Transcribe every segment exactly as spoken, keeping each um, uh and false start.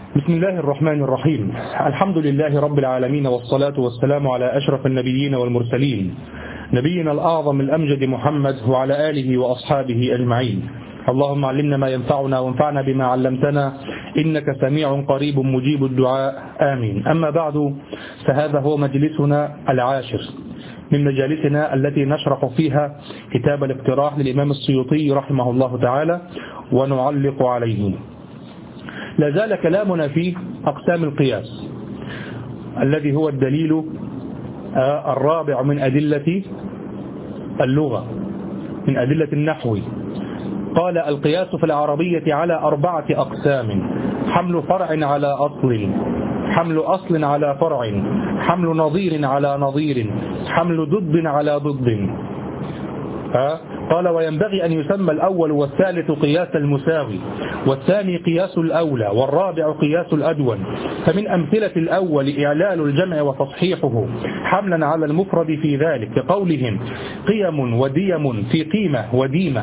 بسم الله الرحمن الرحيم. الحمد لله رب العالمين، والصلاة والسلام على أشرف النبيين والمرسلين، نبينا الأعظم الأمجد محمد وعلى آله وأصحابه أجمعين. اللهم علمنا ما ينفعنا وانفعنا بما علمتنا، إنك سميع قريب مجيب الدعاء، آمين. أما بعد، فهذا هو مجلسنا العاشر من مجالسنا التي نشرح فيها كتاب الاقتراح للإمام السيوطي رحمه الله تعالى ونعلق عليه. لا زال كلامنا في أقسام القياس الذي هو الدليل الرابع من أدلة اللغة، من أدلة النحو. قال: القياس في العربية على أربعة أقسام: حمل فرع على أصل، حمل أصل على فرع، حمل نظير على نظير، حمل ضد على ضد. قال: وينبغي أن يسمى الأول والثالث قياس المساوي، والثاني قياس الأولى، والرابع قياس الأدون. فمن أمثلة الأول إعلال الجمع وتصحيحه حملا على المفرد في ذلك، كقولهم قيم وديم في قيمة وديمة،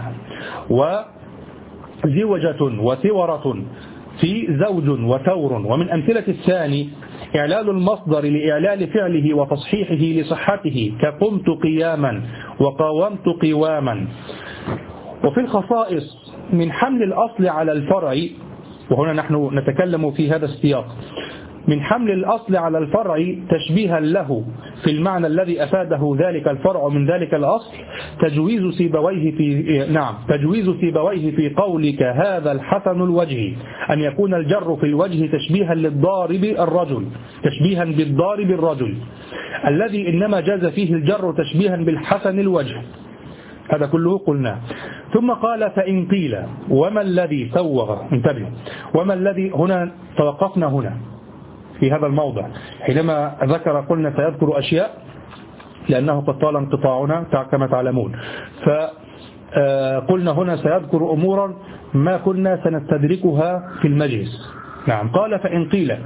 وزوجة وثورة في زوج وثور. ومن أمثلة الثاني إعلال المصدر لإعلال فعله وتصحيحه لصحته، كقمت قياما وقاومت قواما. وفي الخصائص من حمل الأصل على الفرع، وهنا نحن نتكلم في هذا السياق، من حمل الأصل على الفرع تشبيها له في المعنى الذي أفاده ذلك الفرع من ذلك الأصل، تجويز سيبويه في نعم تجويز سيبويه في قولك هذا الحسن الوجه، أن يكون الجر في الوجه تشبيها للضارب الرجل، تشبيها بالضارب الرجل الذي إنما جاز فيه الجر تشبيها بالحسن الوجه. هذا كله قلنا. ثم قال: فإن قيل وما الذي سوغ، انتبهوا، وما الذي، هنا توقفنا هنا في هذا الموضع حينما ذكر، قلنا سيذكر أشياء لأنه قد طال انقطاعنا كما تعلمون، فقلنا هنا سيذكر أمورا ما كنا سنستدركها في المجلس. نعم. قال: فإن قيل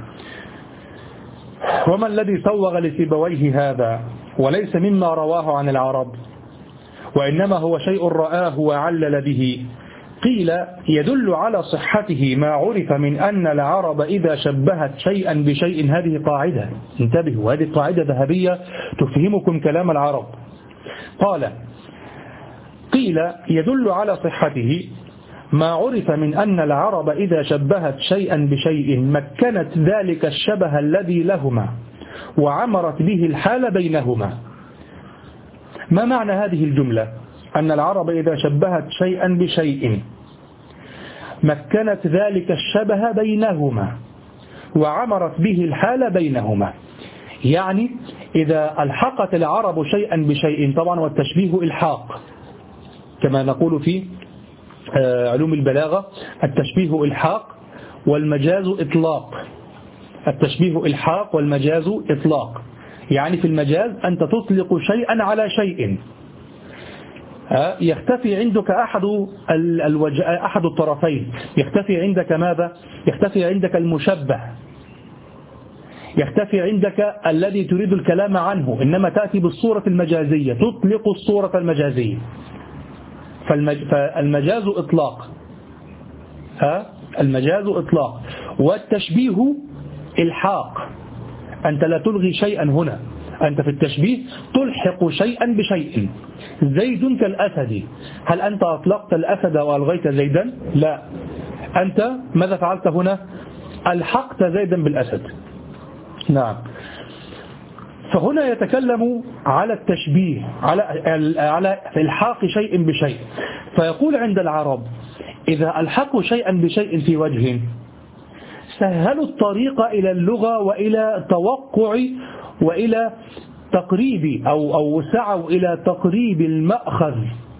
وما الذي سوغ لسيبويه هذا وليس مما رواه عن العرب، وإنما هو شيء رآه وعلل به، قيل يدل على صحته ما عرف من أن العرب إذا شبهت شيئا بشيء. هذه قاعدة، انتبهوا، هذه قاعدة ذهبية تفهمكم كلام العرب. قال: قيل يدل على صحته ما عرف من أن العرب إذا شبهت شيئا بشيء مكنت ذلك الشبه الذي لهما وعمرت به الحال بينهما. ما معنى هذه الجملة؟ أن العرب إذا شبهت شيئا بشيء مكنت ذلك الشبه بينهما وعمرت به الحال بينهما. يعني إذا ألحقت العرب شيئا بشيء، طبعا والتشبيه إلحاق كما نقول في علوم البلاغة، التشبيه إلحاق والمجاز إطلاق. التشبيه إلحاق والمجاز إطلاق، يعني في المجاز أنت تطلق شيئا على شيء، يختفي عندك أحد الوج... أحد الطرفين، يختفي عندك ماذا؟ يختفي عندك المشبه، يختفي عندك الذي تريد الكلام عنه، إنما تأتي بالصورة المجازية، تطلق الصورة المجازية. فالمج... فالمجاز إطلاق، ها؟ المجاز إطلاق، والتشبيه إلحاق. أنت لا تلغي شيئا هنا، أنت في التشبيه تلحق شيئا بشيء. زيد كالأسد، هل أنت أطلقت الأسد وألغيت زيدا؟ لا، أنت ماذا فعلت هنا؟ ألحقت زيدا بالأسد. نعم. فهنا يتكلم على التشبيه، على على إلحاق شيء بشيء. فيقول عند العرب إذا ألحقوا شيئا بشيء في وجه سهلوا الطريق إلى اللغة وإلى توقع وإلى تقريب أو أو سعوا إلى تقريب المأخذ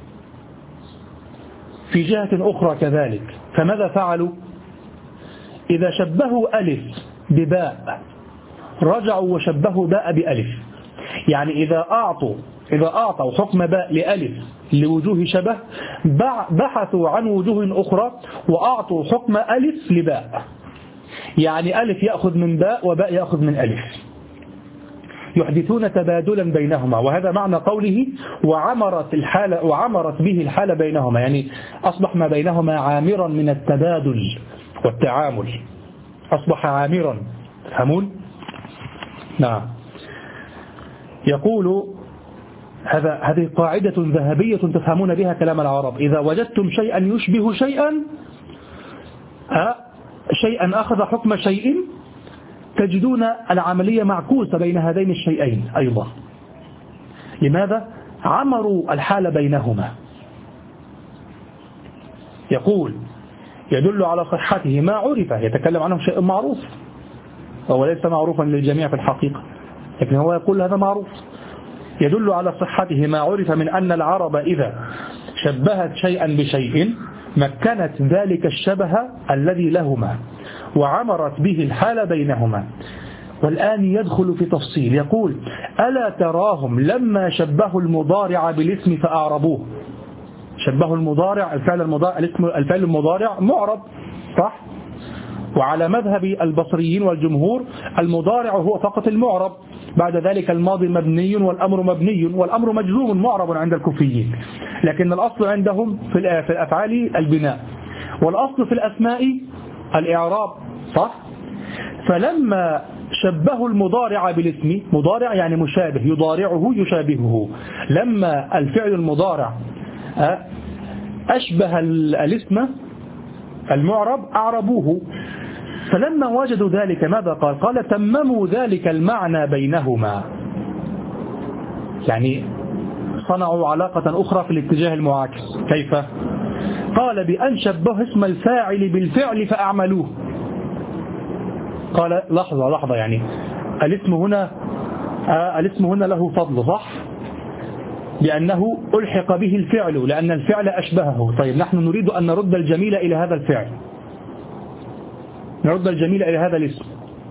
في جهة أخرى كذلك. فماذا فعلوا؟ إذا شبهوا ألف بباء رجعوا وشبهوا باء بألف. يعني إذا أعطوا إذا أعطوا حكم باء لألف لوجوه شبه بحثوا عن وجوه أخرى وأعطوا حكم ألف لباء. يعني ألف يأخذ من باء وباء يأخذ من ألف، يحدثون تبادلا بينهما. وهذا معنى قوله وعمرت الحالة وعمرت به الحالة بينهما، يعني أصبح ما بينهما عامرا من التبادل والتعامل. أصبح عامرا. تفهمون؟ نعم. يقول هذا هذه قاعدة ذهبية تفهمون بها كلام العرب. إذا وجدتم شيئا يشبه شيئا أه شيئا أخذ حكم شيء تجدون العملية معكوسة بين هذين الشيئين أيضا. لماذا؟ عمروا الحال بينهما. يقول يدل على صحته ما عرف، يتكلم عنه شيء معروف وهو ليس معروفا للجميع في الحقيقة، لكن هو يقول هذا معروف. يدل على صحته ما عرف من أن العرب إذا شبهت شيئا بشيء مكنت ذلك الشبه الذي لهما وعمرت به الحال بينهما. والآن يدخل في تفصيل. يقول ألا تراهم لما شبهوا المضارع بالاسم فأعربوه. شبهوا المضارع، الفعل المضارع، الاسم الفعل المضارع معرب صح؟ وعلى مذهب البصريين والجمهور المضارع هو فقط المعرب، بعد ذلك الماضي مبني والأمر مبني والأمر مجزوم معرب عند الكوفيين، لكن الأصل عندهم في الأفعال البناء والأصل في الأسماء الإعراب صح؟ فلما شبهوا المضارع بالاسم، مضارع يعني مشابه، يضارعه يشابهه، لما الفعل المضارع أشبه الاسم المعرب أعربوه. فلما وجدوا ذلك ماذا قال؟ قال تمموا ذلك المعنى بينهما، يعني صنعوا علاقة أخرى في الاتجاه المعاكس. كيف؟ قال بأن شبه اسم الفاعل بالفعل فأعملوه. قال لحظة لحظة يعني الاسم هنا آه الاسم هنا له فضل صح؟ لأنه ألحق به الفعل لأن الفعل أشبهه. طيب نحن نريد أن نرد الجميل إلى هذا الفعل، نرد الجميل إلى هذا الاسم،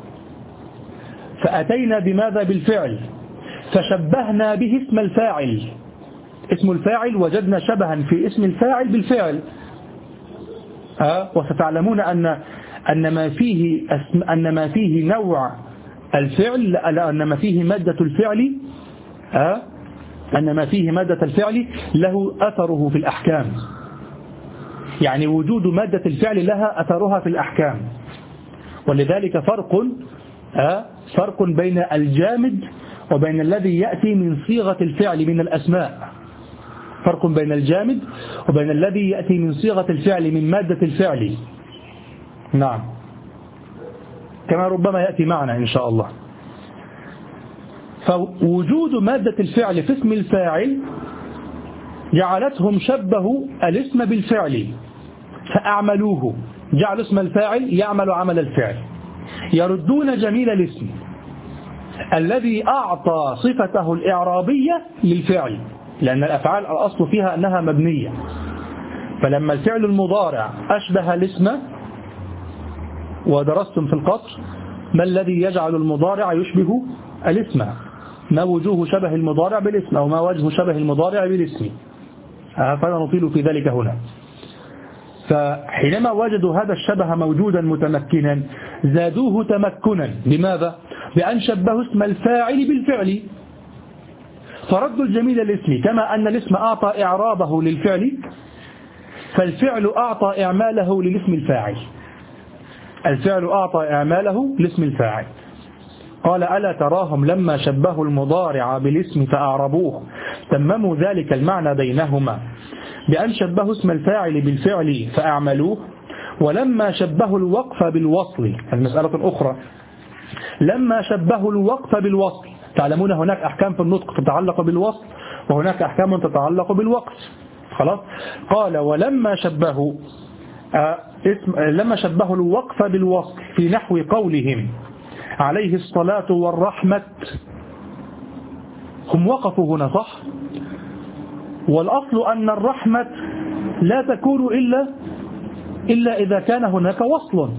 فأتينا بماذا؟ بالفعل، فشبهنا به اسم الفاعل. اسم الفاعل وجدنا شبها في اسم الفاعل بالفعل. أه؟ وستعلمون أن أن ما فيه أن ما فيه نوع الفعل، أن ما فيه مادة الفعل أه؟ أن ما فيه مادة الفعل له أثره في الأحكام، يعني وجود مادة الفعل لها أثرها في الأحكام. ولذلك فرق أه؟ فرق بين الجامد وبين الذي يأتي من صيغة الفعل من الأسماء. فرق بين الجامد وبين الذي يأتي من صيغة الفعل من مادة الفعل. نعم، كما ربما يأتي معنا إن شاء الله. فوجود مادة الفعل في اسم الفاعل جعلتهم شبهوا الاسم بالفعل فأعملوه، جعل اسم الفاعل يعمل عمل الفعل، يردون جميل الاسم الذي أعطى صفته الإعرابية للفعل، لأن الأفعال الأصل فيها أنها مبنية. فلما الفعل المضارع أشبه الاسم، ودرستم في القصر ما الذي يجعل المضارع يشبه الاسم؟ ما وجوه شبه المضارع بالاسم أو ما وجه شبه المضارع بالاسم؟ فلا نطيل في ذلك هنا. فحينما وجدوا هذا الشبه موجودا متمكنا زادوه تمكنا. لماذا؟ بأن شبهوا اسم الفاعل بالفعل، فردوا الجميل الاسم. كما أن الاسم أعطى إعرابه للفعل فالفعل أعطى إعماله للاسم الفاعل، الفعل أعطى إعماله لاسم الفاعل. قال ألا تراهم لما شبهوا المضارع بالاسم فأعربوه تمموا ذلك المعنى بينهما بأن شبهوا اسم الفاعل بالفعل فأعملوه. ولما شبهوا الوقف بالوصل، المسألة أخرى، لما شبهوا الوقف بالوصل، تعلمون هناك أحكام في النطق تتعلق بالوصل وهناك أحكام تتعلق بالوقف. خلاص. قال ولما شبهوا آه اسم لما شبهوا الوقف بالوصل في نحو قولهم عليه الصلاة والرحمة، هم وقفوا هنا صح؟ والأصل أن الرحمة لا تكون إلا إلا إذا كان هناك وصل.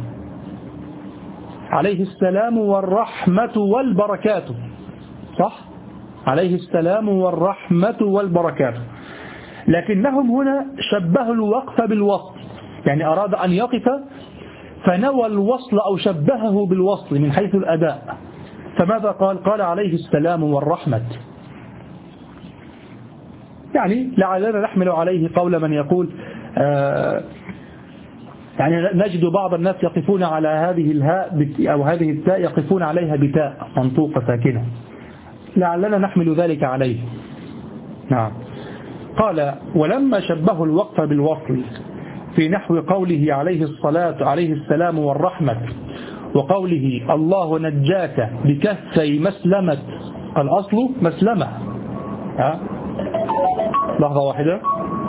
عليه السلام والرحمة والبركات صح؟ عليه السلام والرحمة والبركات. لكنهم هنا شبهوا الوقف بالوصل، يعني أراد أن يقف فنوى الوصل أو شبهه بالوصل من حيث الأداء. فماذا قال؟ قال عليه السلام والرحمة. يعني لعلنا نحمل عليه قول من يقول آه يعني نجد بعض الناس يقفون على هذه الهاء أو هذه التاء يقفون عليها بتاء منطوقة ساكنة، لعلنا نحمل ذلك عليه. نعم. قال ولما شبهوا الوقف بالوصل في نحو قوله عليه الصلاة عليه السلام والرحمة وقوله الله نجاك بكفي مسلمة، الأصل مسلمة. ها لحظة واحدة.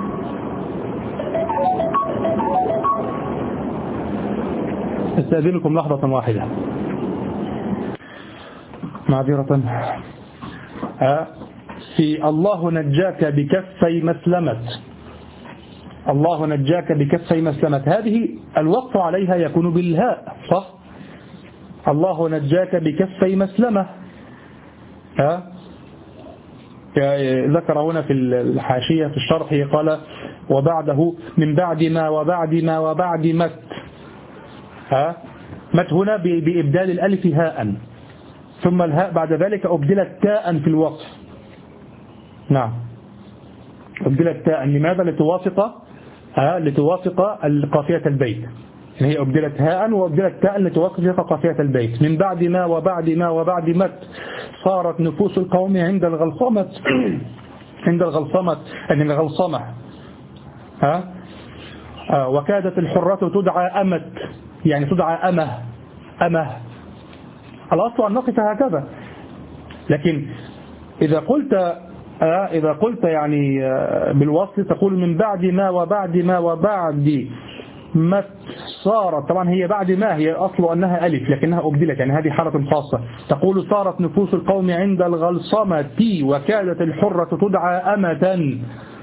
استأذنكم لحظة واحدة معذرة. ها في الله نجاك بكفي مسلمة، الله نجاك بكفي مسلمة، هذه الوقف عليها يكون بالهاء صح؟ الله نجاك بكفي مسلمة. ها ذكر هنا في الحاشية في الشرح قال وبعده من بعد ما وبعد ما وبعد مت. ها مت هنا بإبدال الألف هاء، ثم الهاء بعد ذلك أبدلت تاء في الوقف. نعم أبدلت تاء، لماذا؟ لتوافق ها لتوافق قافية البيت، يعني هي أبدلت هاء وأبدلت تاء لتوافق قافية البيت. من بعد ما وبعد ما وبعد مت صارت نفوس القوم عند الغلصمة عند الغلصمة يعني الغلصمة. ها آه وكادت الحرة تدعى أمت، يعني تدعى أمه أمه. الأصل أن نقف هكذا، لكن إذا قلت آه إذا قلت يعني آه بالوصل تقول من بعد ما وبعد ما وبعد مت صارت، طبعا هي بعد ما هي أصل أنها ألف لكنها أبدلت، يعني هذه حالة خاصة. تقول صارت نفوس القوم عند الغلصمة وكادت الحرة تدعى أمة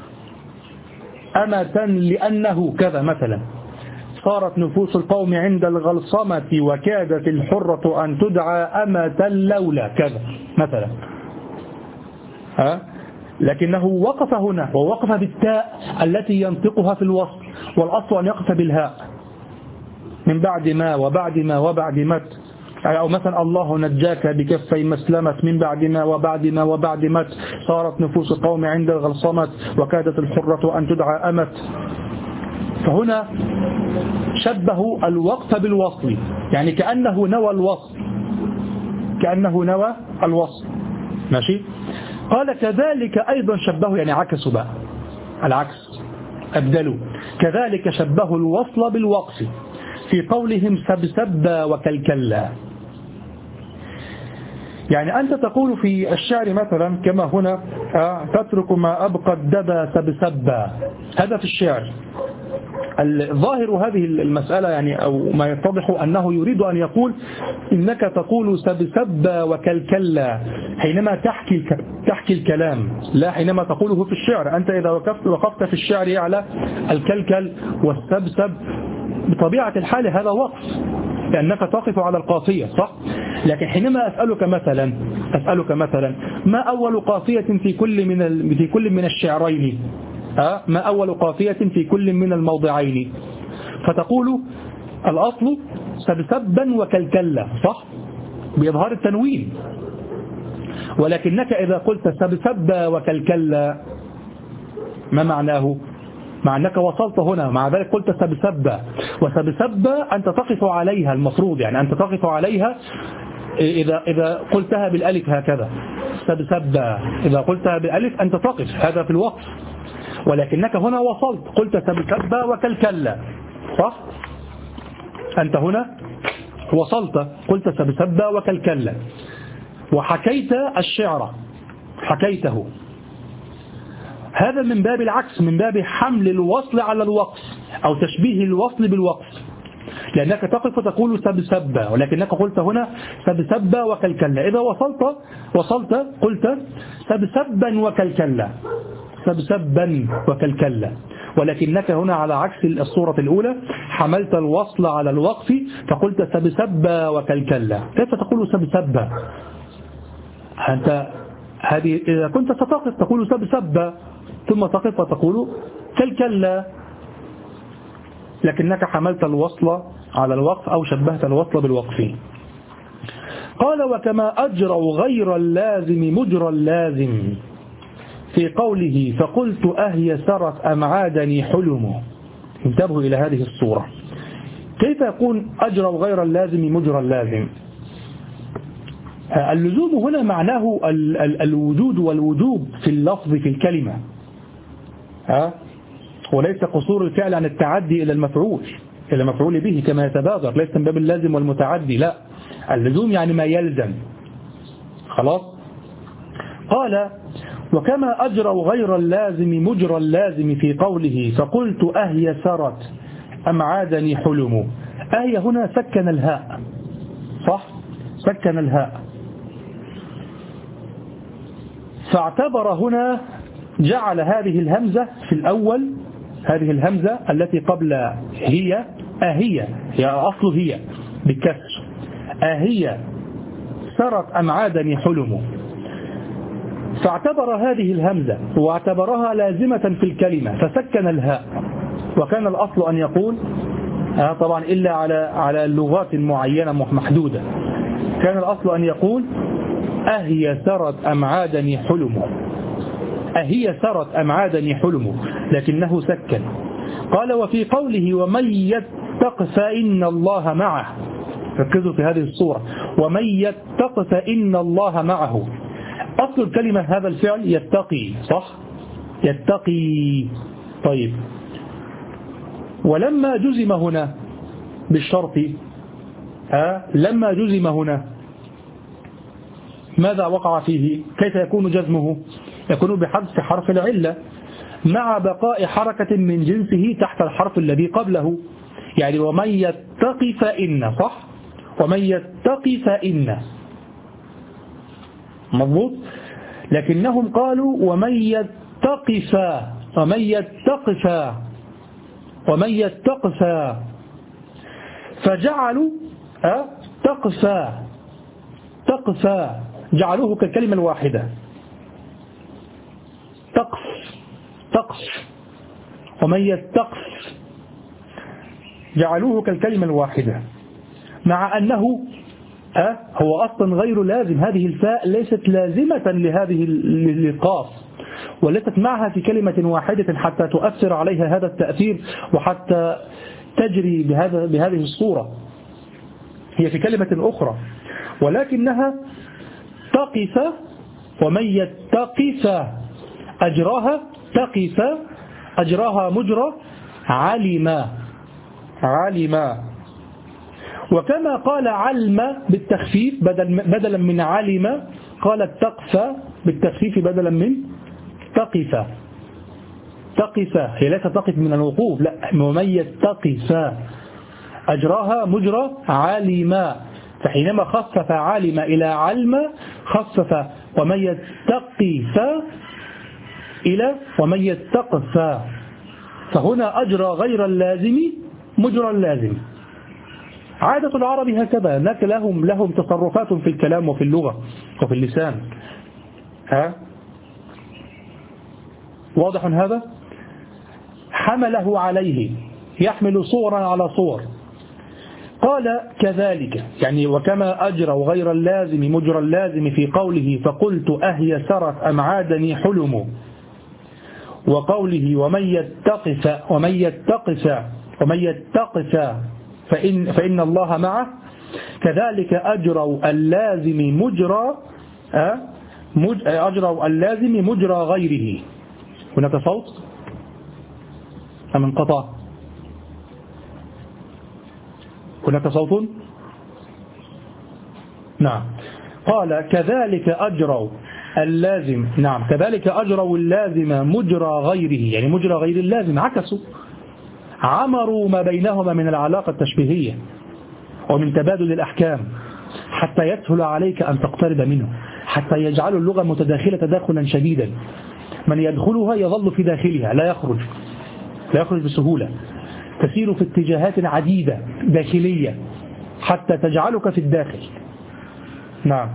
أمة لأنه كذا مثلا. صارت نفوس القوم عند الغلصمة وكادت الحرة أن تدعى أمة لولا كذا مثلا. ها لكنه وقف هنا ووقف بالتاء التي ينطقها في الوصل، والأصل أن يقف بالهاء. من بعد ما وبعد ما وبعد مت، أو مثلا الله نجاك بكفي مسلمة من بعد ما وبعد ما وبعد مت صارت نفوس القوم عند الغلصمة وكادت الحرة أن تدعى أمت. فهنا شبهوا الوقف بالوصل، يعني كأنه نوى الوصل، كأنه نوى الوصل. ماشي. قال كذلك أيضا شبهوا، يعني عكسوا بقى العكس أبدلوا. كذلك شبهوا الوصل بالوقف في قولهم سبسب وكلكلا. يعني أنت تقول في الشعر مثلا كما هنا تترك ما أبقى الدبا سبسبا، هذا في الشعر. الظاهر هذه المسألة يعني أو ما يتضح أنه يريد أن يقول إنك تقول سبسبا وكلكلا حينما تحكي تحكي الكلام، لا حينما تقوله في الشعر. أنت إذا وقفت وقفت في الشعر على الكلكل والسبسب بطبيعة الحال هذا وقف، لأنك تقف على القافية صح؟ لكن حينما أسألك مثلا أسألك مثلا ما أول قافية في كل من في كل من الشعرين؟ أه؟ ما أول قافية في كل من الموضعين؟ فتقول الأصل سبسبا وكلكلا صح؟ بإظهار التنوين. ولكنك إذا قلت سبسبا وكلكلا ما معناه؟ مع أنك وصلت هنا، مع ذلك قلت سبسبا، وسبسبا أنت تقف عليها المفروض، يعني أنت تقف عليها إذا إذا قلتها بالألف هكذا سبسبا، إذا قلتها بالألف أنت تقف، هذا في الوقف. ولكنك هنا وصلت قلت سبسبا وكلكلا صح؟ أنت هنا وصلت قلت سبسبا وكلكلا وحكيت الشعر حكيته. هذا من باب العكس، من باب حمل الوصل على الوقف أو تشبيه الوصل بالوقف، لأنك تقف وتقول سبسبا ولكنك قلت هنا سبسبا وكلكلا. إذا وصلت وصلت قلت سبسبا وكلكلا سبسبا وكلكلا. ولكنك هنا على عكس الصورة الأولى حملت الوصل على الوقف فقلت سبسبا وكلكلا. كيف تقول سبسبا؟ أنت هذه إذا كنت ستقف تقول سبسبا ثم تقف وتقول كلكلا، لكنك حملت الوصل على الوقف أو شبهت الوصل بالوقف. قال وكما أجروا غير اللازم مجرى اللازم في قوله فقلت أهي سرت أم عادني حلم. انتبهوا إلى هذه الصورة، كيف يكون أجرى غير اللازم مجرى اللازم؟ اللزوم هنا معناه ال ال الوجود والوجوب في اللفظ في الكلمة، ها؟ وليس قصور الفعل عن التعدي إلى المفعول إلى مفعول به كما يتبادر، ليس من باب اللازم والمتعدي، لا، اللزوم يعني ما يلزم. خلاص. قال وكما أجرى غير اللازم مجرى اللازم في قوله فقلت أهي سرت أم عادني حلم. أهي هنا سكن الهاء، صح، سكن الهاء، فاعتبر هنا جعل هذه الهمزة في الأول، هذه الهمزة التي قبل هي أهي، هي أصل هي بالكسر، أهي سرت أم عادني حلم، فاعتبر هذه الهمزة واعتبرها لازمة في الكلمة فسكن الهاء. وكان الأصل أن يقول آه طبعا إلا على على اللغات معينة محدودة، كان الأصل أن يقول أهي سرت أم عادني حلم، أهي سرت أم عادني حلم، لكنه سكن. قال وفي قوله ومن يتق فإن الله معه، ركزوا في هذه الصورة، ومن يتق فإن الله معه، أصل الكلمة هذا الفعل يتقي، صح، يتقي. طيب ولما جزم هنا بالشرط، ها لما جزم هنا ماذا وقع فيه؟ كيف يكون جزمه؟ يكون بحذف حرف العلة مع بقاء حركة من جنسه تحت الحرف الذي قبله، يعني ومن يتقي فإن، صح، ومن يتقي فإن، مضبوط. لكنهم قالوا ومن يتقف، ومن يتقف، ومن يتقف، فجعلوا أه تقفى، تقفى، جعلوه كالكلمة الواحدة، تقف، تقف، ومن يتقف، جعلوه كالكلمة الواحدة، مع أنه أه هو أصلا غير لازم، هذه الفاء ليست لازمة لهذه القاف، وليست معها في كلمة واحدة حتى تؤثر عليها هذا التأثير وحتى تجري بهذا بهذه الصورة، هي في كلمة أخرى، ولكنها تقف، ومن يتقف أجراها، تقف أجراها مجرى علم، علم. وكما قال علم بالتخفيف بدل بدلا من علم، قال تقف بالتخفيف بدلا من تقف، تقف، هي ليست تقف من الوقوف، لا، ومن يتقف أجراها مجرى علم، فحينما خفف علم إلى علم خفف ومن يتقف إلى ومن يتقف، فهنا أجرى غير اللازم مجرى اللازم. عادة العرب هكذا، هناك لهم لهم تصرفات في الكلام وفي اللغة وفي اللسان، ها واضح هذا؟ حمله عليه، يحمل صورا على صور. قال كذلك، يعني وكما أجرى غير اللازم مجرى اللازم في قوله فقلت أهي سرت أم عادني حلم، وقوله ومن يتقف ومن يتقف ومن يتقف فإن, فإن الله معه، كذلك أجروا اللازم مجرى أجروا اللازم مجرى غيره. هناك صوت أم انقطع؟ هناك صوت؟ نعم. قال كذلك أجروا اللازم، نعم، كذلك أجروا اللازم مجرى غيره، يعني مجرى غير اللازم، عكسوا، عمروا ما بينهما من العلاقة التشبيهية ومن تبادل الأحكام حتى يسهل عليك أن تقترب منه، حتى يجعل اللغة متداخلة تداخلا شديدا، من يدخلها يظل في داخلها لا يخرج، لا يخرج بسهولة، تسير في اتجاهات عديدة داخلية حتى تجعلك في الداخل. نعم.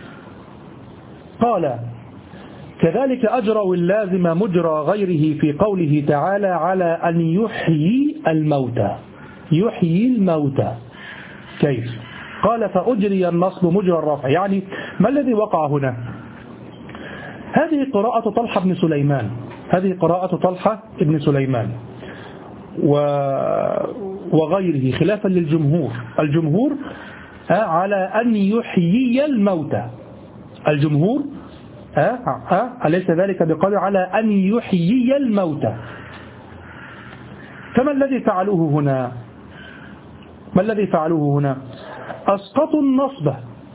قال كذلك أجروا اللازم مجرى غيره في قوله تعالى على أن يحيي الموتى، يحيي الموتى. كيف؟ قال فأجري النصب مجرى الرفع، يعني ما الذي وقع هنا؟ هذه قراءة طلحة بن سليمان، هذه قراءة طلحة بن سليمان، و... وغيره خلافا للجمهور. الجمهور على أن يحيي الموتى. الجمهور أليس ذلك بقدر على أن يحيي الموتى. فما الذي فعلوه هنا؟ ما الذي فعلوه هنا؟ أسقطوا النصب.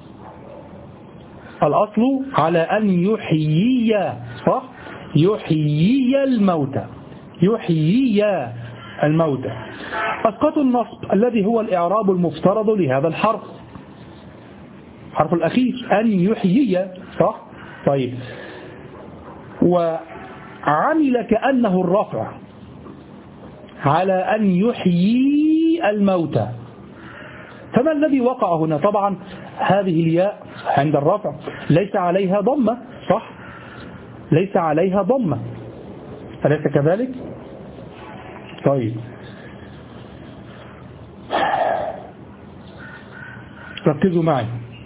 الأصل على أن يحيي، صح؟ يحيي الموتى، يحيي الموتى. أسقطوا النصب الذي هو الإعراب المفترض لهذا الحرف، الحرف الأخير أن يحيي، صح؟ طيب، وعمل كأنه الرفع على أن يحيي الموتى. فما الذي وقع هنا؟ طبعا هذه الياء عند الرفع ليس عليها ضمة، صح؟ ليس عليها ضمة، أليس كذلك؟ طيب، ركزوا معي.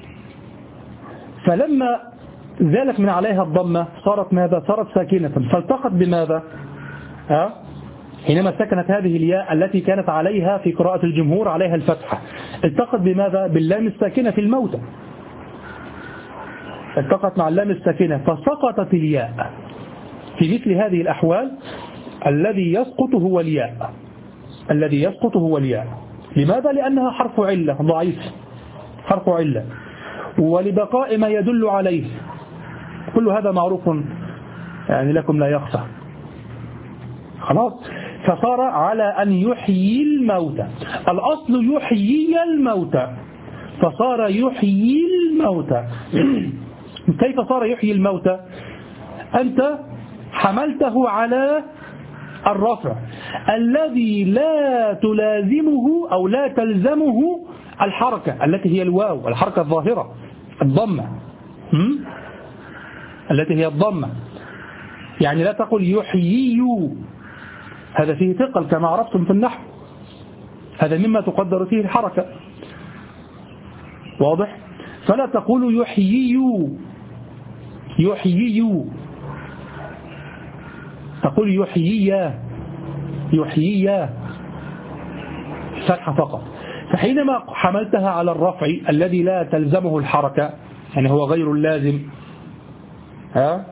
فلما زالت من عليها الضمة صارت ماذا؟ صارت ساكنة. فالتقت بماذا؟ ها؟ حينما سكنت هذه الياء التي كانت عليها في قراءة الجمهور عليها الفتحة، التقت بماذا؟ باللام الساكنة في الموتى، التقت مع اللام الساكنة فسقطت الياء. في مثل هذه الأحوال الذي يسقط هو الياء، الذي يسقط هو الياء. لماذا؟ لأنها حرف علة ضعيف، حرف علة، ولبقاء ما يدل عليه. كل هذا معروف يعني لكم لا يخفى. خلاص، فصار على أن يحيي الموتى. الأصل يحيي الموتى، فصار يحيي الموتى. كيف صار يحيي الموتى؟ أنت حملته على الرفع الذي لا تلازمه أو لا تلزمه الحركة التي هي الواو، الحركة الظاهرة، الضمة التي هي الضمة. يعني لا تقل يحيي، هذا فيه ثقل كما عرفتم في النحو، هذا مما تقدر فيه الحركة، واضح؟ فلا تقول يحيي، يحيي، تقول يحيي، يحيي، فتحة فقط. فحينما حملتها على الرفع الذي لا تلزمه الحركة، يعني هو غير اللازم، ها؟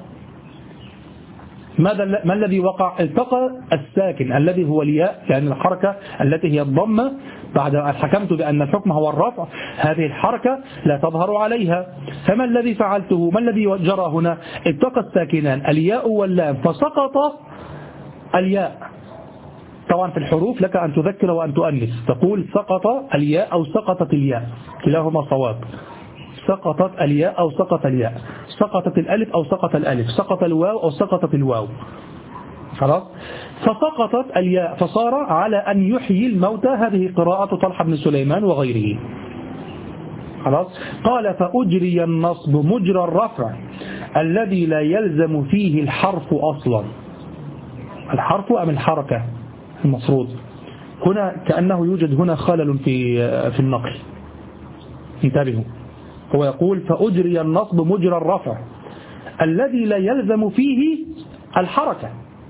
ماذا ما الذي وقع؟ التقى الساكن الذي هو الياء، يعني الحركة التي هي الضمة. بعد أن حكمت بأن الحكم هو الرفع، هذه الحركة لا تظهر عليها. فما الذي فعلته؟ ما الذي جرى هنا؟ التقى الساكنان الياء واللام فسقط الياء. طبعا في الحروف لك أن تذكر وأن تؤنث، تقول سقط الياء أو سقطت الياء، كلاهما صواب. سقطت الياء أو سقط الياء، سقطت الألف أو سقط الألف، سقط الواو أو سقطت الواو. خلاص، فسقطت الياء فصار على أن يحيي الموتى. هذه قراءة طلحة بن سليمان وغيره. خلاص، قال فأجري النصب مجرى الرفع الذي لا يلزم فيه الحرف أصلا. الحرف أم الحركة المفروض هنا؟ كأنه يوجد هنا خلل في في النقل، انتبهوا. هو يقول فأجري النصب مجرى الرفع الذي لا يلزم فيه الحركة،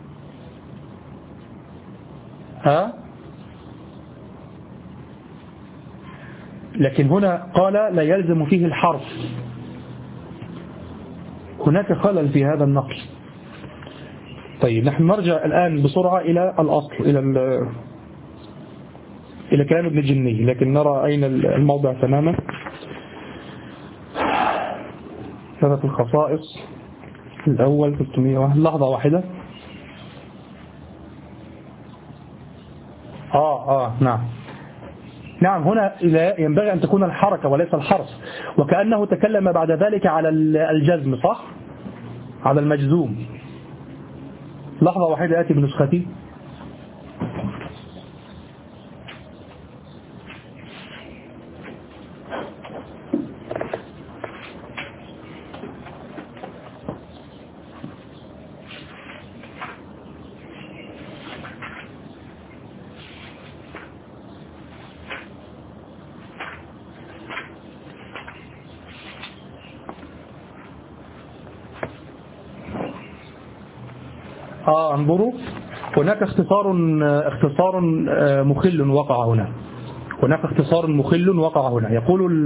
ها؟ لكن هنا قال لا يلزم فيه الحرف. هناك خلل في هذا النقل. طيب، نحن نرجع الآن بسرعة إلى الأصل، إلى إلى كلام ابن الجني، لكن نرى أين الموضع تماما. ثلاث الخصائص الأول ثلاثمائة وواحد. لحظة واحدة. آه آه نعم نعم هنا ينبغي أن تكون الحركة وليس الحرف، وكأنه تكلم بعد ذلك على الجزم، صح؟ على المجزوم. لحظة واحدة آتي بنسختي. آه انظروا، هناك اختصار اختصار مخل وقع هنا هناك اختصار مخل وقع هنا يقول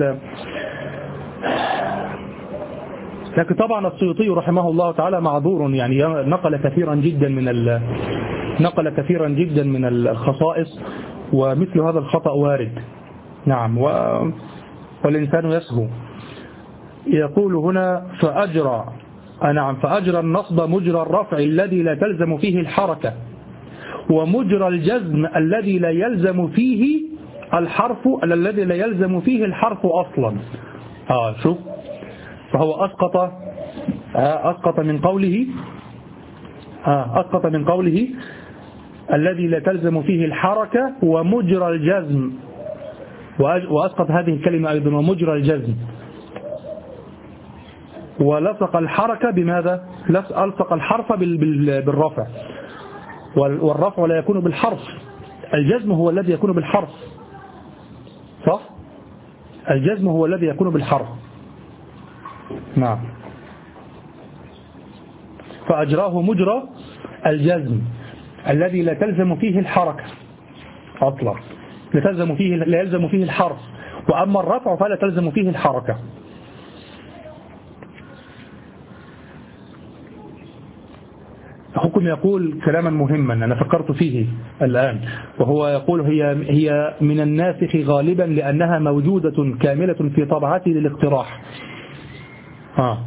لكن طبعا السيوطي رحمه الله تعالى معذور، يعني نقل كثيرا جدا من ال... نقل كثيرا جدا من الخصائص، ومثل هذا الخطأ وارد. نعم، و... والإنسان يسهو. يقول هنا فأجرى نعم فأجرى النصب مجرى الرفع الذي لا تلزم فيه الحركة، ومجرى الجزم الذي لا يلزم فيه الحرف الذي لا يلزم فيه الحرف أصلا. آه شوف، فهو أسقط آه أسقط من قوله آه أسقط من قوله الذي لا تلزم فيه الحركة ومجرى الجزم، وأسقط هذه الكلمة أيضا ومجرى الجزم، ولصق الحركة بماذا؟ ألصق الحرف بالرفع، والرفع لا يكون بالحرف، الجزم هو الذي يكون بالحرف، صح؟ الجزم هو الذي يكون بالحرف. نعم، فأجراه مجرى الجزم الذي لا تلزم فيه الحركة أصلا، لا تلزم فيه لا يلزم فيه الحرف، وأما الرفع فلا تلزم فيه الحركة. حكم يقول كلاما مهما أنا فكرت فيه الآن، وهو يقول هي هي من الناسخ غالبا لأنها موجودة كاملة في طبعته للاقتراح. ها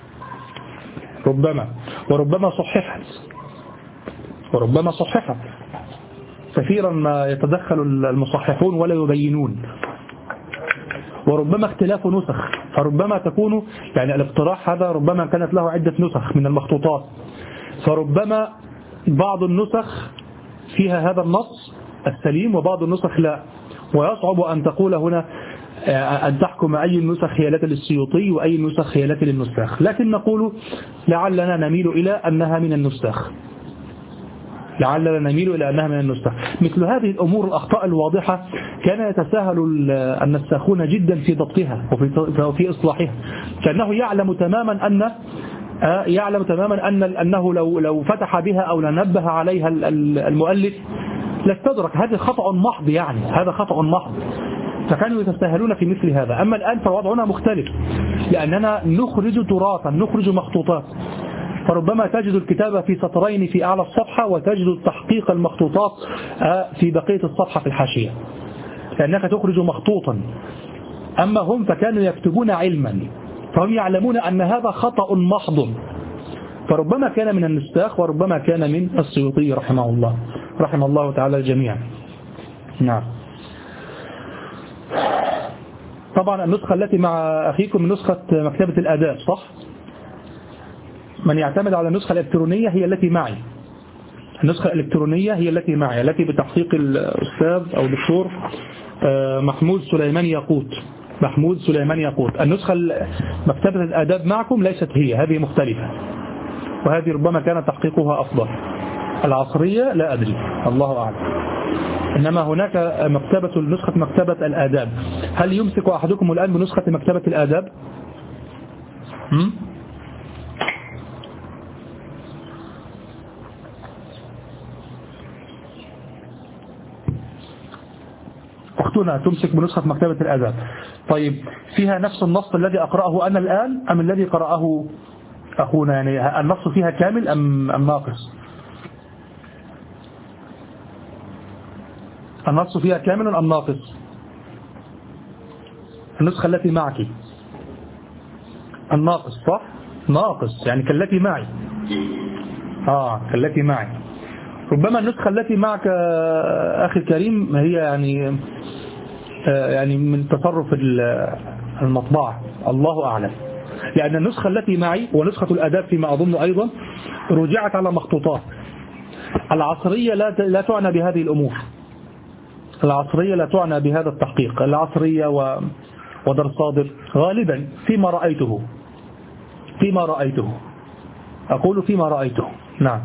ربما وربما صححت وربما صححت كثيرا ما يتدخل المصححون ولا يبينون، وربما اختلاف نسخ، فربما تكون يعني الاقتراح هذا ربما كانت له عدة نسخ من المخطوطات، فربما بعض النسخ فيها هذا النص السليم وبعض النسخ لا، ويصعب أن تقول هنا أن تحكم أي النسخ هي التي للسيوطي وأي النسخ هي التي للنساخ، لكن نقول لعلنا نميل إلى أنها من النساخ لعلنا نميل إلى أنها من النساخ. مثل هذه الأمور الأخطاء الواضحة كان يتساهل النساخون جدا في ضبطها وفي إصلاحها، كأنه يعلم تماما أن يعلم تماما أن أنه لو لو فتح بها أو لنبه عليها المؤلف لاستدرك. هذا خطأ محض، يعني هذا خطأ محض، فكانوا يتساهلون في مثل هذا. أما الآن فوضعنا مختلف، لأننا نخرج تراثا، نخرج مخطوطات، فربما تجد الكتابة في سطرين في أعلى الصفحة وتجد تحقيق المخطوطات في بقية الصفحة في الحاشية، لأنك تخرج مخطوطا. أما هم فكانوا يكتبون علما، فهم يعلمون أن هذا خطأ محض، فربما كان من النساخ وربما كان من السيوطي رحمه الله رحمه الله تعالى الجميع. نعم. طبعا النسخة التي مع أخيكم نسخة مكتبة الآداب، صح؟ من يعتمد على النسخة الإلكترونية هي التي معي، النسخة الإلكترونية هي التي معي، التي بتحقيق الأستاذ أو الدكتور محمود سليمان ياقوت محمود سليمان ياقوت. النسخة مكتبة الآداب معكم ليست هي، هذه مختلفة، وهذه ربما كان تحقيقها أفضل. العصرية لا أدري، الله أعلم. إنما هناك مكتبة نسخة مكتبة الآداب. هل يمسك أحدكم الآن بنسخة مكتبة الآداب؟ هم؟ أختنا تمسك بنسخة مكتبة الآداب. طيب فيها نفس النص الذي أقرأه أنا الآن أم الذي قرأه أخونا؟ يعني النص فيها كامل أم, أم ناقص؟ النص فيها كامل أم ناقص؟ النسخة التي معك الناقص، صح؟ ناقص، يعني كالتي معي. آه كالتي معي. ربما النسخة التي معك أخي الكريم هي يعني يعني من تصرف المطبعة، الله أعلم، لأن النسخة التي معي ونسخة الآداب فيما أظن أيضا رجعت على مخطوطات. العصرية لا لا تعنى بهذه الأمور، العصرية لا تعنى بهذا التحقيق. العصرية ودار صادر غالبا فيما رأيته فيما رأيته أقول فيما رأيته. نعم.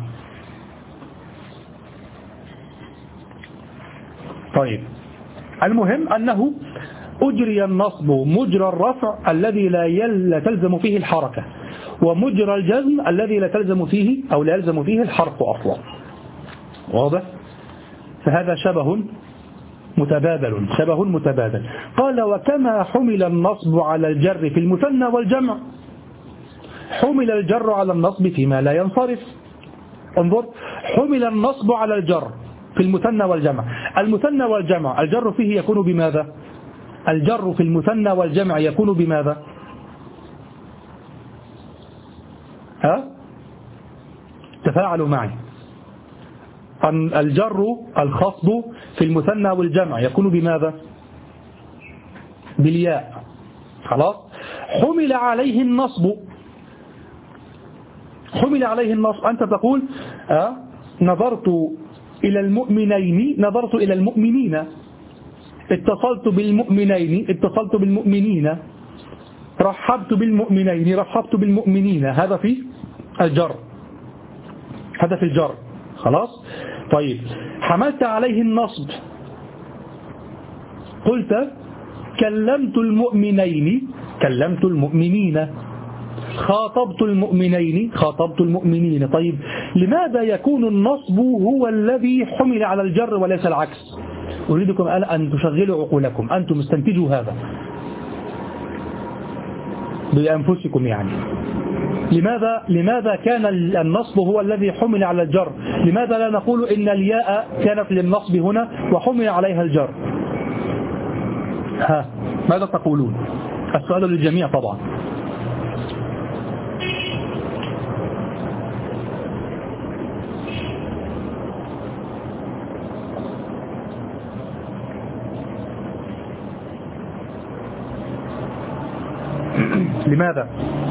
طيب المهم أنه أجري النصب مجرى الرفع الذي لا, لا تلزم فيه الحركة، ومجرى الجزم الذي لا تلزم فيه أو لا يلزم فيه الحرف أصلا. واضح؟ فهذا شبه متبادل شبه متبادل. قال وكما حمل النصب على الجر في المثنى والجمع حمل الجر على النصب فيما لا ينصرف. انظر، حمل النصب على الجر في المثنى والجمع. المثنى والجمع الجر فيه يكون بماذا؟ الجر في المثنى والجمع يكون بماذا؟ ها؟ تفاعلوا معي. الجر الخفض في المثنى والجمع يكون بماذا؟ بالياء. خلاص. حمل عليه النصب حمل عليه النصب أنت تقول أه نظرت إلى المؤمنين نظرت إلى المؤمنين، اتصلت بالمؤمنين اتصلت بالمؤمنين، رحبت بالمؤمنين رحبت بالمؤمنين. هذا في الجر، هذا في الجر. خلاص. طيب حملت عليه النصب، قلت كلمت المؤمنين كلمت المؤمنين، خاطبت المؤمنين خاطبت المؤمنين. طيب لماذا يكون النصب هو الذي حمل على الجر وليس العكس؟ أريدكم الآن أن تشغلوا عقولكم، أنتم استنتجوا هذا بأنفسكم. يعني لماذا لماذا كان النصب هو الذي حمل على الجر؟ لماذا لا نقول إن الياء كانت للنصب هنا وحمل عليها الجر؟ ها ماذا تقولون؟ السؤال للجميع طبعا. لماذا؟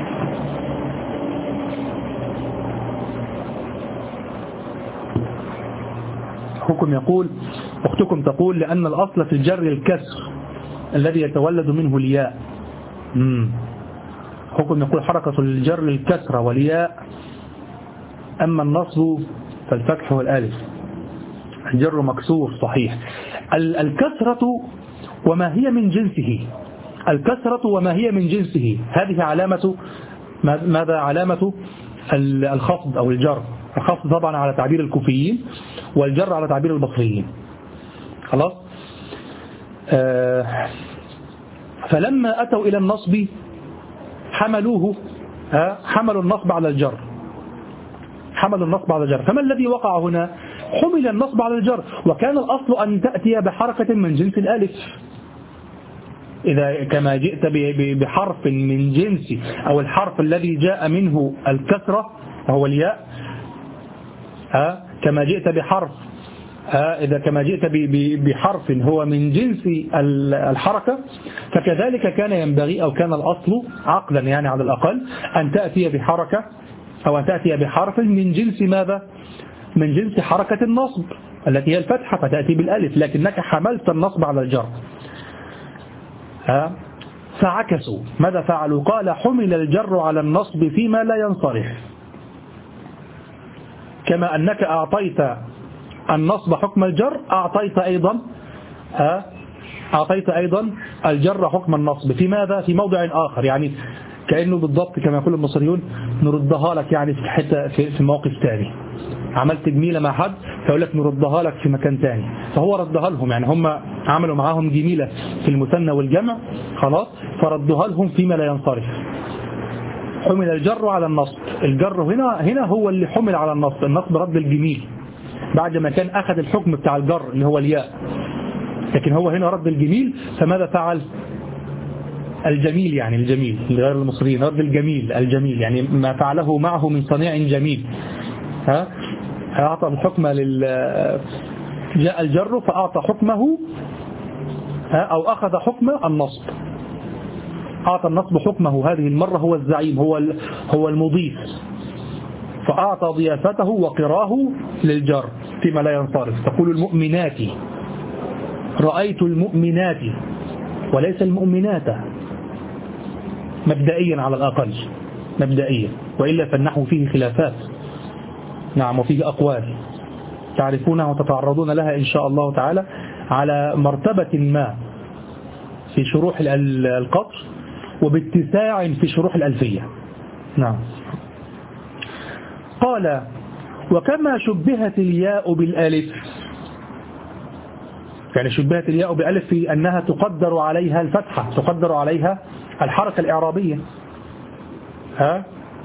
أخوكم يقول أختكم تقول لأن الأصل في الجر الكسر الذي يتولد منه الياء. مم. أخوكم يقول حركة الجر الكسر والياء، أما النصب فالفتح والألف. الجر مكسور صحيح. الكسرة وما هي من جنسه الكسرة وما هي من جنسه هذه علامة ماذا؟ علامة الخفض أو الجر. الخفض طبعا على تعبير الكوفيين والجر على تعبير البصريين. خلاص. آه فلما أتوا إلى النصب حملوه آه حملوا النصب على الجر حملوا النصب على الجر. فما الذي وقع هنا؟ حمل النصب على الجر، وكان الأصل أن تأتي بحركة من جنس الألف. إذا كما جئت بحرف من جنس أو الحرف الذي جاء منه الكسرة وهو الياء، ها كما جئت بحرف ها إذا كما جئت بحرف هو من جنس الحركة، فكذلك كان ينبغي أو كان الأصل عقلا يعني على الأقل أن تأتي بحركة أو أن تأتي بحرف من جنس ماذا؟ من جنس حركة النصب التي هي الفتحة، فتأتي بالألف، لكنك حملت النصب على الجر. ها فعكسوا. ماذا فعلوا؟ قال حمل الجر على النصب فيما لا ينصرف، كما أنك أعطيت النصب حكم الجر أعطيت أيضا ها أعطيت أيضا الجر حكم النصب في ماذا؟ في موضع آخر. يعني كأنه بالضبط كما يقول المصريون نردها لك يعني في حتة في, في موقف ثاني. عملت جميلة مع حد فيقول لك نردها لك في مكان ثاني، فهو ردها لهم. يعني هم عملوا معاهم جميلة في المثنى والجمع خلاص، فردها لهم فيما لا ينصرف. حمل الجر على النصب. الجر هنا هنا هو اللي حمل على النصب. النصب رد الجميل بعد ما كان أخذ الحكم بتاع الجر اللي هو الياء، لكن هو هنا رد الجميل. فماذا فعل؟ الجميل يعني الجميل لغير المصريين رد الجميل الجميل يعني ما فعله معه من صنيع جميل. ها أعطى الحكم لل جاء الجر فأعطى حكمه ها أو أخذ حكم النصب. أعطى النصب حكمه هذه المرة، هو الزعيم هو هو المضيف، فأعطى ضيافته وقراه للجر فيما لا ينصرف. تقول المؤمنات، رأيت المؤمنات وليس المؤمنات مبدئيا على الأقل مبدئيا، وإلا فالنحو فيه خلافات نعم وفيه أقوال تعرفونها وتتعرضون لها إن شاء الله تعالى على مرتبة ما في شروح القطر وباتساع في شروح الألفية. نعم. قال وكما شبهت الياء بالألف، يعني شبهت الياء بالألف في أنها تقدر عليها الفتحة، تقدر عليها الحركة الإعرابية. ها؟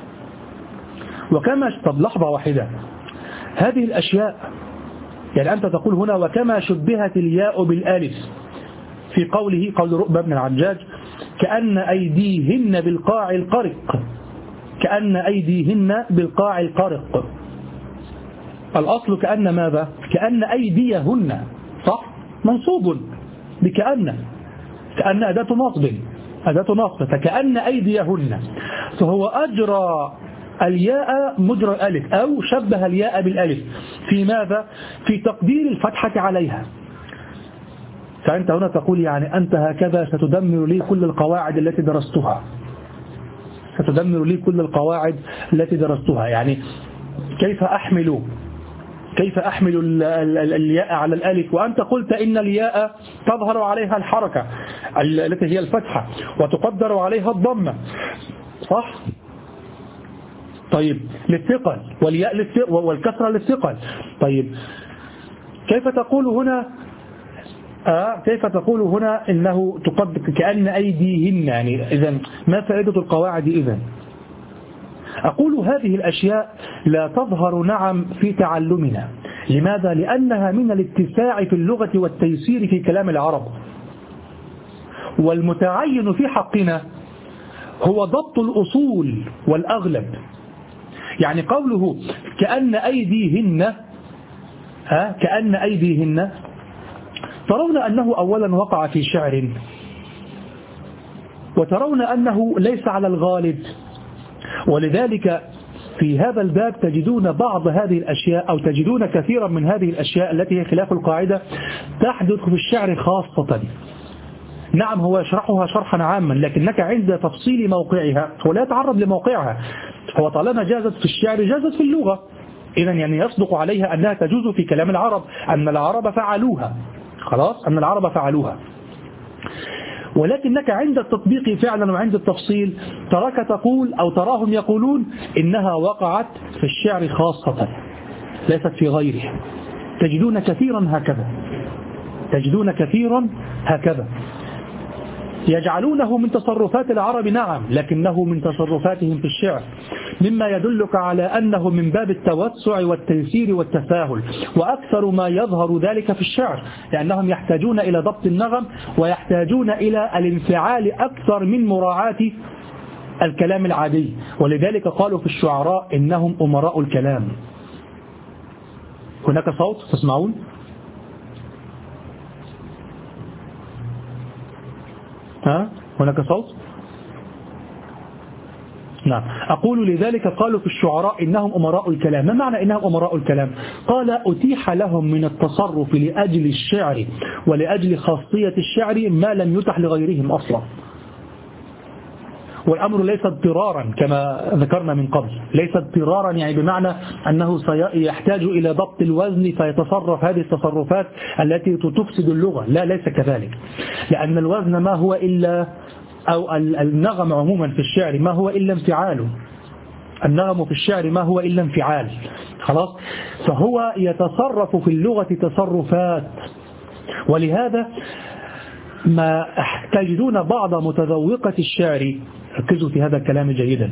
وكما طب لحظة واحدة، هذه الأشياء يعني أنت تقول هنا وكما شبهت الياء بالألف في قوله قول رؤبة بن العجاج كأن أيديهن بالقاع القرق، كأن أيديهن بالقاع القرق. الأصل كأن ماذا؟ كأن أيديهن، صح؟ منصوب بكأن، كأن أداة نصب، أداة نصب، فكأن أيديهن، فهو أجرى الياء مجرى الألف أو شبه الياء بالألف في ماذا؟ في تقدير الفتحة عليها. فأنت هنا تقول يعني أنت هكذا ستدمر لي كل القواعد التي درستها، ستدمر لي كل القواعد التي درستها. يعني كيف أحمل كيف أحمل الياء على الألف وأنت قلت إن الياء تظهر عليها الحركة التي هي الفتحة وتقدر عليها الضمة، صح؟ طيب للثقل، والياء للثقل والكسرة للثقل. طيب كيف تقول هنا آه كيف تقول هنا إنه تقدر كأن أيديهن؟ يعني إذن ما فائدة القواعد إذن؟ أقول هذه الأشياء لا تظهر نعم في تعلمنا. لماذا؟ لأنها من الاتساع في اللغة والتيسير في كلام العرب، والمتعين في حقنا هو ضبط الأصول والأغلب. يعني قوله كأن أيديهن، ها كأن أيديهن، ترون أنه أولا وقع في شعر، وترون أنه ليس على الغالب، ولذلك في هذا الباب تجدون بعض هذه الأشياء أو تجدون كثيرا من هذه الأشياء التي هي خلاف القاعدة تحدث في الشعر خاصة. نعم هو يشرحها شرحا عاما، لكنك عند تفصيل موقعها هو لا يتعرض لموقعها، هو طالما جازت في الشعر جازت في اللغة، إذا يعني يصدق عليها أنها تجوز في كلام العرب، أن العرب فعلوها، خلاص أن العرب فعلوها. ولكنك عند التطبيق فعلا وعند التفصيل تراك تقول أو تراهم يقولون إنها وقعت في الشعر خاصة ليست في غيره. تجدون كثيرا هكذا، تجدون كثيرا هكذا يجعلونه من تصرفات العرب، نعم، لكنه من تصرفاتهم في الشعر، مما يدلك على أنه من باب التوسع والتيسير والتساهل، وأكثر ما يظهر ذلك في الشعر، لأنهم يحتاجون إلى ضبط النغم ويحتاجون إلى الانفعال أكثر من مراعاة الكلام العادي، ولذلك قالوا في الشعراء إنهم أمراء الكلام. هناك صوت تسمعون؟ ها؟ هناك صوت؟ نعم. أقول لذلك قالوا في الشعراء إنهم أمراء الكلام. ما معنى إنهم أمراء الكلام؟ قال أتيح لهم من التصرف لأجل الشعر ولأجل خاصية الشعر ما لم يتح لغيرهم أصلا. والأمر ليس اضطرارا كما ذكرنا من قبل، ليس اضطرارا يعني بمعنى أنه سيحتاج إلى ضبط الوزن فيتصرف هذه التصرفات التي تفسد اللغة، لا، ليس كذلك، لأن الوزن ما هو إلا أو النغم عموما في الشعر ما هو إلا انفعاله، النغم في الشعر ما هو إلا انفعال، خلاص، فهو يتصرف في اللغة تصرفات. ولهذا ما تجدون بعض متذوقة الشعر، ركزوا في هذا الكلام جيدا،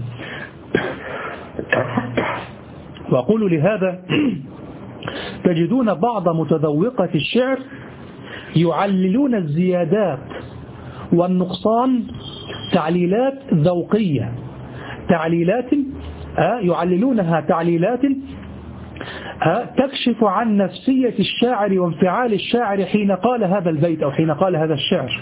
وأقول لهذا تجدون بعض متذوقة الشعر يعللون الزيادات والنقصان تعليلات ذوقية، تعليلات يعللونها تعليلات تكشف عن نفسية الشاعر وانفعال الشاعر حين قال هذا البيت أو حين قال هذا الشعر.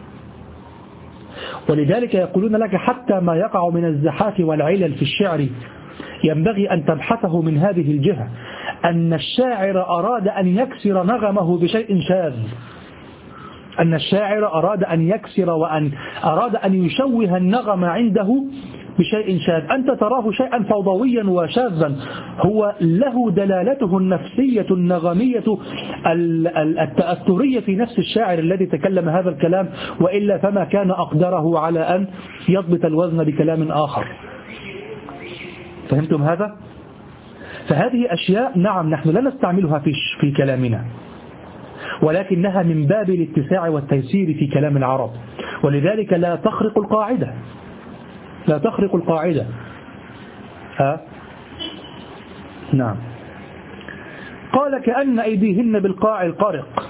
ولذلك يقولون لك حتى ما يقع من الزحاف والعلل في الشعر ينبغي أن تبحثه من هذه الجهة، أن الشاعر أراد أن يكسر نغمه بشيء شاذ، أن الشاعر أراد أن يكسر وأن أراد أن يشوه النغم عنده بشيء شاذ. أنت تراه شيئا فوضويا وشاذا، هو له دلالته النفسية النغمية التأثرية في نفس الشاعر الذي تكلم هذا الكلام، وإلا فما كان أقدره على أن يضبط الوزن بكلام آخر. فهمتم هذا؟ فهذه أشياء نعم نحن لا نستعملها في في كلامنا، ولكنها من باب الاتساع والتيسير في كلام العرب، ولذلك لا تخرق القاعدة، لا تخرق القاعدة. ها؟ نعم. قال كأن أيديهن بالقاع القارق،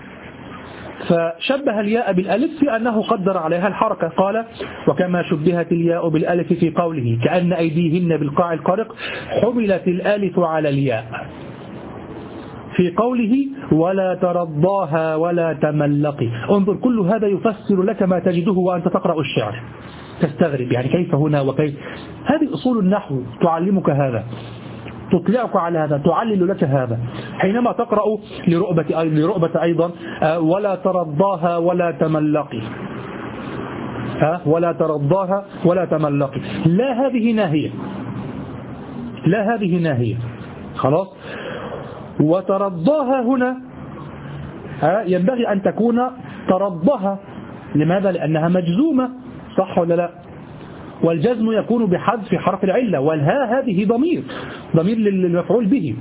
فشبه الياء بالألف في أنه قدر عليها الحركة. قال وكما شبهت الياء بالألف في قوله كأن أيديهن بالقاع القارق حملت الألف على الياء في قوله ولا ترضاها ولا تملقي. انظر كل هذا يفسر لك ما تجده وأنت تقرأ الشعر، تستغرب يعني كيف هنا وكيف. هذه أصول النحو تعلمك هذا، تطلعك على هذا، تعلل لك هذا. حينما تقرأ لرؤبة لرؤبة أيضا ولا ترضاها ولا تملقي، ها ولا ترضاها ولا تملقي، لا هذه ناهية، لا هذه ناهية، خلاص. وترضاها هنا ها ينبغي أن تكون ترضها. لماذا؟ لأنها مجزومة، صح ولا لا؟ والجزم يكون بحذف حرف العلة، والها هذه ضمير ضمير للمفعول به،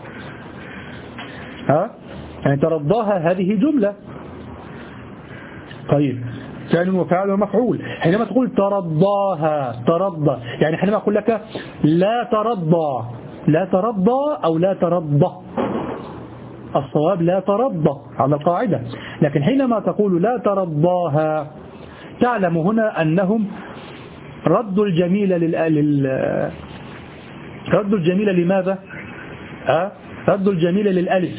ها يعني ترضاها هذه جملة. طيب فعل وفعل ومفعول. حينما تقول ترضاها، ترضى يعني حينما أقول لك لا ترضى، لا ترضى أو لا ترضى، الصواب لا ترضى على القاعدة. لكن حينما تقول لا ترضاها تعلم هنا أنهم ردوا الجميل لل ردوا الجميل لماذا؟ أه؟ ردوا الجميل للألف،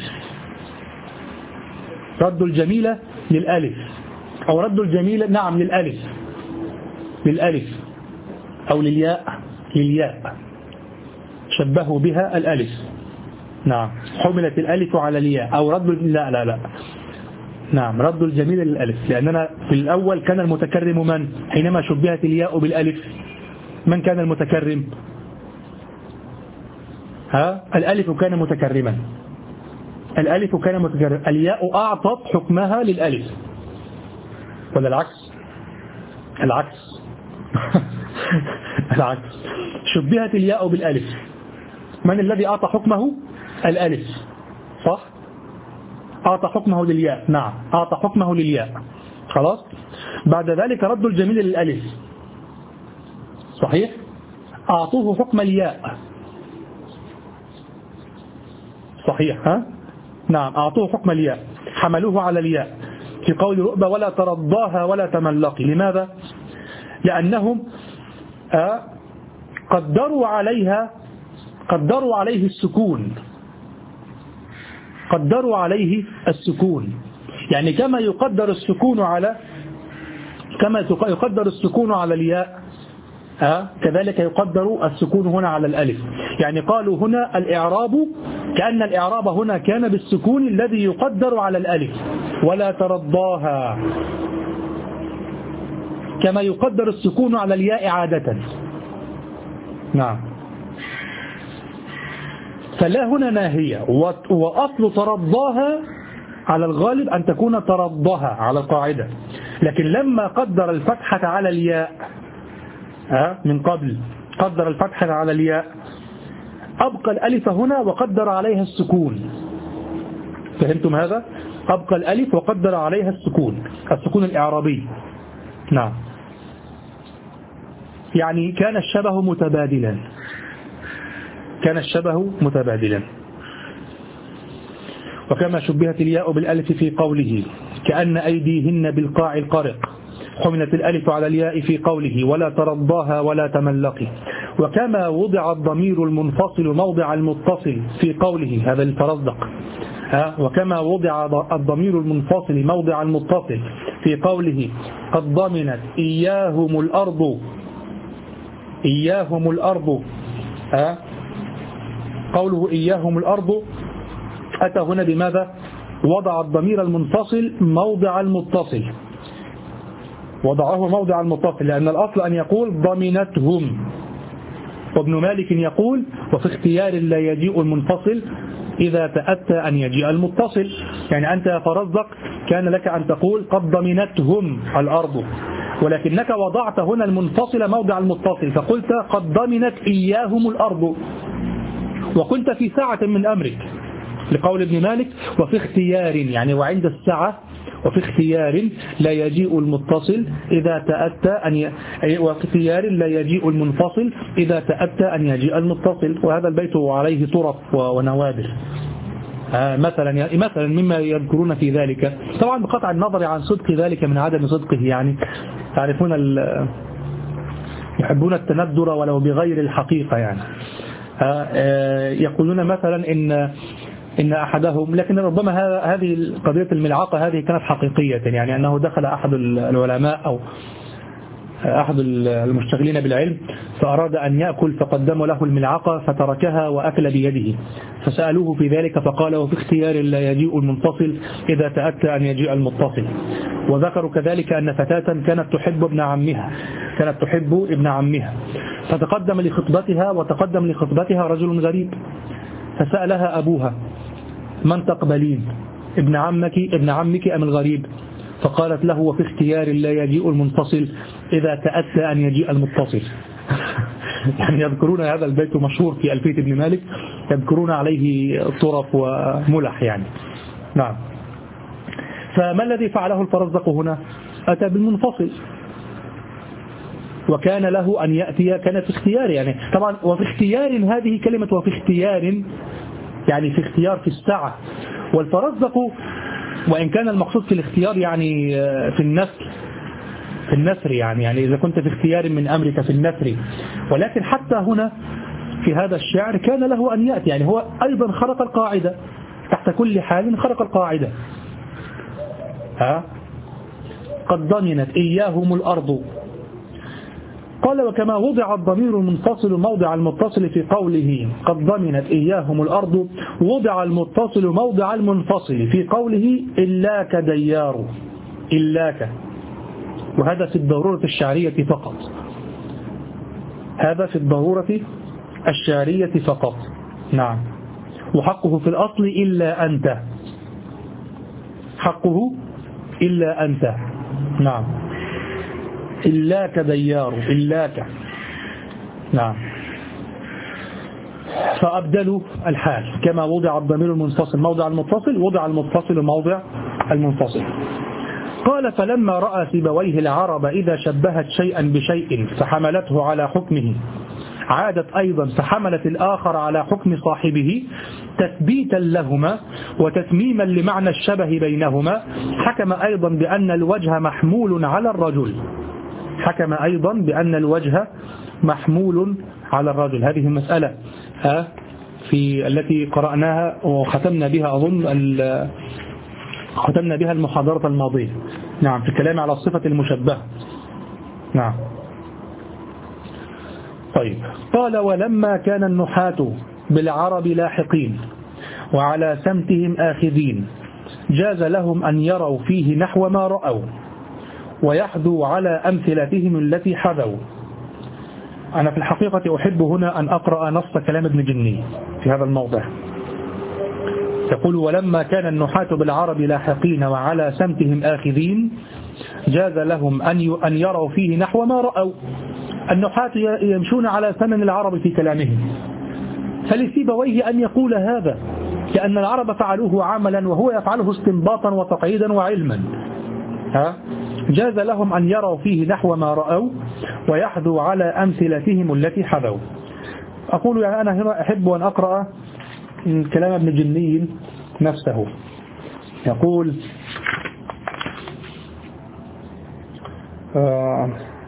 ردوا الجميل للألف أو ردوا الجميل نعم للألف، للألف أو للياء، للياء شبهوا بها الألف. نعم حملت الألف على الياء أو ردوا لا لا لا نعم ردوا الجميل للألف، لأننا في الأول كان المتكرم من؟ حينما شبهت الياء بالألف من كان المتكرم؟ ها الألف كان متكرما، الألف كان متكرما، الياء أعطت حكمها للألف ولا العكس؟ العكس العكس، شبهت الياء بالألف، من الذي أعطى حكمه؟ الألف، صح؟ أعطى حكمه للياء، نعم أعطى حكمه للياء، خلاص. بعد ذلك ردوا الجميل للألف، صحيح؟ أعطوه حكم الياء، صحيح ها؟ نعم أعطوه حكم الياء، حملوه على الياء في قول رؤبة ولا ترضاها ولا تملقي. لماذا؟ لأنهم قدروا عليها، قدروا عليه السكون، قدروا عليه السكون، يعني كما يقدر السكون على كما يقدر السكون على الياء أه؟ كذلك يقدر السكون هنا على الألف. يعني قالوا هنا الإعراب كأن الإعراب هنا كان بالسكون الذي يقدر على الألف ولا ترضاها، كما يقدر السكون على الياء عادة. نعم فلا هنا ناهية، وأصل ترضاها على الغالب أن تكون ترضها على القاعدة، لكن لما قدر الفتحة على الياء من قبل، قدر الفتحة على الياء أبقى الألف هنا وقدر عليها السكون. فهمتم هذا؟ أبقى الألف وقدر عليها السكون، السكون الإعرابي. نعم يعني كان الشبه متبادلا، كان الشبه متبادلا. وكما شبهت الياء بالألف في قوله كأن أيديهن بالقاع القرق، حملت الألف على الياء في قوله ولا ترضاها ولا تملقي. وكما وضع الضمير المنفصل موضع المتصل في قوله، هذا الترزق، ها وكما وضع الضمير المنفصل موضع المتصل في قوله قد ضمنت إياهم الأرض، إياهم الأرض، ها قوله إياهم الأرض أتى هنا بماذا؟ وضع الضمير المنفصل موضع المتصل، وضعه موضع المتصل، لأن الأصل أن يقول ضمنتهم. وابن مالك يقول وفي اختيار لا يجيء المنفصل إذا تأتى أن يجيء المتصل. يعني أنت يا فرزق كان لك أن تقول قد ضمنتهم الأرض، ولكنك وضعت هنا المنفصل موضع المتصل فقلت قد ضمنت إياهم الأرض، وكنت في ساعة من أمرك، لقول ابن مالك وفي اختيار، يعني وعند الساعة وفي اختيار لا يجيء المتصل إذا تأتى أن ي... وفي اختيار لا يجيء المنفصل إذا تأتى أن يجيء المتصل. وهذا البيت عليه طرف ونوادر. آه مثلا مثلا مما يذكرون في ذلك، طبعا بقطع النظر عن صدق ذلك من عدم صدقه، يعني تعرفون ال... يحبون التندر ولو بغير الحقيقة، يعني آه آه يقولون مثلا إن إن أحدهم، لكن ربما هذه قضية الملعقة هذه كانت حقيقية، يعني أنه دخل أحد العلماء أو أحد المشتغلين بالعلم فأراد أن يأكل فقدموا له الملعقة فتركها وأكل بيده، فسألوه في ذلك فقال وفي اختيار لا يجيء المنفصل إذا تأتى أن يجيء المتصل. وذكروا كذلك أن فتاة كانت تحب ابن عمها كانت تحب ابن عمها فتقدم لخطبتها وتقدم لخطبتها رجل غريب، فسألها أبوها من تقبلين، ابن عمك ابن عمك أم الغريب؟ فقالت له وفي اختيار لا يجيء المنفصل إذا تأتى أن يجيء المتصل. يعني يذكرون هذا البيت مشهور في ألفية ابن مالك، يذكرون عليه طرف وملح يعني. نعم. فما الذي فعله الفرزدق هنا؟ أتى بالمنفصل، وكان له أن يأتي، كان في اختيار، يعني طبعا وفي اختيار هذه كلمة وفي اختيار يعني في اختيار في الساعة. والفرزدق وإن كان المقصود في الاختيار يعني في النسر في النسر يعني يعني إذا كنت في اختيار من أمرك في النسر، ولكن حتى هنا في هذا الشعر كان له أن يأتي، يعني هو أيضا خرق القاعدة، تحت كل حال خرق القاعدة. ها قد ضمنت إياهم الأرض، قال وكما وضع الضمير المنفصل موضع المتصل في قوله قد ضمنت إياهم الأرض، وضع المتصل موضع المنفصل في قوله إلاك ديار، إلاك. وهذا في الضرورة الشعرية فقط، هذا في الضرورة الشعرية فقط. نعم. وحقه في الأصل إلا أنت، حقه إلا أنت. نعم. إلاك ديار، إلاك. نعم. فأبدلوا الحال، كما وضع الضمير المنفصل موضع المتصل وضع المتصل موضع المنفصل. قال فلما رأى سيبويه العرب إذا شبهت شيئا بشيء فحملته على حكمه، عادت أيضا فحملت الآخر على حكم صاحبه تثبيتا لهما وتتميما لمعنى الشبه بينهما. حكم أيضا بأن الوجه محمول على الرجل حكم أيضا بأن الوجه محمول على الرجل. هذه المسألة ها في التي قرأناها وختمنا بها أظن ختمنا بها المحاضرة الماضية. نعم. في الكلام على الصفة المشبهة. نعم. طيب. قال ولما كان النحاة بالعرب لاحقين وعلى سمتهم آخذين جاز لهم أن يروا فيه نحو ما رأوا ويحذوا على أمثلتهم التي حذوا. أنا في الحقيقة أحب هنا أن أقرأ نص كلام ابن جني في هذا الموضع. يقول ولما كان النحاة بالعرب لاحقين وعلى سمتهم آخذين جاز لهم أن يروا فيه نحو ما رأوا. النحاة يمشون على سنن العرب في كلامهم، فلسيبويه أن يقول هذا لأن العرب فعلوه عملا وهو يفعله استنباطا وتقعيدا وعلما. ها جاز لهم أن يروا فيه نحو ما رأوا ويحذوا على أمثلتهم التي حذوا. أقول يعني أنا هنا أحب أن أقرأ كلام ابن جني نفسه. يقول آه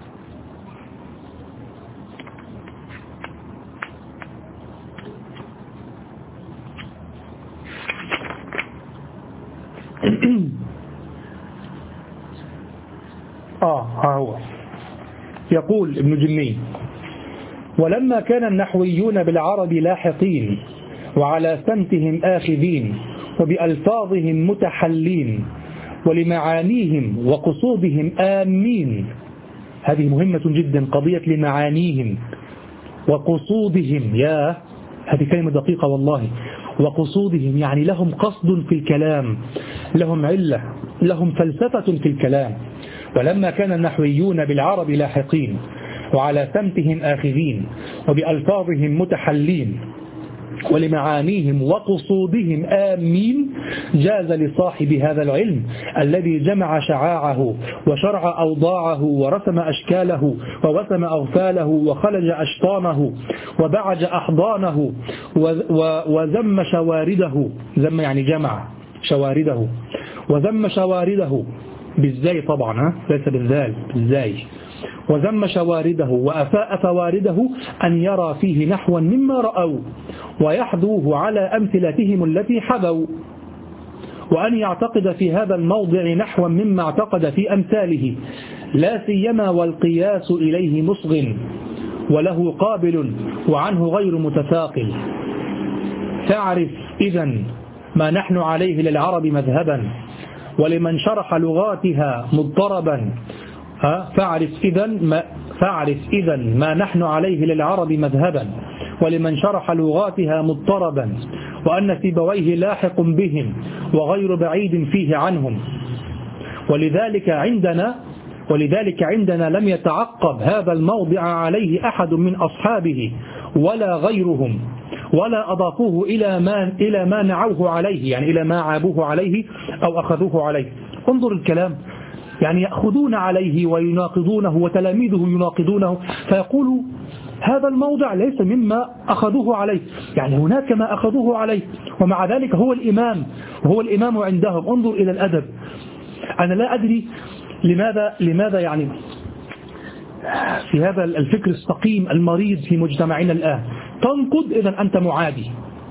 آه ها هو يقول ابن جني ولما كان النحويون بالعرب لاحقين وعلى سمتهم آخذين وبألفاظهم متحلين ولمعانيهم وقصودهم آمين. هذه مهمة جدا، قضية لمعانيهم وقصودهم، يا هذه كلمة دقيقة والله. وقصودهم يعني لهم قصد في الكلام، لهم علة، لهم فلسفة في الكلام. ولما كان النحويون بالعرب لاحقين وعلى سمتهم آخذين وبألفاظهم متحلين ولمعانيهم وقصودهم آمين، جاز لصاحب هذا العلم الذي جمع شعاعه وشرع أوضاعه ورسم أشكاله ووسم أغفاله وخلج أشطانه وبعج أحضانه وذم شوارده، ذم يعني جمع شوارده، وذم شوارده بالزاي طبعا، ليس بالذال، بالزاي، وذم شوارده وأفاء فوارده أن يرى فيه نحوا مما رأوا ويحذوه على أمثلتهم التي حذوا، وأن يعتقد في هذا الموضع نحوا مما اعتقد في أمثاله، لا سيما والقياس إليه مصغ وله قابل وعنه غير متثاقل. تعرف إذن ما نحن عليه للعرب مذهبا ولمن شرح لغاتها مضطربا، فاعرف إذن ما فاعرف إذن ما نحن عليه للعرب مذهبا ولمن شرح لغاتها مضطربا، وأن سيبويه لاحق بهم وغير بعيد فيه عنهم، ولذلك عندنا ولذلك عندنا لم يتعقب هذا الموضع عليه أحد من أصحابه ولا غيرهم، ولا أضافوه إلى ما إلى ما نعوه عليه، يعني إلى ما عابوه عليه أو أخذوه عليه. انظر الكلام، يعني يأخذون عليه ويناقضونه وتلاميذه يناقضونه، فيقولوا هذا الموضع ليس مما أخذوه عليه، يعني هناك ما أخذوه عليه، ومع ذلك هو الإمام وهو الإمام عندهم. انظر إلى الأدب. أنا لا أدري لماذا لماذا يعني في هذا الفكر السقيم المريض في مجتمعنا الآن، تنقد إذا أنت معادي،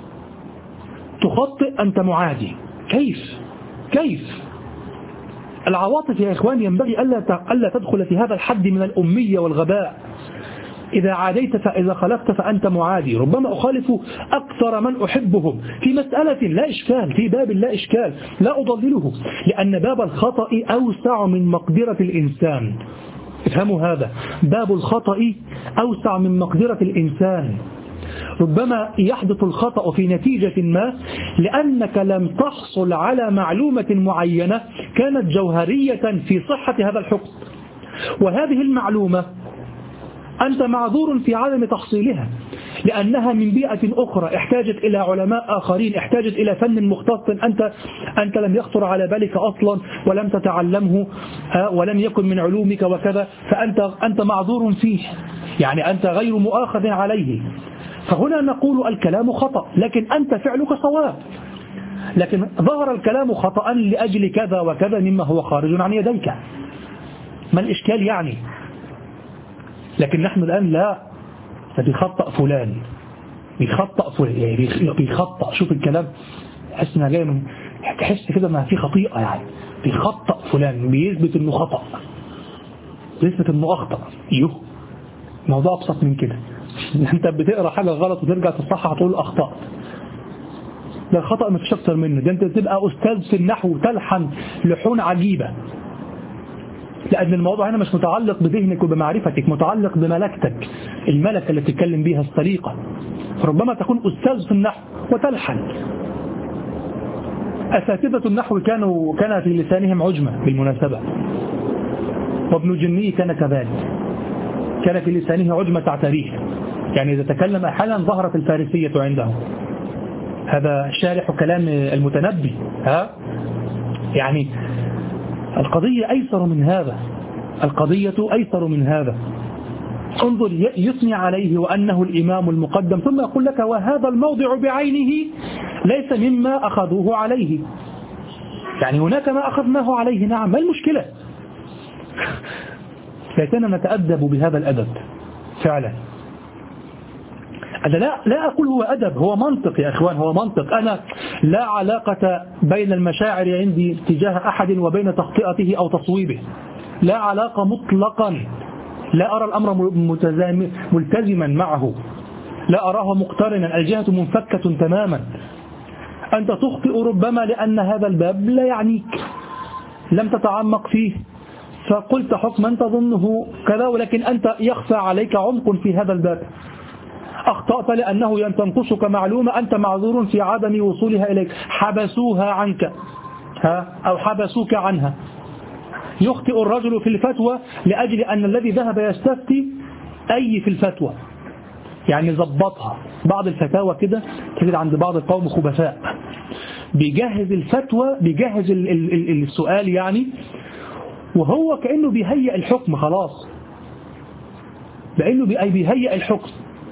تخطئ أنت معادي. كيف كيف العواطف يا إخوان ينبغي ألا تدخل في هذا الحد من الأمية والغباء. إذا عاديت فإذا خلفت فأنت معادي. ربما أخالف أكثر من أحبهم في مسألة لا إشكال، في باب لا إشكال، لا أضلله، لأن باب الخطأ أوسع من مقدرة الإنسان. افهموا هذا، باب الخطأ أوسع من مقدرة الإنسان. ربما يحدث الخطأ في نتيجة ما لأنك لم تحصل على معلومة معينة كانت جوهرية في صحة هذا الحكم، وهذه المعلومة أنت معذور في عدم تحصيلها لأنها من بيئة أخرى احتاجت إلى علماء آخرين، احتاجت إلى فن مختص أنت أنت لم يخطر على بالك أصلا ولم تتعلمه ولم يكن من علومك وكذا، فأنت أنت معذور فيه، يعني أنت غير مؤاخذ عليه. فهنا نقول الكلام خطأ لكن أنت فعلك صواب، لكن ظهر الكلام خطأ لأجل كذا وكذا مما هو خارج عن يديك، ما الإشكال يعني؟ لكن نحن الآن لا، بيخطأ فلان بيخطأ فلان يعني بيخطأ، شوف الكلام، تحس انها جايه من تحس كده انها في خطيئة، يعني بيخطأ فلان، بيثبت انه خطأ، بيثبت انه أخطأ. يوه، موضوع أبسط من كده. انت بتقرأ حاجة غلط وترجع تصحح تقول أخطأ، ده الخطأ مفيش أكتر منه، ده انت تبقى أستاذ في النحو تلحن لحون عجيبة، لأن الموضوع هنا مش متعلق بذهنك وبمعرفتك، متعلق بملكتك، الملكة اللي تتكلم بيها، السليقة. فربما تكون أستاذ في النحو وتلحن. أساتذة النحو كانوا كان في لسانهم عجمة بالمناسبة، وابن جني كان كذلك، كان في لسانه عجمة تعتريه، يعني إذا تكلم أحيانا ظهرت الفارسية عنده. هذا شارح كلام المتنبي، ها يعني القضية أيسر من هذا، القضية أيسر من هذا. انظر، يثني عليه وأنه الإمام المقدم، ثم يقول لك وهذا الموضع بعينه ليس مما أخذوه عليه، يعني هناك ما أخذناه عليه، نعم، ما المشكلة؟ لكننا نتأدب بهذا الأدب فعلا. أنا لا لا أقول هو أدب، هو منطق يا إخوان، هو منطق. أنا لا علاقة بين المشاعر عندي تجاه أحد وبين تخطئته أو تصويبه، لا علاقة مطلقا، لا أرى الأمر ملتزما معه، لا أراه مقترنا، الجهة منفكة تماما. أنت تخطئ ربما لأن هذا الباب لا يعنيك، لم تتعمق فيه فقلت حكما تظنه كذا، ولكن أنت يخفى عليك عمق في هذا الباب. أخطأت لأنه تنقصك معلومة، أنت معذور في عدم وصولها إليك، حبسوها عنك ها أو حبسوك عنها. يخطئ الرجل في الفتوى لأجل أن الذي ذهب يستفتي أي في الفتوى، يعني ظبطها. بعض الفتاوى كده تجد عند بعض القوم خبثاء بيجهز الفتوى، بيجهز ال ال ال السؤال يعني، وهو كأنه بيهيئ الحكم خلاص، لأنه بيهيئ الحكم.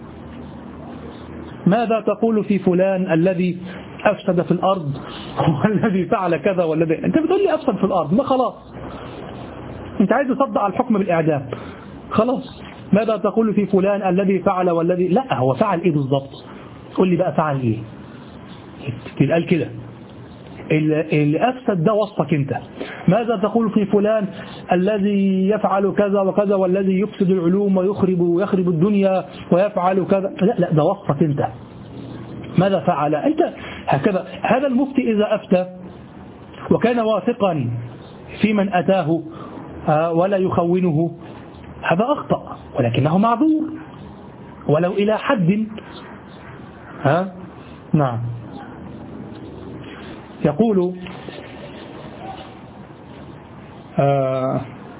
ماذا تقول في فلان الذي أفسد في الأرض والذي فعل كذا والذي، أنت بتقول لي أفسد في الأرض، ما خلاص أنت عايز تصدق على الحكم بالإعدام خلاص. ماذا تقول في فلان الذي فعل والذي، لا هو فعل إيه بالضبط؟ قول لي بقى فعل إيه؟ تقال كده اللي أفسد ده وصفك أنت. ماذا تقول في فلان الذي يفعل كذا وكذا والذي يفسد العلوم ويخرب ويخرب الدنيا ويفعل كذا، لا لا ده وصفك أنت. ماذا فعل أنت؟ هكذا. هذا المفتي إذا أفتى وكان واثقا في من أتاه ولا يخونه، هذا أخطأ ولكنه معذور ولو إلى حد. ها نعم. يقول آه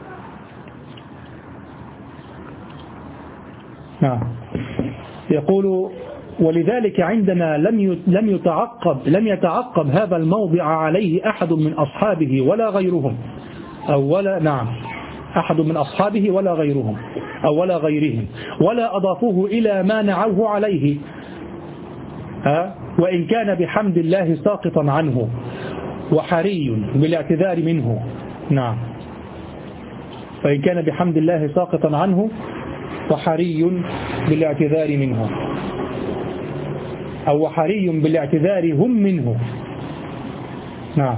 نعم يقول ولذلك عندنا لم لم يتعقب لم يتعقب هذا الموضع عليه أحد من أصحابه ولا غيرهم، أو ولا نعم أحد من أصحابه ولا غيرهم أو ولا غيرهم، ولا أضافوه إلى ما نعوه عليه، ها وإن كان بحمد الله ساقطا عنه وحري بالاعتذار منه. نعم وإن كان بحمد الله ساقطا عنه وحري بالاعتذار منه، أو وحري بالاعتذار هم منه. نعم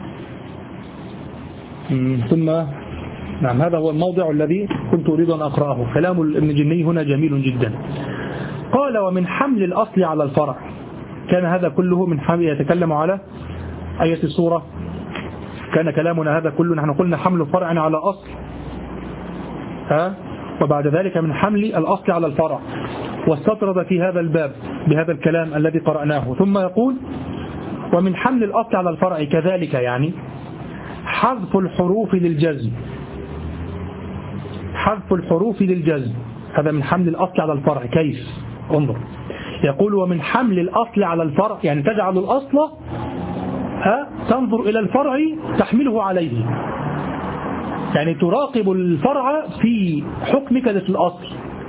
ثم نعم هذا هو الموضع الذي كنت أريد أن أقرأه. كلام ابن جني هنا جميل جدا. قال ومن حمل الأصل على الفرع، كان هذا كله من حمل، يتكلم على آية السورة، كان كلامنا هذا كله نحن قلنا حمل فرع على أصل، ها وبعد ذلك من حمل الأصل على الفرع، واستطرد في هذا الباب بهذا الكلام الذي قرأناه. ثم يقول ومن حمل الأصل على الفرع كذلك يعني حذف الحروف للجزم، حذف الحروف للجزم هذا من حمل الأصل على الفرع. كيف؟ انظر يقول ومن حمل الأصل على الفرع يعني تجعل الأصل ها تنظر إلى الفرع تحمله عليه، يعني تراقب الفرع في حكمك للأصل،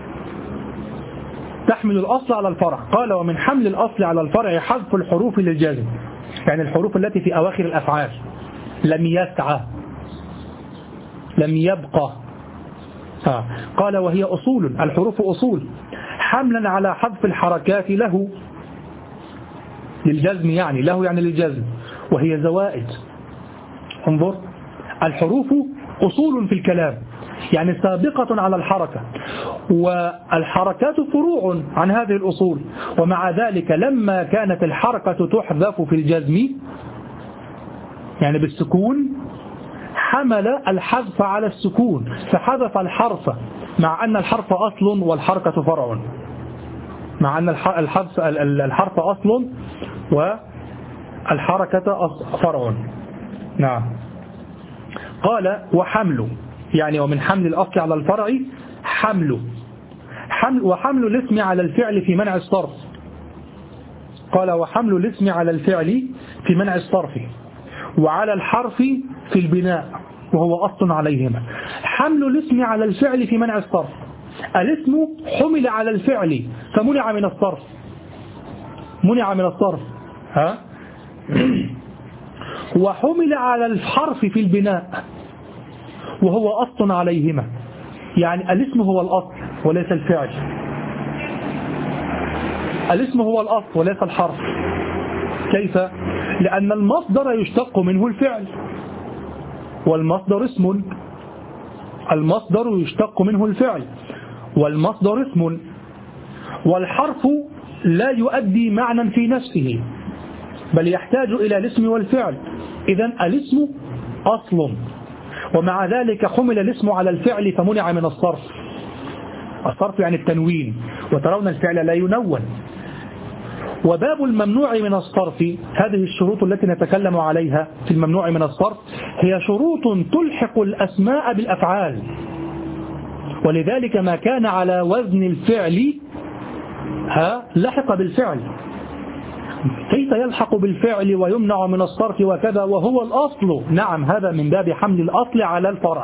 تحمل الأصل على الفرع. قال ومن حمل الأصل على الفرع حذف الحروف للجزم، يعني الحروف التي في أواخر الأفعال، لم يسعى لم يبقى. آه. قال وهي أصول، الحروف أصول، حملا على حذف الحركات له للجزم، يعني له يعني للجزم، وهي زوائد. انظر الحروف أصول في الكلام يعني سابقة على الحركة، والحركات فروع عن هذه الأصول، ومع ذلك لما كانت الحركة تحذف في الجزم يعني بالسكون حمل الحذف على السكون فحذف الحرف، مع أن الحرف أصل والحركة فرع، مع أن الحذف الحرف أصل والحركة فرع. نعم. قال وحمل يعني ومن حمل الأصل على الفرع حمل حمل وحمل الاسم على الفعل في منع الصرف. قال وحمل الاسم على الفعل في منع الصرف وعلى الحرف في البناء وهو أصل عليهما. حمل الاسم على الفعل في منع الصرف، الاسم حمل على الفعل فمنع من الصرف، منع من الصرف ها وحمل على الحرف في البناء وهو أصل عليهما، يعني الاسم هو الأصل وليس الفعل، الاسم هو الأصل وليس الحرف. كيف؟ لأن المصدر يشتق منه الفعل، والمصدر اسم، المصدر يشتق منه الفعل والمصدر اسم، والحرف لا يؤدي معنى في نفسه بل يحتاج إلى الاسم والفعل. إذن الاسم أصل، ومع ذلك حمل الاسم على الفعل فمنع من الصرف. الصرف يعني التنوين، وترون الفعل لا ينون. وباب الممنوع من الصرف، هذه الشروط التي نتكلم عليها في الممنوع من الصرف هي شروط تلحق الأسماء بالأفعال، ولذلك ما كان على وزن الفعل ها لحق بالفعل. كيف يلحق بالفعل ويمنع من الصرف وكذا وهو الأصل؟ نعم، هذا من باب حمل الأصل على الفرع.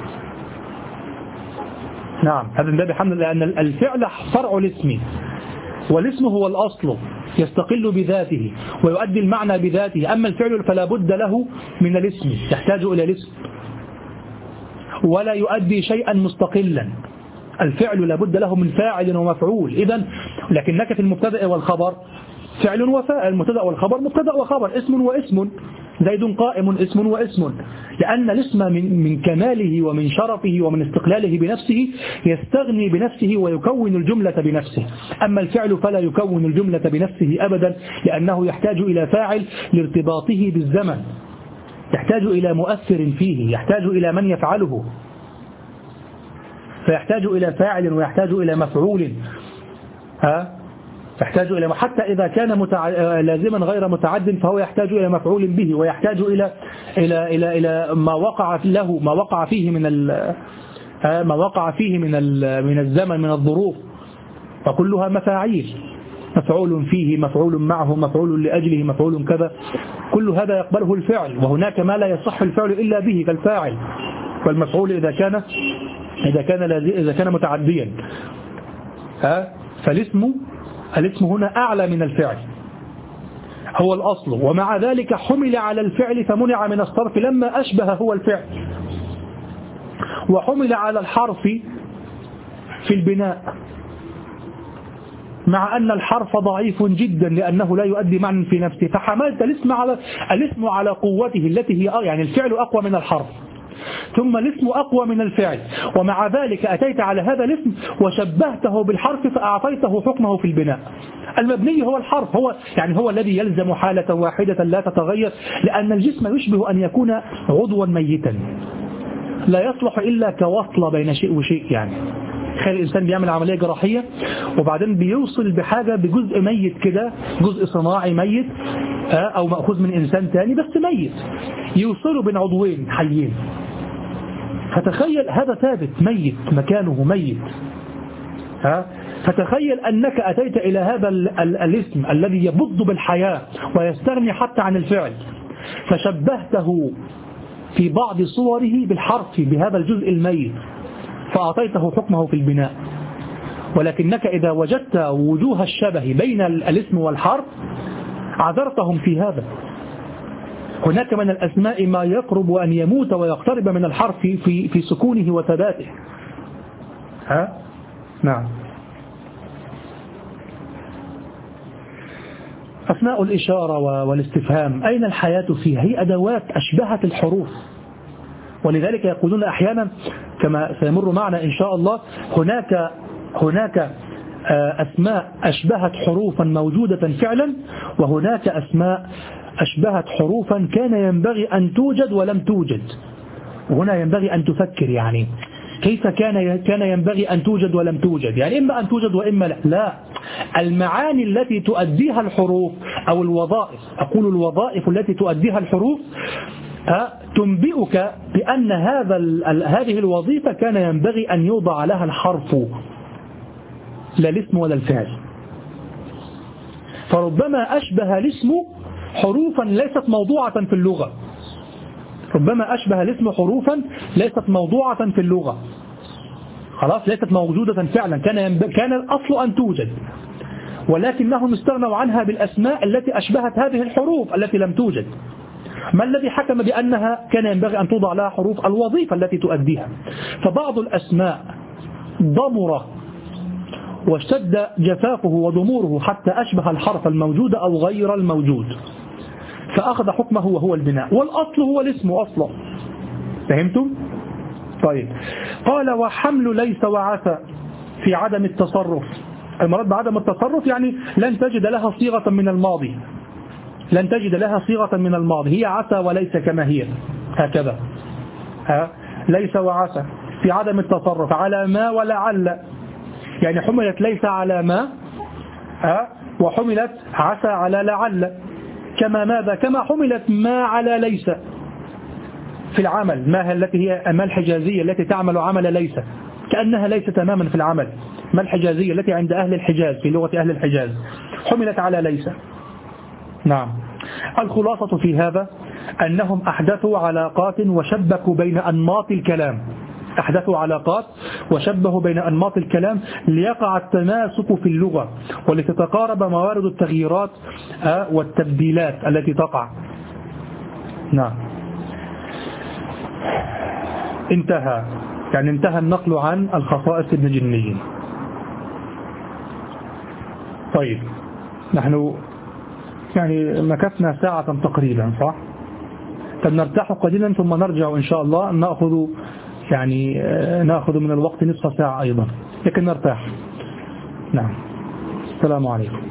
نعم، هذا من باب حمل، لأن الفعل فرع الاسم، والاسم هو الأصل يستقل بذاته ويؤدي المعنى بذاته. أما الفعل فلا بد له من الاسم، يحتاج إلى الاسم ولا يؤدي شيئا مستقلا. الفعل لا بد له من فاعل ومفعول. إذن لكنك في المبتدأ والخبر فعل وفاعل، المبتدأ والخبر مبتدأ وخبر، اسم واسم. زيد قائم اسم واسم، لأن الاسم من من كماله ومن شرفه ومن استقلاله بنفسه يستغني بنفسه ويكون الجملة بنفسه. أما الفعل فلا يكون الجملة بنفسه أبدا، لأنه يحتاج إلى فاعل لارتباطه بالزمن، يحتاج إلى مؤثر فيه، يحتاج إلى من يفعله، فيحتاج إلى فاعل ويحتاج إلى مفعول. ها يحتاج إلى، حتى إذا كان متع... لازما غير متعد فهو يحتاج إلى مفعول به، ويحتاج إلى إلى إلى إلى ما وقع له ما وقع فيه من ال... ما وقع فيه من ال... من الزمن، من الظروف، فكلها مفاعيل، مفعول فيه، مفعول معه، مفعول لأجله، مفعول كذا، كل هذا يقبله الفعل. وهناك ما لا يصح الفعل إلا به كالفاعل والمفعول إذا كان إذا كان لازم... إذا كان متعديا. ها فالاسم الاسم هنا أعلى من الفعل، هو الأصل، ومع ذلك حمل على الفعل فمنع من الصرف لما أشبه هو الفعل، وحمل على الحرف في البناء مع أن الحرف ضعيف جدا لأنه لا يؤدي معنى في نفسه، فحملت الاسم على الاسم على قوته التي هي يعني الفعل أقوى من الحرف، ثم الاسم أقوى من الفعل، ومع ذلك أتيت على هذا الاسم وشبهته بالحرف فأعطيته حكمه في البناء. المبني هو الحرف، هو يعني هو الذي يلزم حالة واحدة لا تتغير، لأن الجسم يشبه أن يكون عضوا ميتا لا يصلح إلا كوصلة بين شيء وشيء. يعني تخيل الإنسان بيعمل عملية جراحية وبعدين بيوصل بحاجة بجزء ميت كده، جزء صناعي ميت أو مأخوذ من إنسان تاني بس ميت، يوصله بين عضوين حيين. فتخيل هذا ثابت ميت، مكانه ميت. ها فتخيل أنك أتيت إلى هذا الاسم الذي يبض بالحياة ويستغني حتى عن الفعل، فشبهته في بعض صوره بالحرف بهذا الجزء الميت فأعطيته حكمه في البناء. ولكنك إذا وجدت وجوه الشبه بين الاسم والحرف عذرتهم في هذا. هناك من الأسماء ما يقرب أن يموت ويقترب من الحرف في في سكونه وثباته. ها نعم. أسماء الإشارة والاستفهام أين الحياة فيها؟ هي أدوات أشبهت الحروف، ولذلك يقولون أحيانا كما سيمر معنا إن شاء الله هناك هناك أسماء أشبهت حروفا موجودة فعلا، وهناك أسماء أشبهت حروفا كان ينبغي أن توجد ولم توجد. وهنا ينبغي أن تفكر يعني كيف كان كان ينبغي أن توجد ولم توجد، يعني إما أن توجد وإما لا. لا، المعاني التي تؤديها الحروف أو الوظائف، أقول الوظائف التي تؤديها الحروف تنبئك بأن هذا هذه الوظيفة كان ينبغي أن يوضع لها الحرف لا الاسم ولا الفعل. فربما أشبه الاسم حروفا ليست موضوعة في اللغة، ربما أشبه الاسم حروفا ليست موضوعة في اللغة، خلاص ليست موجودة فعلا، كان كان الأصل أن توجد، ولكنهم استغنوا عنها بالأسماء التي أشبهت هذه الحروف التي لم توجد. ما الذي حكم بأنها كان ينبغي أن توضع لها حروف؟ الوظيفة التي تؤديها. فبعض الأسماء ضمر واشتد جفافه وضموره حتى أشبه الحرف الموجود أو غير الموجود، فأخذ حكمه وهو البناء، والأصل هو الاسم أصلا. فهمتم؟ طيب، قال وحمل ليس وعسى في عدم التصرف. المراد بعدم التصرف يعني لن تجد لها صيغة من الماضي، لن تجد لها صيغة من الماضي، هي عسى وليس كما هي هكذا. ها ليس وعسى في عدم التصرف على ما ولعل، يعني حملت ليس على ما ها وحملت عسى على لعل، كما ماذا؟ كما حملت ما على ليس في العمل، ما التي هي ما الحجازية التي تعمل عمل ليس، كأنها ليست تماما في العمل. ما الحجازية التي عند أهل الحجاز في لغة أهل الحجاز حملت على ليس. نعم. الخلاصة في هذا أنهم أحدثوا علاقات وشبكوا بين أنماط الكلام أحدثوا علاقات وشبهوا بين أنماط الكلام ليقع التماسك في اللغة ولتتقارب موارد التغييرات والتبديلات التي تقع. نعم. انتهى يعني انتهى النقل عن الخصائص ابن جني. طيب نحن يعني مكثنا ساعة تقريبا صح؟ طب نرتاح قليلا ثم نرجع إن شاء الله نأخذ يعني نأخذ من الوقت نصف ساعة أيضا لكن نرتاح. نعم. السلام عليكم.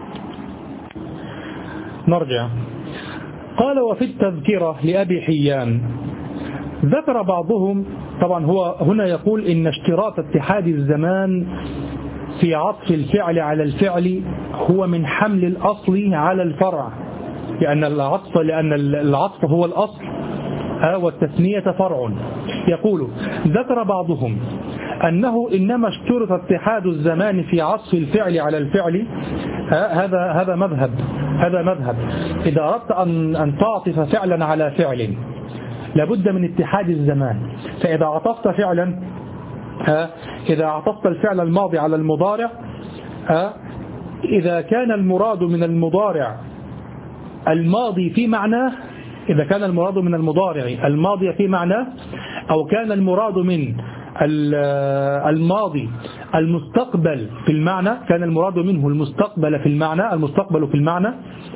نرجع. قال وفي التذكرة لأبي حيان ذكر بعضهم، طبعا هو هنا يقول إن اشتراط اتحاد الزمان في عطف الفعل على الفعل هو من حمل الأصل على الفرع، لأن العطف لأن العطف هو الأصل والتثنية فرع. يقول ذكر بعضهم أنه إنما اشترط اتحاد الزمان في عطف الفعل على الفعل. هذا هذا مذهب هذا مذهب إذا أردت أن أن تعطف فعلا على فعل لابد من اتحاد الزمان. فإذا عطفت فعلا إذا عطفت الفعل الماضي على المضارع إذا كان المراد من المضارع الماضي في معناه إذا كان المراد من المضارع الماضي في معناه أو كان المراد من الماضي المستقبل في المعنى كان المراد منه المستقبل في المعنى المستقبل في المعنى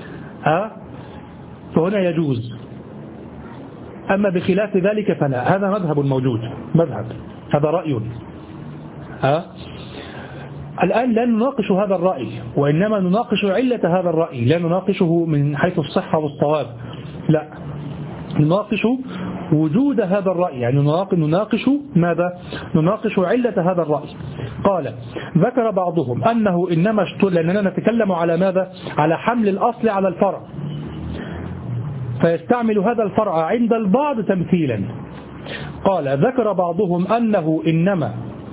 فهنا يجوز. أما بخلاف ذلك فلا. هذا مذهب موجود مذهب هذا رأي. أه؟ الآن لا نناقش هذا الرأي وإنما نناقش علة هذا الرأي، لا نناقشه من حيث الصحة والصواب، لا نناقش وجود هذا الرأي، يعني نناقش ماذا؟ نناقش علة هذا الرأي. قال ذكر بعضهم أنه إنما اشترط، لأننا نتكلم على ماذا؟ على حمل الأصل على الفرع، فيستعمل هذا الفرع عند البعض تمثيلا. قال ذكر بعضهم أنه إنما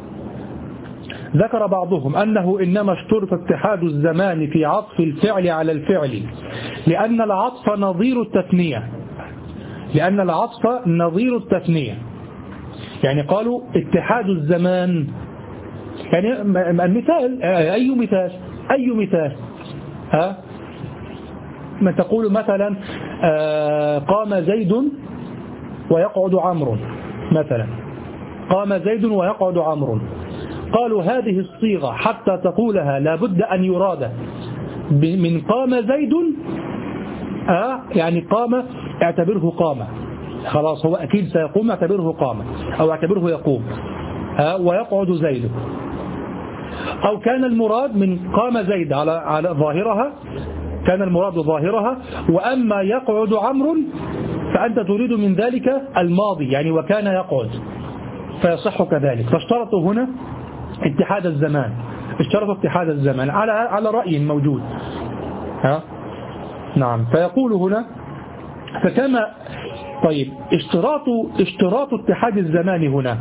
ذكر بعضهم أنه إنما اشترط اتحاد الزمان في عطف الفعل على الفعل لأن العطف نظير التثنية لأن العطف نظير التثنية يعني قالوا اتحاد الزمان، يعني المثال أي مثال أي مثال ها ما تقول مثلا قام زيد ويقعد عمرو مثلا قام زيد ويقعد عمرو، قالوا هذه الصيغة حتى تقولها لابد أن يراد من قام زيد آه يعني قام اعتبره قام خلاص هو أكيد سيقوم اعتبره قام أو اعتبره يقوم آه ويقعد زيد، أو كان المراد من قام زيد على على ظاهرها كان المراد ظاهرها، وأما يقعد عمرو فأنت تريد من ذلك الماضي يعني وكان يقعد فيصح كذلك. فاشترطوا هنا اتحاد الزمان اشترطوا اتحاد الزمان على على رأي موجود ها نعم. فيقول هنا فكما طيب اشتراط اشتراط اتحاد الزمان هنا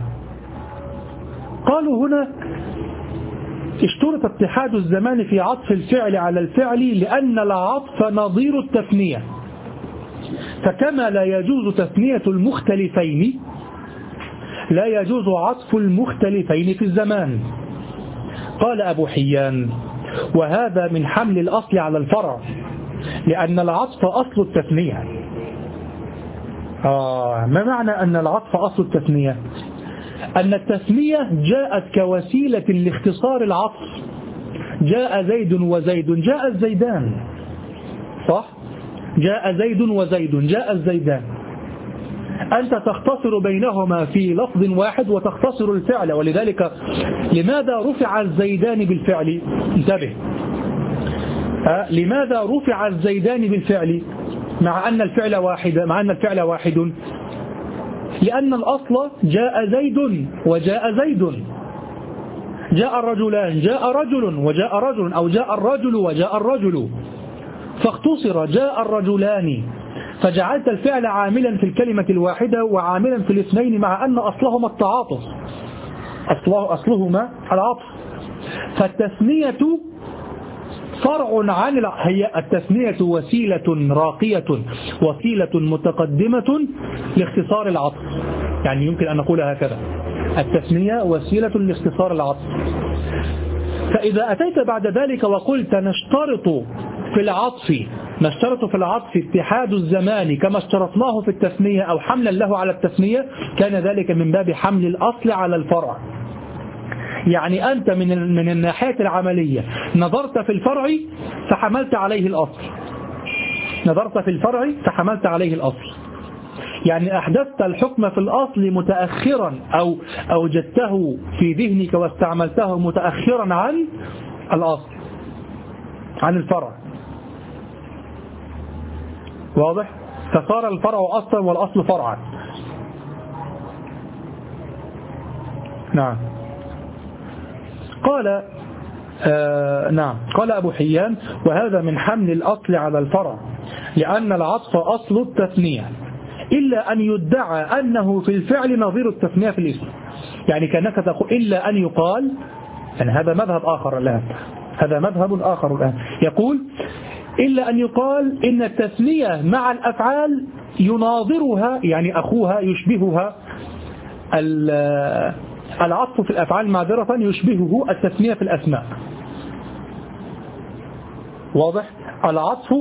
قالوا هنا اشترط اتحاد الزمان في عطف الفعل على الفعل لأن العطف نظير التثنية، فكما لا يجوز تثنية المختلفين لا يجوز عطف المختلفين في الزمان. قال أبو حيان وهذا من حمل الأصل على الفرع لأن العطف أصل التثنية. آه ما معنى أن العطف أصل التثنية؟ أن التثنية جاءت كوسيلة لاختصار العطف، جاء زيد وزيد جاء الزيدان صح؟ جاء زيد وزيد جاء الزيدان، أنت تختصر بينهما في لفظ واحد وتختصر الفعل. ولذلك لماذا رفع الزيدان بالفعل؟ انتبه أه؟ لماذا رفع الزيدان بالفعل مع أن الفعل واحد مع أن الفعل واحد؟ لأن الأصل جاء زيد وجاء زيد، جاء الرجلان جاء رجل وجاء رجل أو جاء الرجل وجاء الرجل، فاختصر جاء الرجلان فجعلت الفعل عاملا في الكلمة الواحدة وعاملا في الاثنين مع أن أصلهما التعاطف. أصله أصلهما العطف. فالتثنية فرع عن الع... هي التثنية وسيلة راقية، وسيلة متقدمة لاختصار العطف. يعني يمكن أن نقول هكذا: التثنية وسيلة لاختصار العطف. فإذا أتيت بعد ذلك وقلت نشترط في العطف نشترط في العطف اتحاد الزمان كما اشترطناه في التثنية أو حملا له على التثنية، كان ذلك من باب حمل الأصل على الفرع. يعني أنت من من الناحية العملية نظرت في الفرع فحملت عليه الأصل، نظرت في الفرع فحملت عليه الأصل، يعني أحدثت الحكم في الأصل متأخرا أو أوجدته في ذهنك واستعملته متأخرا عن الأصل، عن الفرع. واضح؟ فصار الفرع أصلا والأصل فرعا. نعم. قال آه نعم قال أبو حيان: وهذا من حمل الأصل على الفرع، لأن العطف أصل التثنية، إلا أن يدعى أنه في الفعل نظير التثنية في الاسم. يعني كأنك تقول إلا أن يقال، يعني هذا مذهب آخر الآن، هذا مذهب آخر الآن يقول: إلا أن يقال إن التثنية مع الأفعال يناظرها، يعني أخوها يشبهها، العطف في الأفعال معذرة يشبهه التثنية في الأسماء. واضح؟ العطف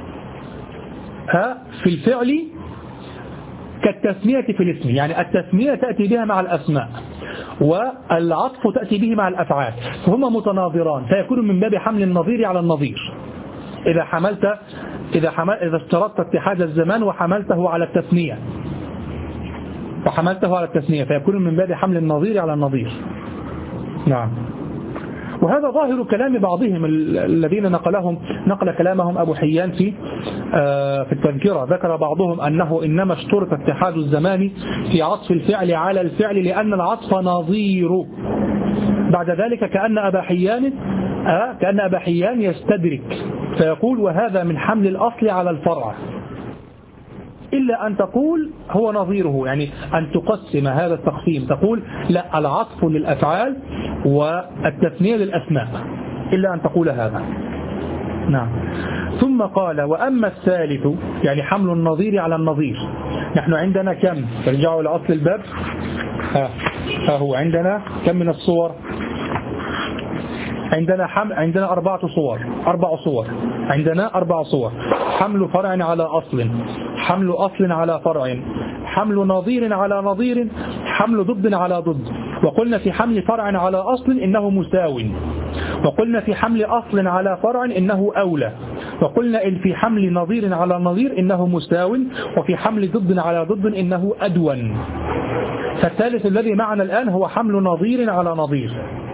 في الفعل كالتثنية في الاسم، يعني التثنية تأتي بها مع الأسماء والعطف تأتي به مع الأفعال، فهما متناظران، فيكون من باب حمل النظير على النظير. إذا حملت إذا حمل إذا اشترطت اتحاد الزمان وحملته على التثنية وحملته على التثنية فيكون من باب حمل النظير على النظير. نعم. وهذا ظاهر كلام بعضهم الذين نقلهم نقل كلامهم أبو حيان في في التذكرة. ذكر بعضهم أنه إنما اشترط اتحاد الزمان في عطف الفعل على الفعل لأن العطف نظير. بعد ذلك كأن أبا حيان آه كأن أبا حيان يستدرك فيقول: وهذا من حمل الأصل على الفرع، إلا أن تقول هو نظيره، يعني أن تقسم هذا التقسيم، تقول لا، العطف للأفعال والتثنية للأسماء، إلا أن تقول هذا. نعم. ثم قال: وأما الثالث، يعني حمل النظير على النظير. نحن عندنا كم؟ ترجعوا لأصل الباب. ها. ها هو عندنا كم من الصور؟ عندنا حمل عندنا أربعة صور أربع صور عندنا أربع صور: حمل فرع على أصل، حمل أصل على فرع، حمل نظير على نظير، حمل ضد على ضد. وقلنا في حمل فرع على أصل إنه مساو، وقلنا في حمل أصل على فرع إنه أولى، وقلنا في حمل نظير على نظير إنه مساو، وفي حمل ضد على ضد إنه أدون. فالثالث الذي معنا الآن هو حمل نظير على نظير،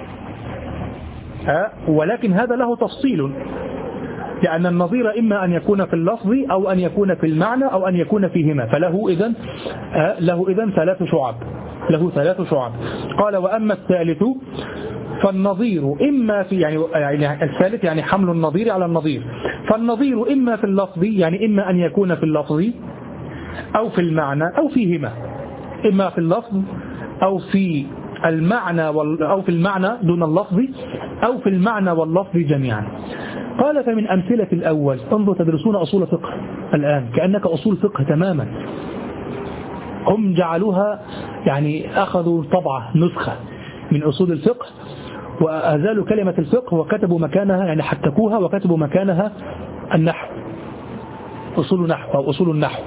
ولكن هذا له تفصيل، لأن النظير إما أن يكون في اللفظ أو أن يكون في المعنى أو أن يكون فيهما، فله إذن له إذن ثلاث شعب له ثلاث شعب. قال: وأما الثالث فالنظير إما في يعني الثالث يعني حمل النظير على النظير، فالنظير إما في اللفظ، يعني إما أن يكون في اللفظ أو في المعنى أو فيهما، إما في اللفظ أو في المعنى أو في المعنى دون اللفظ أو في المعنى واللفظ جميعا. قال: فمن أمثلة الأول، انظر تدرسون أصول فقه الآن كأنك أصول فقه تماما، هم جعلوها يعني أخذوا طبعة نسخة من أصول الفقه وأزالوا كلمة الفقه وكتبوا مكانها، يعني حككوها وكتبوا مكانها النحو، أصول النحو أو أصول النحو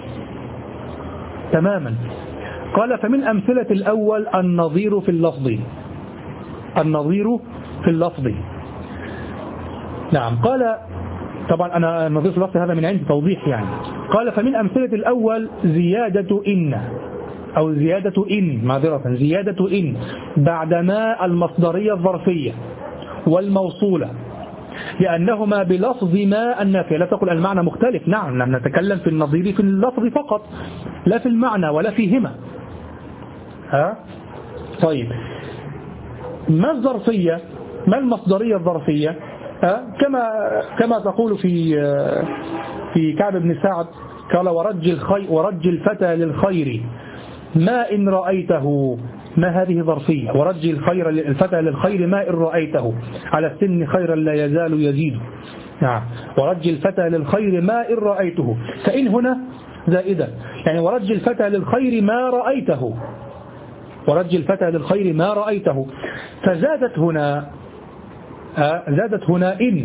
تماما. قال: فمن أمثلة الأول النظير في اللفظ، النظير في اللفظ. نعم. قال طبعا أنا النظير في اللفظ هذا من عند توضيح يعني. قال: فمن أمثلة الأول زيادة إن أو زيادة إن معذرة زيادة إن بعد ما المصدرية الظرفية والموصولة، لأنهما بلفظ ما النافية. لا تقل المعنى مختلف، نعم نحن نتكلم في النظير في اللفظ فقط لا في المعنى ولا فيهما. ها طيب، ما الظرفية؟ ما المصدرية الظرفية؟ ها؟ كما كما تقول في في كعب بن سعد قال: ورج الخير ورج الفتى للخير ما إن رأيته ما هذه ظرفية. ورجي الخير الفتى للخير ما إن رأيته على السن خيرا لا يزال يزيد. نعم. ورجي الفتى للخير ما إن رأيته، فإن هنا زائدة، يعني ورجي الفتى للخير ما رأيته، ورجي الفتى للخير ما رأيته، فزادت هنا آه زادت هنا إن.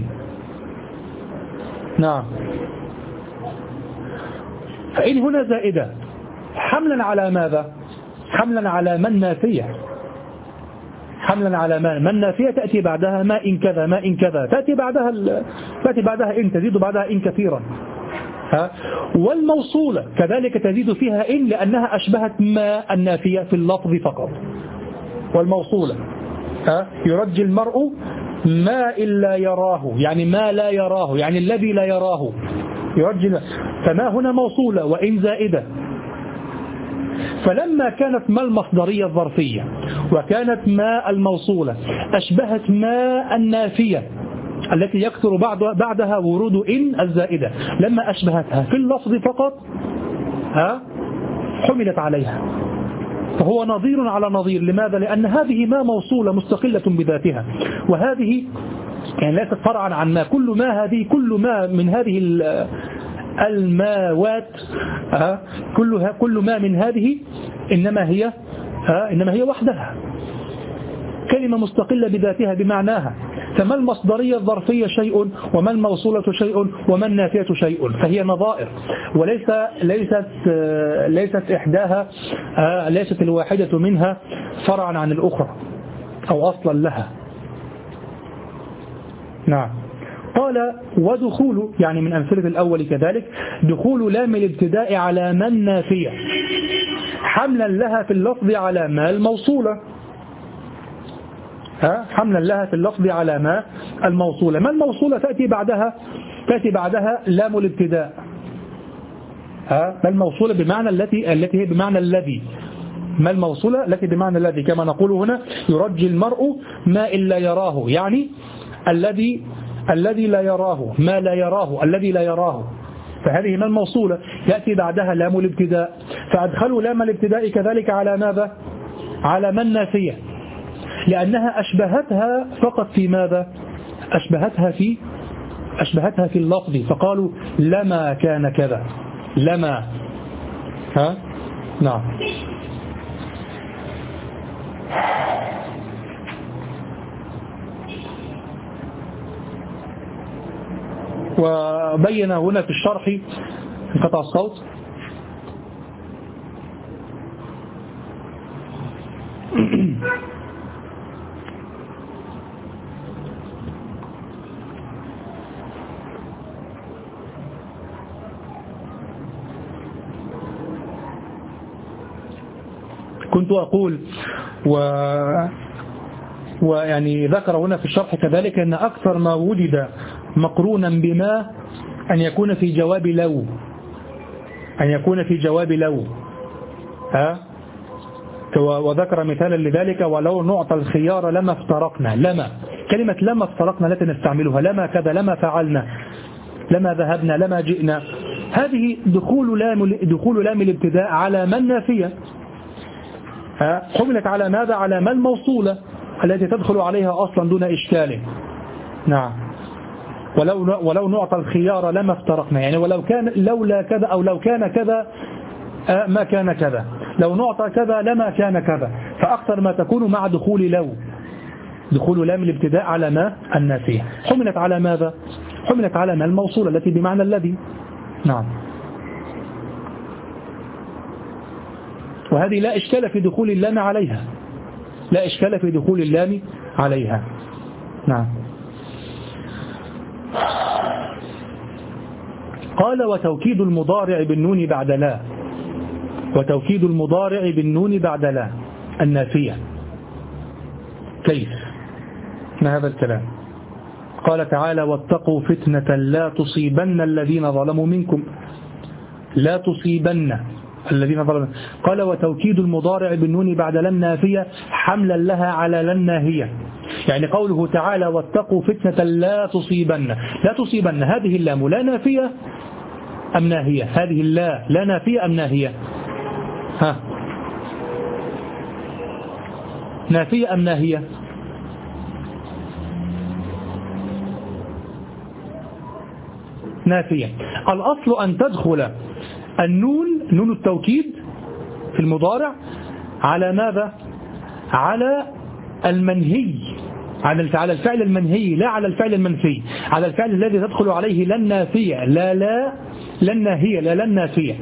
نعم. فإن هنا زائدة حملا على ماذا؟ حملا على من نافية، حملا على ما من نافية تأتي بعدها ما إن كذا ما إن كذا، تأتي بعدها ال... تأتي بعدها إن، تزيد بعدها إن كثيرا. ها؟ والموصولة كذلك تزيد فيها إن لأنها أشبهت ما النافية في اللفظ فقط. والموصولة ها؟ يرجي المرء ما إلا يراه، يعني ما لا يراه، يعني الذي لا يراه يرجي. فما هنا موصولة وإن زائدة. فلما كانت ما المصدرية الظرفية وكانت ما الموصولة أشبهت ما النافية التي يكثر بعد بعدها ورود إن الزائدة، لما أشبهتها في اللفظ فقط ها حملت عليها، فهو نظير على نظير. لماذا؟ لأن هذه ما موصولة مستقلة بذاتها، وهذه يعني ليست فرعا عن ما. كل ما هذه كل ما من هذه الماوات ها كلها كل ما من هذه إنما هي ها إنما هي وحدها كلمة مستقلة بذاتها بمعناها. فما المصدرية الظرفية شيء، وما الموصولة شيء، وما النافية شيء، فهي نظائر، وليس ليست ليست إحداها ليست الواحدة منها فرعا عن الأخرى أو أصلا لها. نعم. قال ودخول، يعني من أمثلة الأول كذلك، دخول لام الابتداء على ما النافية حملا لها في اللفظ على ما الموصولة. ها حملا لها في اللفظ على ما الموصولة. ما الموصولة تأتي بعدها تأتي بعدها لام الابتداء. ها ما الموصولة بمعنى التي التي هي بمعنى الذي. ما الموصولة التي بمعنى الذي، كما نقول هنا يرجي المرء ما إلا يراه، يعني الذي الذي لا يراه، ما لا يراه، الذي لا يراه. فهذه ما الموصولة يأتي بعدها لام الابتداء، فأدخلوا لام الابتداء كذلك على ماذا؟ على ما النافية، لأنها أشبهتها فقط في ماذا؟ أشبهتها في أشبهتها في اللفظ، فقالوا لما كان كذا، لما ها نعم. وبين هنا في الشرح انقطع الصوت. كنت أقول و ويعني ذكر هنا في الشرح كذلك أن أكثر ما وجد مقرونا بما أن يكون في جواب لو، أن يكون في جواب لو ها. وذكر مثالا لذلك ولو نعطى الخيار لما افترقنا. لما كلمة لما افترقنا التي نستعملها، لما كذا، لما فعلنا، لما ذهبنا، لما جئنا، هذه دخول لام دخول لام الابتداء على ما النافية حملت على ماذا؟ على ما الموصولة التي تدخل عليها أصلا دون إشكال. نعم. ولو ولو نعطى الخيار لما افترقنا، يعني ولو كان لولا كذا أو لو كان كذا ما كان كذا، لو نعطى كذا لما كان كذا. فأكثر ما تكون مع دخول لو، دخول لام الابتداء على ما النافية حملت على ماذا؟ حملت على ما الموصولة التي بمعنى الذي. نعم. وهذه لا إشكال في دخول اللام عليها، لا إشكال في دخول اللام عليها. نعم. قال وتوكيد المضارع بالنون بعد لا، وتوكيد المضارع بالنون بعد لا النافية. كيف؟ ما هذا الكلام؟ قال تعالى واتقوا فتنة لا تصيبن الذين ظلموا منكم، لا تصيبن الذين ظلموا. قال وتوكيد المضارع بالنون بعد لا النافية حملا لها على لا الناهية، يعني قوله تعالى واتقوا فتنة لا تصيبن، لا تصيبن هذه اللام لا نافية أم ناهية؟ هذه اللا لا نافية أم ناهية؟ ها نافية أم ناهية؟ نافية. الأصل أن تدخل النون نون التوكيد في المضارع على ماذا؟ على المنهي، على الفعل المنهي، لا على الفعل المنفي، على الفعل الذي تدخل عليه لا النافية، لا لا لا الناهية، لا لا النافية.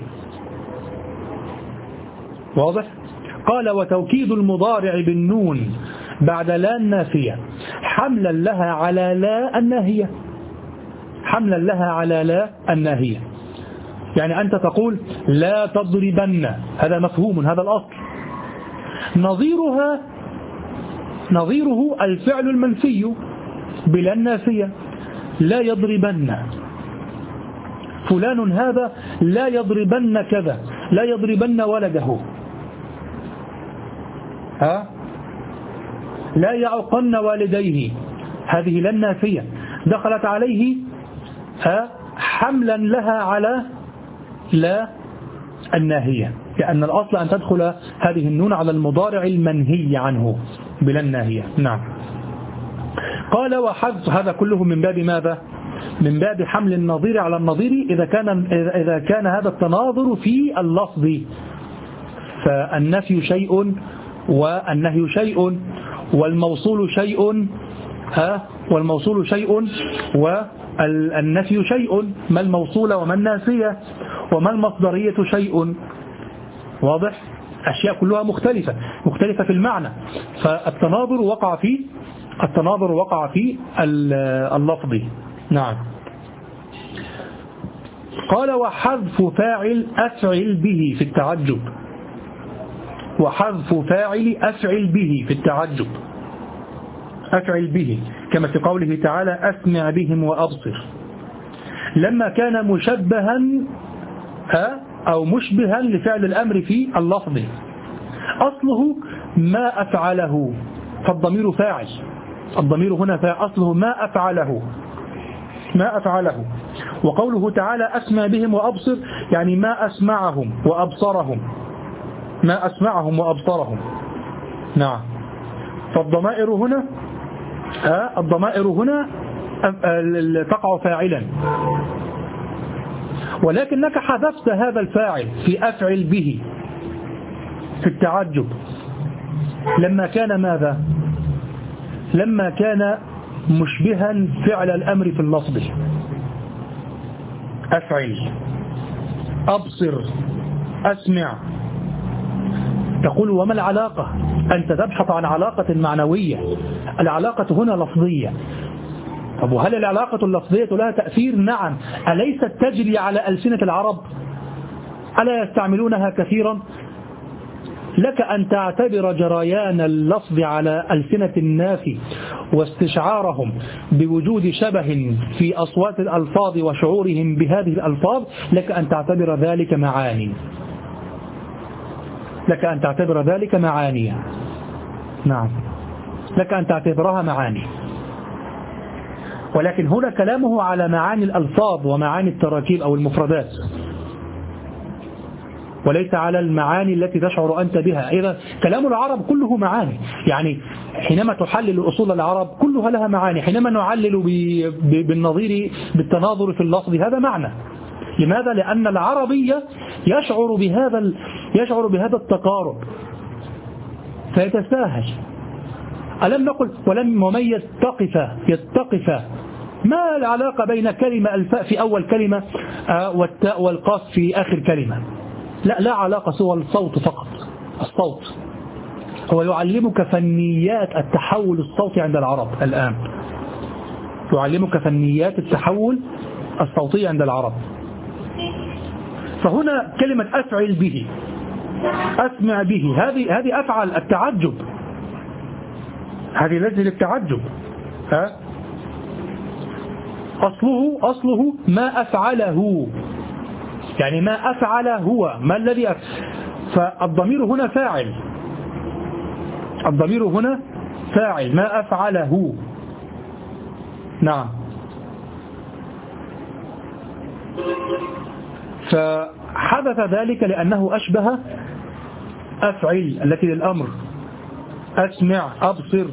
واضح؟ قال وتوكيد المضارع بالنون بعد لا النافية حملا لها على لا الناهية، حملا لها على لا الناهية. يعني أنت تقول لا تضربن، هذا مفهوم، هذا الأصل. نظيرها نظيره الفعل المنفي بلا النافية، لا يضربن فلان، هذا لا يضربن كذا، لا يضربن ولده، ها لا يعقن والديه، هذه لا النافية دخلت عليه ها حملا لها على لا الناهية، لأن الأصل أن تدخل هذه النون على المضارع المنهي عنه بلا الناهية. نعم. قال وحذف، هذا كله من باب ماذا؟ من باب حمل النظير على النظير إذا كان إذا كان هذا التناظر في اللفظ، فالنفي شيء والنهي شيء والموصول شيء، ها والموصول شيء والنفي شيء، ما الموصول وما النافية وما المصدرية شيء. واضح؟ أشياء كلها مختلفة مختلفة في المعنى، فالتناظر وقع في التناظر وقع في اللفظ. نعم. قال وحذف فاعل أفعل به في التعجب، وحذف فاعل أفعل به في التعجب، أفعل به كما في قوله تعالى أسمع بهم وأبصر، لما كان مشبها ها أو مشبها لفعل الأمر في اللفظ، أصله ما أفعله، فالضمير فاعل، الضمير هنا فاعل، أصله ما أفعله ما أفعله. وقوله تعالى أسمع بهم وأبصر يعني ما أسمعهم وأبصرهم، ما أسمعهم وأبصرهم. نعم. فالضمائر هنا آه الضمائر هنا تقع فاعلا، ولكنك حذفت هذا الفاعل في أفعل به في التعجب لما كان ماذا؟ لما كان مشبها فعل الأمر في اللفظ. أفعل، أبصر، أسمع. تقول وما العلاقة؟ أنت تبحث عن علاقة معنوية، العلاقة هنا لفظية. طب وهل العلاقة اللفظية لها تأثير؟ نعم. أليست تجري على ألسنة العرب؟ ألا يستعملونها كثيرا؟ لك أن تعتبر جريان اللفظ على ألسنة الناس واستشعارهم بوجود شبه في أصوات الألفاظ وشعورهم بهذه الألفاظ، لك أن تعتبر ذلك معاني، لك أن تعتبر ذلك معاني. نعم، لك أن تعتبرها معاني، ولكن هنا كلامه على معاني الألفاظ ومعاني التراكيب أو المفردات، وليس على المعاني التي تشعر أنت بها. إذا كلام العرب كله معاني، يعني حينما تحلل أصول العرب كلها لها معاني، حينما نعلل بالنظير بالتناظر في اللفظ هذا معنى. لماذا؟ لأن العربية يشعر بهذا يشعر بهذا التقارب فيتساهل. ألم نقل ولم ومن يتقف يتقف، ما العلاقة بين كلمة الفاء في أول كلمة والتاء والقاف في آخر كلمة؟ لا لا علاقة، سوى الصوت فقط. الصوت هو يعلمك فنيات التحول الصوتي عند العرب الآن، يعلمك فنيات التحول الصوتي عند العرب. فهنا كلمة أفعل به، أسمع به، هذه هذه أفعل التعجب، هذه لازم للتعجب. ها أصله أصله ما أفعله، يعني ما أفعل هو، ما الذي أفعل. فالضمير هنا فاعل، الضمير هنا فاعل ما أفعله. نعم. فحدث ذلك لأنه أشبه أفعل التي للأمر، أسمع، أبصر،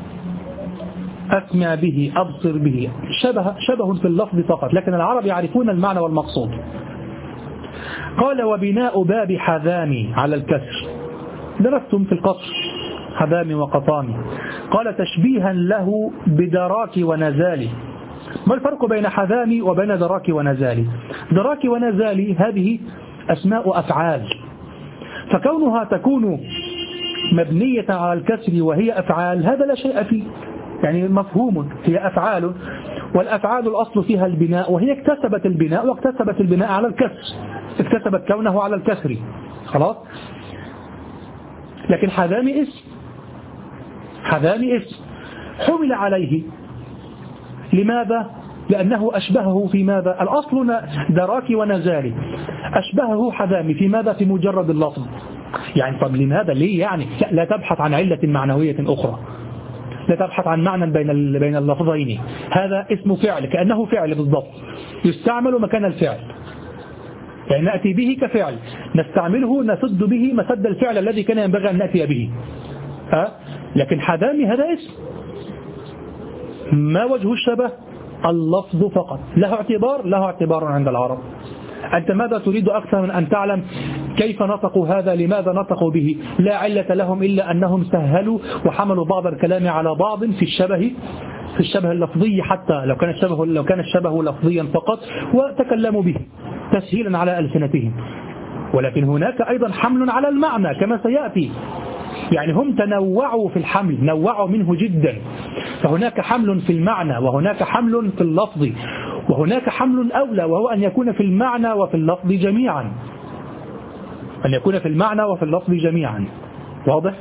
أسمع به، أبصر به، شبه, شبه في اللفظ فقط، لكن العرب يعرفون المعنى والمقصود. قال وبناء باب حذامي على الكسر، درستم في القصر حذامي وقطامي. قال تشبيها له بدراك ونزالي. ما الفرق بين حذامي وبين دراك ونزالي؟ دراك ونزالي هذه أسماء أفعال، فكونها تكون مبنية على الكسر وهي أفعال هذا لا شيء فيه، يعني مفهوم، هي أفعال، والأفعال الأصل فيها البناء، وهي اكتسبت البناء واكتسبت البناء على الكسر، اكتسبت كونه على الكسر خلاص. لكن حذامي اسم، حذامي اسم حمل عليه، لماذا؟ لأنه أشبهه في ماذا؟ الأصل دراك ونزالي، أشبهه حذامي في ماذا؟ في مجرد اللفظ. يعني طب لماذا؟ ليه يعني؟ لا, لا تبحث عن علة معنوية أخرى، لا تبحث عن معنى بين بين اللفظين، هذا اسم فعل كأنه فعل بالضبط، يستعمل مكان الفعل، يعني نأتي به كفعل، نستعمله نسد به مسد الفعل الذي كان ينبغي أن نأتي به. أه؟ لكن حذامي هذا اسم، ما وجه الشبه؟ اللفظ فقط، له اعتبار، له اعتبار عند العرب. أنت ماذا تريد أكثر من أن تعلم كيف نطقوا هذا؟ لماذا نطقوا به؟ لا علة لهم إلا أنهم سهلوا وحملوا بعض الكلام على بعض في الشبه، في الشبه اللفظي، حتى لو كان الشبه لو كان الشبه لفظيا فقط، وتكلموا به تسهيلا على ألسنتهم. ولكن هناك أيضا حمل على المعنى كما سيأتي، يعني هم تنوعوا في الحمل، نوعوا منه جدا، فهناك حمل في المعنى وهناك حمل في اللفظ، وهناك حمل أولى وهو أن يكون في المعنى وفي اللفظ جميعا، أن يكون في المعنى وفي اللفظ جميعا. واضح؟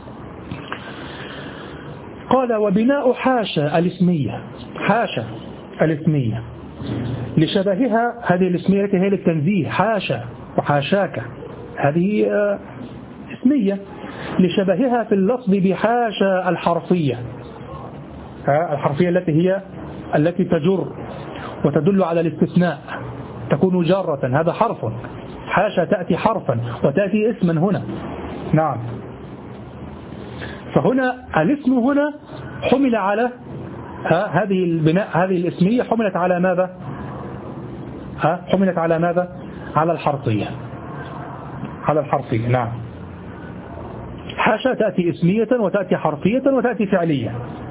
قال وبناء حاشا الاسمية، حاشا الاسمية لشبهها، هذه الاسمية التي هي للتنزيه، حاشا وحاشاك، هذه اسمية لشبهها في اللفظ بحاشا الحرفية، الحرفية التي هي التي تجر وتدل على الاستثناء، تكون جارة، هذا حرف، حاشا تأتي حرفا وتأتي اسما هنا. نعم، فهنا الاسم هنا حمل على ها هذه البناء، هذه الاسمية حملت على ماذا؟ ها حملت على ماذا؟ على الحرفية، على الحرفية. نعم، حاشا تأتي اسمية وتأتي حرفية وتأتي فعلية.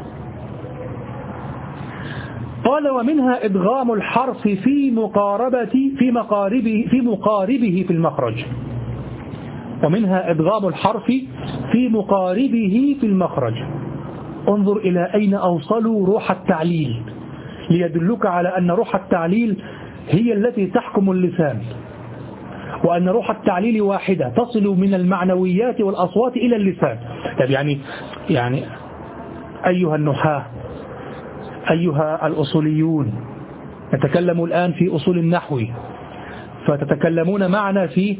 قال ومنها إدغام الحرف في مقاربة في مقاربه في مقاربه في المخرج، ومنها إدغام الحرف في مقاربه في المخرج. انظر إلى أين أوصلوا روح التعليل، ليدلك على أن روح التعليل هي التي تحكم اللسان، وأن روح التعليل واحدة تصل من المعنويات والأصوات إلى اللسان. يعني يعني أيها النحاة، أيها الأصوليون، نتكلم الآن في أصول النحو، فتتكلمون معنا في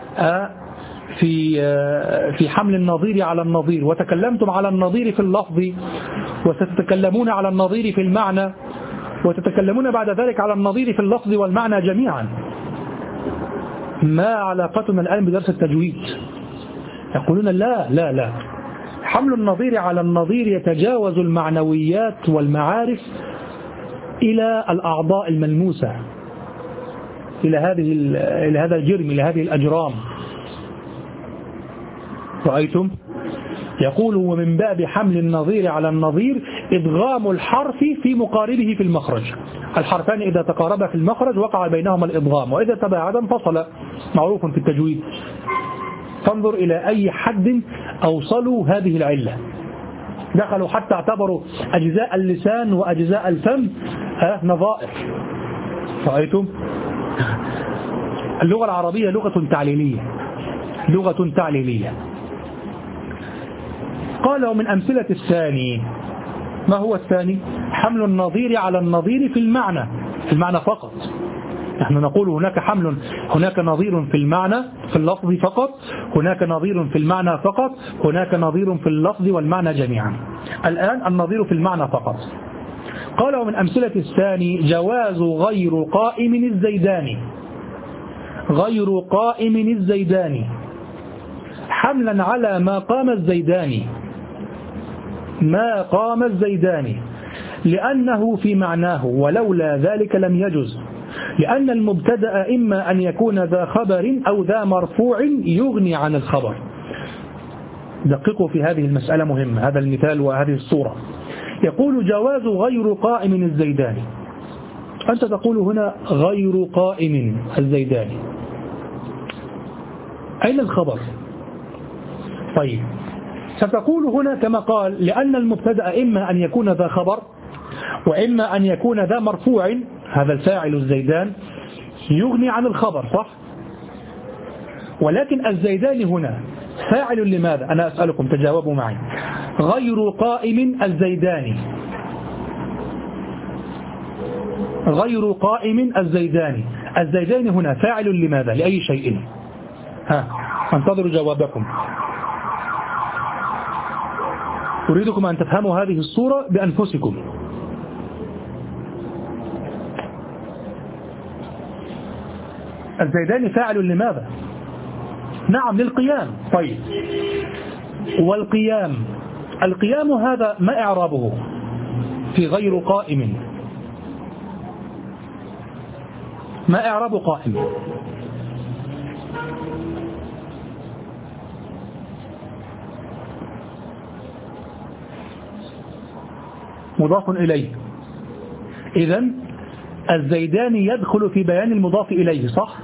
في في حمل النظير على النظير، وتكلمتم على النظير في اللفظ، وستتكلمون على النظير في المعنى، وتتكلمون بعد ذلك على النظير في اللفظ والمعنى جميعا. ما علاقتنا الآن بدرس التجويد؟ يقولون لا لا لا، حمل النظير على النظير يتجاوز المعنويات والمعارف إلى الأعضاء الملموسة، إلى هذه إلى هذا الجرم، إلى هذه الأجرام. رأيتم؟ يقول ومن باب حمل النظير على النظير إدغام الحرف في مقاربه في المخرج. الحرفان إذا تقاربا في المخرج وقع بينهما الإدغام، وإذا تباعدا انفصل، معروف في التجويد. فانظر إلى أي حد أوصلوا هذه العلة، دخلوا حتى اعتبروا أجزاء اللسان وأجزاء الفم نظائر. رأيتم؟ اللغة العربية لغة تعليلية، لغة تعليلية. قال ومن أمثلة الثاني، ما هو الثاني؟ حمل النظير على النظير في المعنى، في المعنى فقط. نحن نقول هناك حمل، هناك نظير في المعنى في اللفظ فقط، هناك نظير في المعنى فقط، هناك نظير في اللفظ والمعنى جميعا. الآن النظير في المعنى فقط. قال ومن أمثلة الثاني جواز غير قائم الزيداني، غير قائم الزيداني حملا على ما قام الزيداني. ما قام الزيدان، لأنه في معناه ولولا ذلك لم يجز، لأن المبتدأ إما أن يكون ذا خبر أو ذا مرفوع يغني عن الخبر. دققوا في هذه المسألة مهمة، هذا المثال وهذه الصورة. يقول جواز غير قائم الزيدان، أنت تقول هنا غير قائم الزيدان، أين الخبر؟ طيب ستقول هنا كما قال لأن المبتدأ إما أن يكون ذا خبر وإما أن يكون ذا مرفوع، هذا الفاعل الزيدان يغني عن الخبر، صح؟ ولكن الزيدان هنا فاعل لماذا؟ أنا أسألكم تجاوبوا معي. غير قائم الزيدان، غير قائم الزيدان، الزيدان هنا فاعل لماذا؟ لأي شيء؟ ها، انتظروا جوابكم. أريدكم أن تفهموا هذه الصورة بأنفسكم. الزيدان فاعل لماذا؟ نعم للقيام. طيب والقيام، القيام هذا ما إعرابه في غير قائم؟ ما إعراب قائم؟ مضاف إليه. إذن الزيدان يدخل في بيان المضاف إليه، صح؟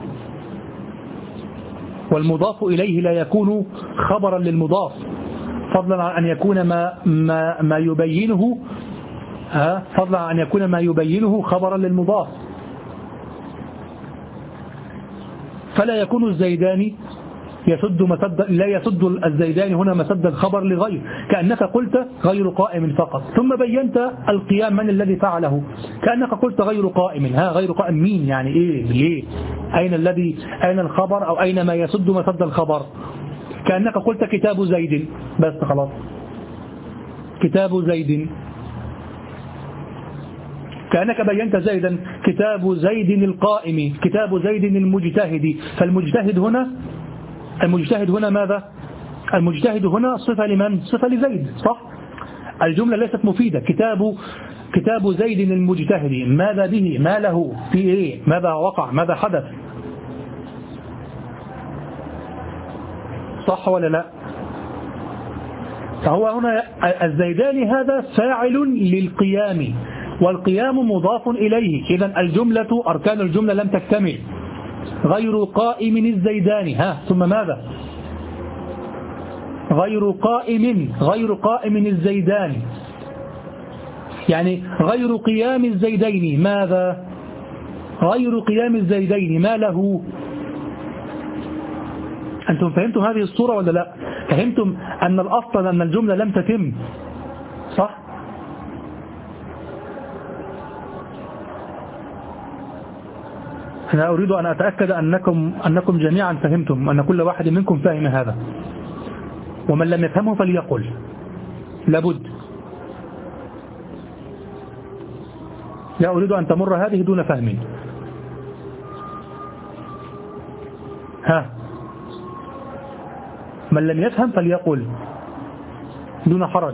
والمضاف إليه لا يكون خبرا للمضاف، فضلا عن أن يكون ما ما ما يبينه ها فضلا عن أن يكون ما يبينه خبرا للمضاف، فلا يكون الزيدان يسد مسد، لا يسد الزيدان هنا مسد الخبر لغير، كأنك قلت غير قائم فقط، ثم بينت القيام من الذي فعله، كأنك قلت غير قائم. ها غير قائم مين؟ يعني ايه؟ ليه؟ أين الذي أين الخبر أو أين ما يسد مسد الخبر؟ كأنك قلت كتاب زيد بس، خلاص كتاب زيد، كأنك بينت زيدا، كتاب زيد القائم، كتاب زيد المجتهد، فالمجتهد هنا المجتهد هنا ماذا؟ المجتهد هنا صفة لمن؟ صفة لزيد، صح؟ الجملة ليست مفيدة. كتاب كتاب زيد المجتهد، ماذا به؟ ما له؟ في ايه؟ ماذا وقع؟ ماذا حدث؟ صح ولا لا؟ فهو هنا الزيدان هذا فاعل للقيام، والقيام مضاف إليه، إذن الجملة أركان الجملة لم تكتمل. غير قائم الزيدان، ها ثم ماذا؟ غير قائم غير قائم الزيدان، يعني غير قيام الزيدين، ماذا؟ غير قيام الزيدين ما له؟ أنتم فهمتم هذه الصورة ولا لا؟ فهمتم أن الأصل أن الجملة لم تتم، صح؟ أنا أريد أن أتأكد أنكم أنكم جميعا فهمتم، أن كل واحد منكم فاهم هذا، ومن لم يفهمه فليقل، لابد. لا أريد أن تمر هذه دون فهم. ها، من لم يفهم فليقل دون حرج.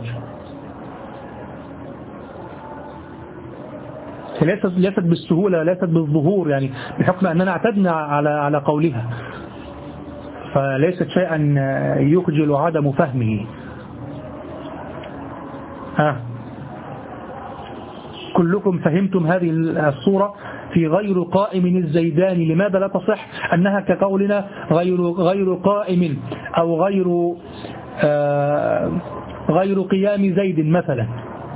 ليست ليست بالسهولة، ليست بالظهور، يعني بحكم أننا اعتدنا على على قولها، فليست شيئا يخجل عدم فهمه. ها، كلكم فهمتم هذه الصورة في غير قائم الزيدان؟ لماذا لا تصح أنها كقولنا غير غير قائم أو غير آه غير قيام زيد مثلا؟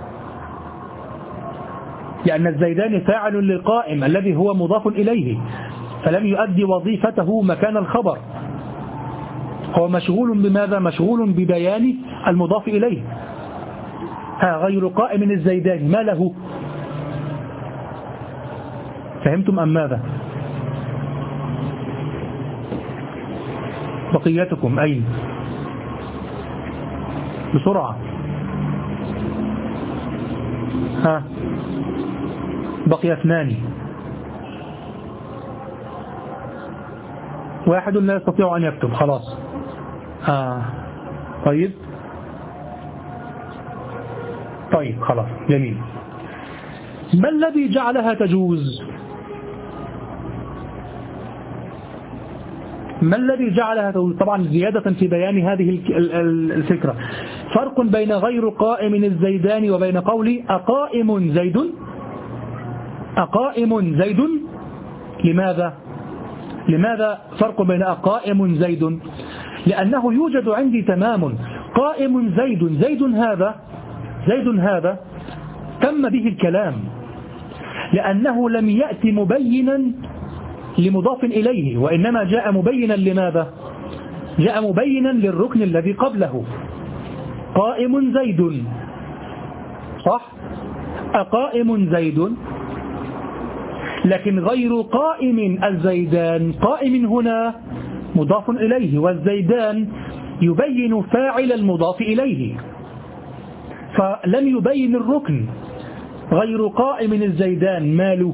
لأن الزيدان فاعل للقائم الذي هو مضاف إليه، فلم يؤدي وظيفته مكان الخبر، هو مشغول بماذا؟ مشغول ببيان المضاف إليه. ها، غير قائم الزيدان ما له؟ فهمتم أم ماذا؟ بقيتكم أين؟ بسرعة. ها، بقي اثنان، واحد لا يستطيع أن يكتب، خلاص. آه. طيب طيب خلاص جميل. ما الذي جعلها تجوز؟ ما الذي جعلها تجوز؟ طبعا زيادة في بيان هذه الفكرة، فرق بين غير قائم الزيدان وبين قولي أقائم زيد. أقائم زيد، لماذا؟ لماذا فرق بين أقائم زيد؟ لأنه يوجد عندي تمام قائم زيد. زيد هذا زيد هذا تم به الكلام، لأنه لم يأتي مبينا لمضاف إليه، وإنما جاء مبينا لماذا؟ جاء مبينا للركن الذي قبله. قائم زيد، صح؟ أقائم زيد، لكن غير قائم الزيدان. قائم هنا مضاف إليه، والزيدان يبين فاعل المضاف إليه، فلم يبين الركن. غير قائم الزيدان ماله؟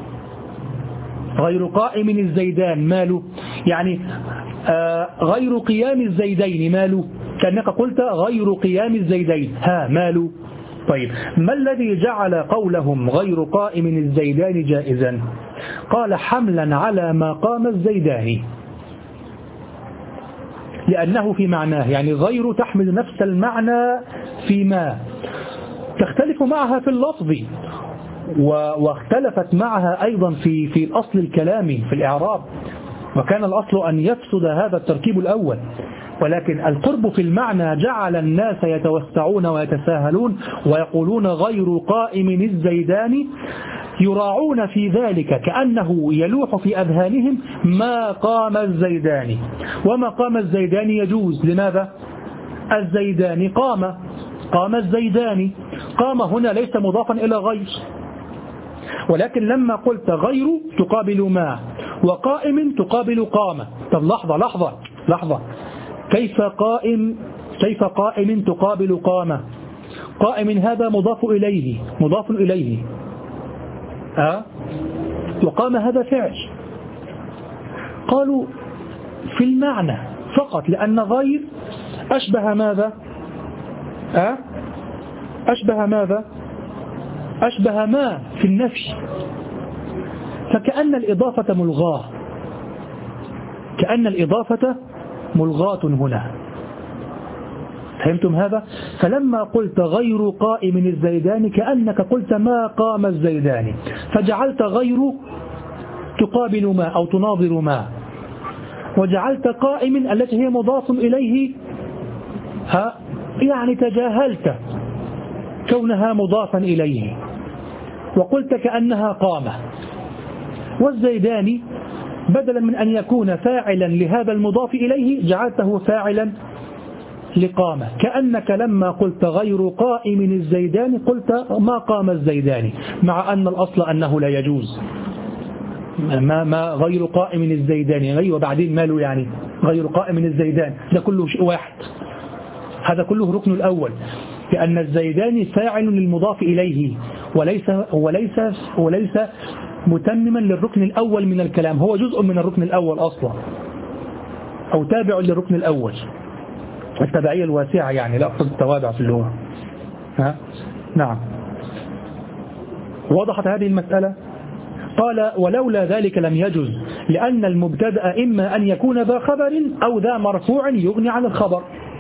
غير قائم الزيدان ماله؟ يعني آه غير قيام الزيدين ماله؟ كأنك قلت غير قيام الزيدين، ها ماله؟ طيب ما الذي جعل قولهم غير قائم الزيدان جائزا؟ قال حملا على ما قام الزيدان، لأنه في معناه، يعني غير تحمل نفس المعنى فيما تختلف معها في اللفظ، واختلفت معها أيضا في في الأصل الكلامي في الإعراب، وكان الأصل أن يفسد هذا التركيب الأول، ولكن القرب في المعنى جعل الناس يتوسعون ويتساهلون ويقولون غير قائم الزيدان، يراعون في ذلك كأنه يلوح في أذهانهم ما قام الزيدان، وما قام الزيدان يجوز. لماذا؟ الزيدان قام، قام الزيدان. قام هنا ليس مضافا إلى غير، ولكن لما قلت غير تقابل ما، وقائم تقابل قام. طب لحظة لحظة لحظة، كيف قائم كيف قائم تقابل قام؟ قائم هذا مضاف إليه مضاف إليه أه؟ وقام هذا فعل. قالوا في المعنى فقط، لأن غير أشبه ماذا؟ أه؟ أشبه ماذا؟ أشبه ما في النفي، فكأن الإضافة ملغاة، كأن الإضافة ملغاة هنا. فهمتم هذا؟ فلما قلت غير قائم الزيدان كأنك قلت ما قام الزيدان، فجعلت غير تقابل ما أو تناظر ما، وجعلت قائم التي هي مضاف إليه ها يعني تجاهلت كونها مضافا إليه، وقلت كأنها قامة. والزيداني بدلا من أن يكون فاعلا لهذا المضاف إليه جعلته فاعلا لقامة، كأنك لما قلت غير قائم الزيدان قلت ما قام الزيداني، مع أن الأصل أنه لا يجوز. ما, ما غير قائم الزيدان غير وبعدين ماله، يعني غير قائم الزيدان ده كله شيء واحد، هذا كله ركن الأول، لأن الزيداني فاعل للمضاف إليه وليس وليس وليس متمما للركن الأول من الكلام، هو جزء من الركن الأول أصلا، أو تابع للركن الأول، التبعية الواسعة، يعني لا أقصد التوابع في اللغة. ها؟ نعم. وضحت هذه المسألة؟ قال ولولا ذلك لم يجز، لأن المبتدأ إما أن يكون ذا خبر أو ذا مرفوع يغني عن الخبر،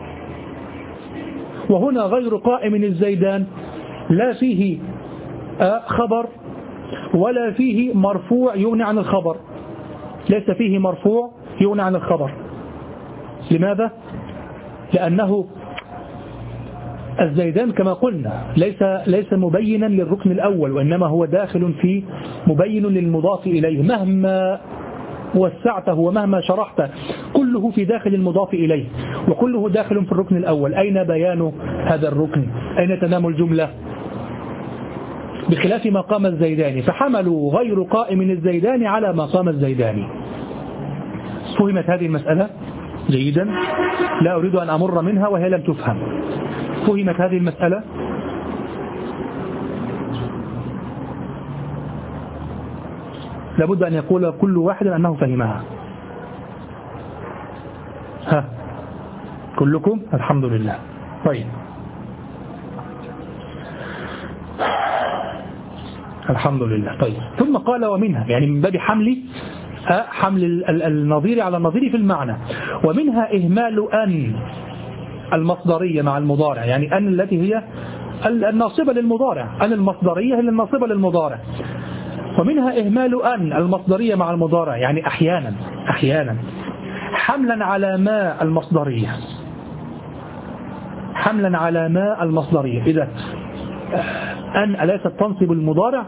وهنا غير قائم الزيدان لا فيه خبر ولا فيه مرفوع يغني عن الخبر، ليس فيه مرفوع يغني عن الخبر. لماذا؟ لأنه الزيدان كما قلنا ليس ليس مبينا للركن الأول، وإنما هو داخل في مبين للمضاف إليه، مهما وسعته ومهما شرحته كله في داخل المضاف إليه، وكله داخل في الركن الأول. أين بيان هذا الركن؟ أين تنام الجملة؟ بخلاف ما قام الزيداني، فحملوا غير قائم الزيداني على ما قام الزيداني. فهمت هذه المسألة جيدا؟ لا أريد أن أمر منها وهي لم تفهم. فهمت هذه المسألة؟ لابد أن يقول كل واحد أنه فهمها. ها كلكم؟ الحمد لله. طيب الحمد لله. طيب ثم قال ومنها، يعني من باب حمل حمل النظير على النظير في المعنى. ومنها إهمال أن المصدرية مع المضارع، يعني أن التي هي الناصبة للمضارع، أن المصدرية هي الناصبة للمضارع. ومنها إهمال أن المصدرية مع المضارع، يعني أحيانا أحيانا حملا على ما المصدرية، حملا على ما المصدرية. إذا أن أليست تنصب المضارع؟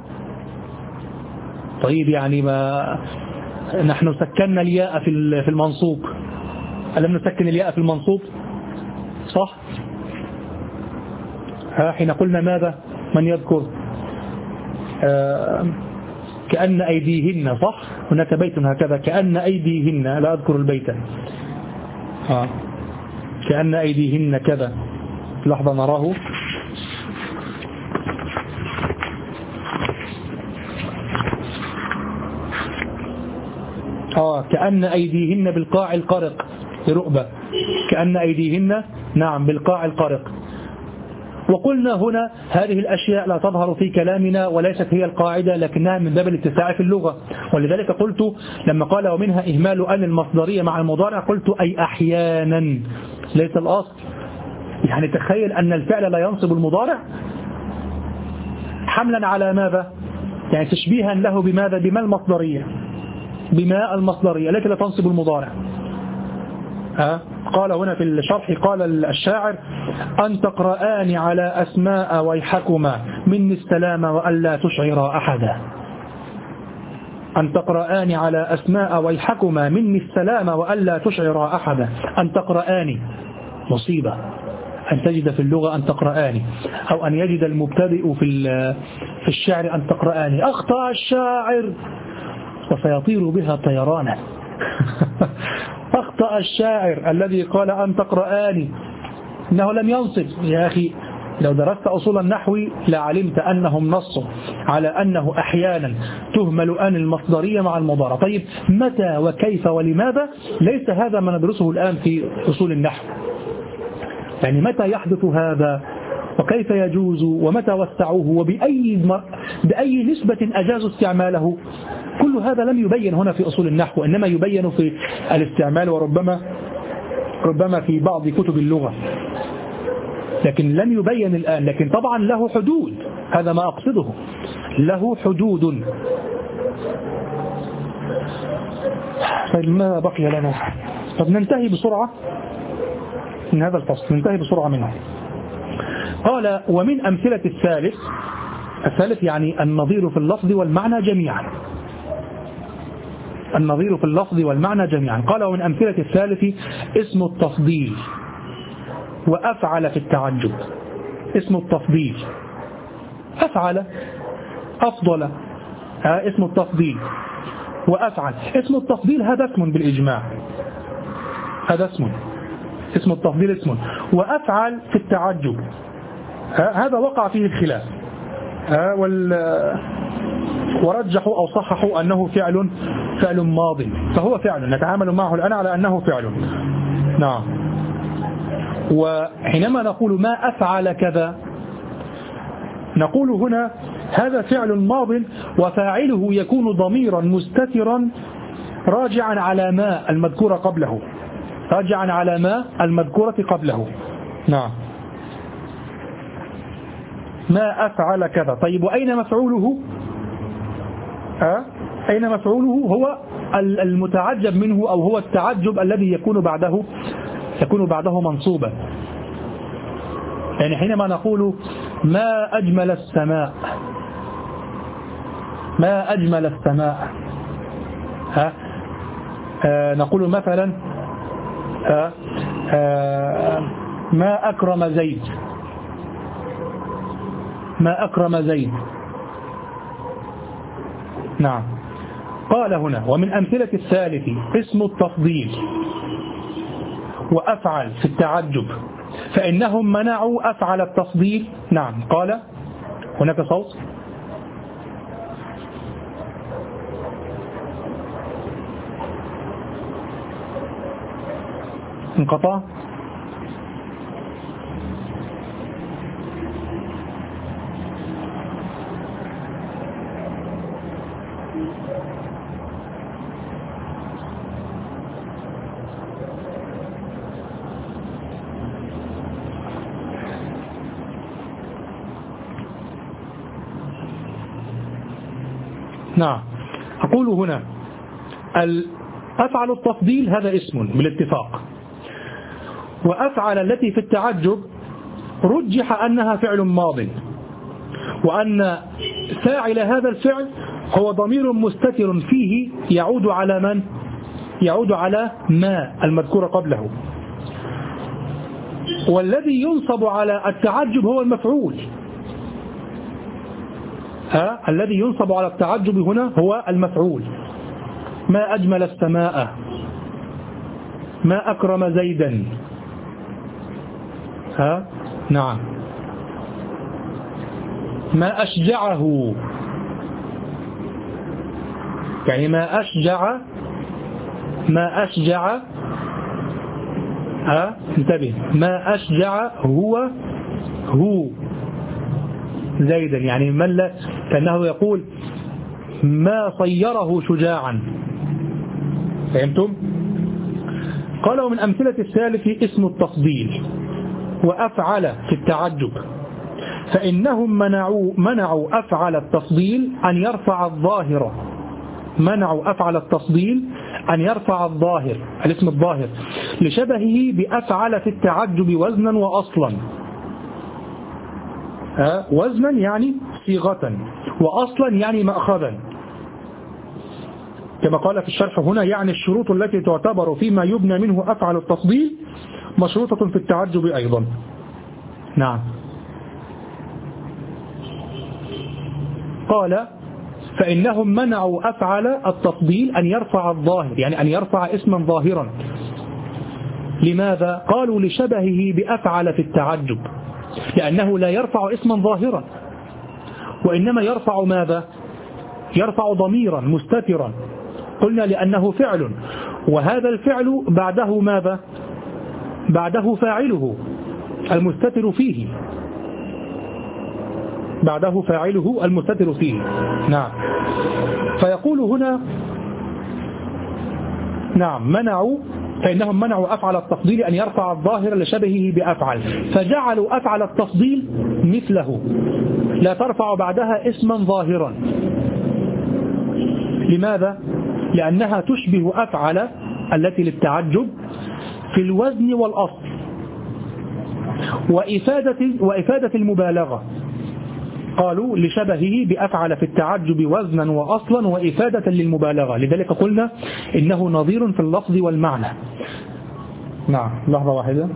طيب يعني ما نحن سكننا الياء في في المنصوب، ألم نسكن الياء في المنصوب؟ صح؟ ها حين قلنا ماذا؟ من يذكر؟ آه كأن أيديهن، صح؟ هناك بيت هكذا، كأن أيديهن، لا أذكر البيت. آه. كأن أيديهن كذا، لحظة نراه. آه كأن أيديهن بالقاع القرق، رؤبة، كأن أيديهن نعم بالقاع القرق. وقلنا هنا هذه الأشياء لا تظهر في كلامنا وليست هي القاعدة، لكنها من باب الاتساع في اللغة. ولذلك قلت لما قال ومنها إهمال أن المصدرية مع المضارع، قلت أي أحيانا، ليس الأصل. يعني تخيل أن الفعل لا ينصب المضارع حملا على ماذا؟ يعني تشبيها له بماذا؟ بما المصدرية، بما المصدرية التي لا تنصب المضارع. ها؟ قال هنا في الشرح، قال الشاعر أن تقرآن على أسماء ويحكما مني السلام وألا تشعر أحدا. أن تقرآن على أسماء ويحكما مني السلام وألا تشعر أحدا. أن تقرآن مصيبة، أن تجد في اللغة أن تقرآن، أو أن يجد المبتدئ في في الشعر أن تقرآن. أخطأ الشاعر وسيطير بها طيرانا. أخطأ الشاعر الذي قال أن تقرآني، إنه لم ينصب. يا أخي لو درست أصول النحو لعلمت أنهم نصوا على أنه أحيانا تهمل أن المصدرية مع المضارع. طيب متى وكيف ولماذا؟ ليس هذا ما ندرسه الآن في أصول النحو. يعني متى يحدث هذا وكيف يجوز ومتى وسعوه وبأي بأي نسبة أجازوا استعماله، كل هذا لم يبين هنا في أصول النحو، إنما يبين في الاستعمال وربما ربما في بعض كتب اللغة، لكن لم يبين الآن. لكن طبعا له حدود، هذا ما أقصده، له حدود. طيب ما بقي لنا؟ طب ننتهي بسرعة من هذا الفصل، ننتهي بسرعة منه. قال ومن أمثلة الثالث، الثالث يعني النظير في اللفظ والمعنى جميعا، النظير في اللفظ والمعنى جميعا. قال ومن أمثلة الثالث اسم التفضيل وأفعل في التعجب. اسم التفضيل، أفعل، أفضل، ها اسم التفضيل وأفعل. اسم التفضيل هذا اسم بالإجماع، هذا اسم، اسم التفضيل اسم. وأفعل في التعجب هذا وقع فيه الخلاف، ورجحوا أو صححوا أنه فعل فعل ماض، فهو فعل نتعامل معه الآن على أنه فعل. نعم. وحينما نقول ما أفعل كذا، نقول هنا هذا فعل ماض وفاعله يكون ضميرا مستترا راجعا على ما المذكورة قبله، راجعا على ما المذكورة قبله. نعم. ما أفعل كذا. طيب وأين مفعوله؟ أه؟ أين مفعوله؟ هو المتعجب منه، أو هو التعجب الذي يكون بعده يكون بعده منصوبا. يعني حينما نقول ما أجمل السماء، ما أجمل السماء، ها آه نقول مثلا آه آه ما أكرم زيد، ما أكرم زيد. نعم. قال هنا ومن أمثلة الثالث اسم التفضيل وأفعل في التعجب، فإنهم منعوا أفعل التفضيل. نعم. قال هناك صوت، انقطع. نعم. أقول هنا أفعل التفضيل هذا اسم بالاتفاق، وأفعل التي في التعجب رجح أنها فعل ماض، وأن فاعل هذا الفعل هو ضمير مستتر فيه يعود على من؟ يعود على ما المذكور قبله، والذي ينصب على التعجب هو المفعول. ها الذي ينصب على التعجب هنا هو المفعول. ما أجمل السماء، ما أكرم زيدا. ها نعم. ما أشجعه، يعني ما أشجع ما أشجع ها انتبه، ما أشجع هو هو زيدا، يعني مل كأنه يقول ما صيره شجاعا. فهمتم؟ قالوا من أمثلة الثالث اسم التفضيل وأفعل في التعجب، فإنهم منعوا منعوا أفعل التفضيل أن يرفع الظاهر منعوا أفعل التفضيل أن يرفع الظاهر الاسم الظاهر لشبهه بأفعل في التعجب وزنا وأصلا. ها وزنا يعني صيغة، وأصلا يعني مأخذا، كما قال في الشرح هنا، يعني الشروط التي تعتبر فيما يبنى منه أفعل التفضيل مشروطة في التعجب أيضا. نعم. قال فإنهم منعوا أفعل التفضيل أن يرفع الظاهر، يعني أن يرفع اسما ظاهرا. لماذا؟ قالوا لشبهه بأفعل في التعجب، لأنه لا يرفع اسما ظاهرا، وإنما يرفع ماذا؟ يرفع ضميرا مستترا. قلنا لأنه فعل، وهذا الفعل بعده ماذا؟ بعده فاعله المستتر فيه بعده فاعله المستتر فيه. نعم. فيقول هنا نعم منعوا فإنهم منعوا أفعل التفضيل أن يرفع الظاهر لشبهه بأفعل، فجعلوا أفعل التفضيل مثله لا ترفع بعدها اسما ظاهرا. لماذا؟ لأنها تشبه أفعل التي للتعجب في الوزن والأصل وإفادة, وإفادة المبالغة. قالوا لشبهه بأفعل في التعجب وزنا وأصلا وإفادة للمبالغة، لذلك قلنا إنه نظير في اللفظ والمعنى. نعم. لحظة واحدة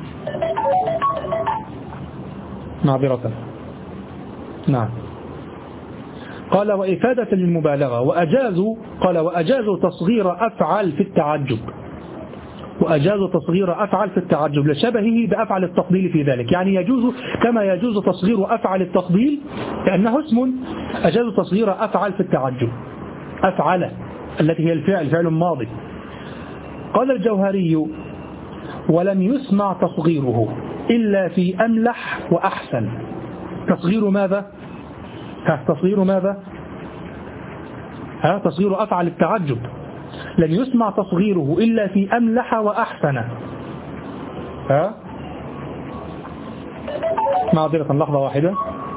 معذرة. نعم. قال وإفادة للمبالغة، وأجازوا قال وأجازوا تصغير أفعل في التعجب وأجازوا تصغير أفعل في التعجب لشبهه بأفعل التفضيل في ذلك، يعني يجوز كما يجوز تصغير أفعل التفضيل لأنه اسم، أجازوا تصغير أفعل في التعجب، أفعل التي هي الفعل فعل ماضي. قال الجوهري ولم يسمع تصغيره إلا في أملح وأحسن. تصغير ماذا؟ ها تصغير ماذا؟ ها تصغير أفعل التعجب لن يسمع تصغيره إلا في أملح وأحسن. ها معذرة لحظة واحدة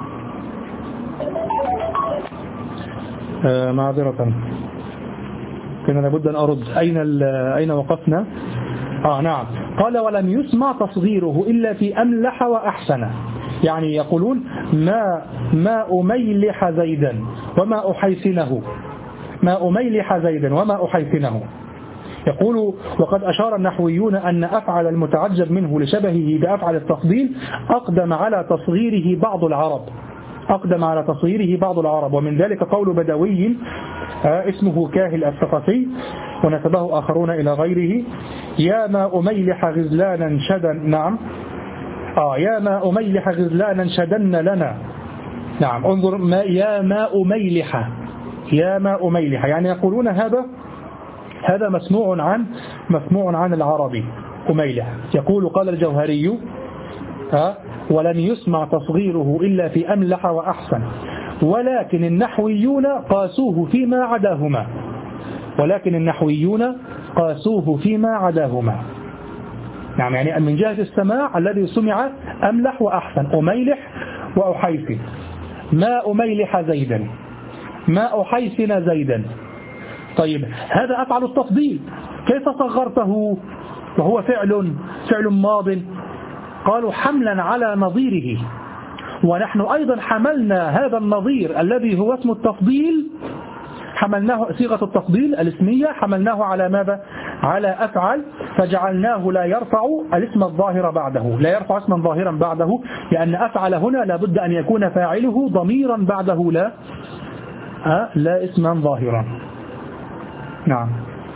آه معذرة كنا لابد أن أرد أين أين وقفنا. آه نعم. قال ولم يسمع تصغيره إلا في أملح وأحسن، يعني يقولون ما ما أميلح زيدا وما أحيسنه ما أميلح زيدا وما أحيسنه. يقول وقد أشار النحويون أن أفعل المتعجب منه لشبهه بأفعل التفضيل أقدم على تصغيره بعض العرب أقدم على تصغيره بعض العرب ومن ذلك قول بدوي اسمه كاهل الثقفي ونسبه آخرون إلى غيره: يا ما أميلح غزلانا شدن. نعم آه يا ما أميلح غزلانا شدن لنا. نعم انظر ما يا ما أميلح يا ما أميلح، يعني يقولون هذا هذا مسموع عن مسموع عن العربي أميلح. يقول قال الجوهري ها ولم يسمع تصغيره إلا في أملح وأحسن، ولكن النحويون قاسوه فيما عداهما ولكن النحويون قاسوه فيما عداهما نعم، يعني من جهة السماع الذي سمع أملح وأحسن، أميلح وأحيسن، ما أميلح زيدا، ما أحيسن زيدا. طيب هذا أفعل التفضيل، كيف صغرته وهو فعل فعل ماض؟ قالوا حملا على نظيره، ونحن أيضا حملنا هذا النظير الذي هو اسم التفضيل، حملناه صيغة التفضيل الاسمية، حملناه على ماذا؟ على أفعل، فجعلناه لا يرفع الاسم الظاهر بعده، لا يرفع اسما ظاهرا بعده، لأن أفعل هنا لابد أن يكون فاعله ضميرا بعده لا أه لا اسما ظاهرا. نعم.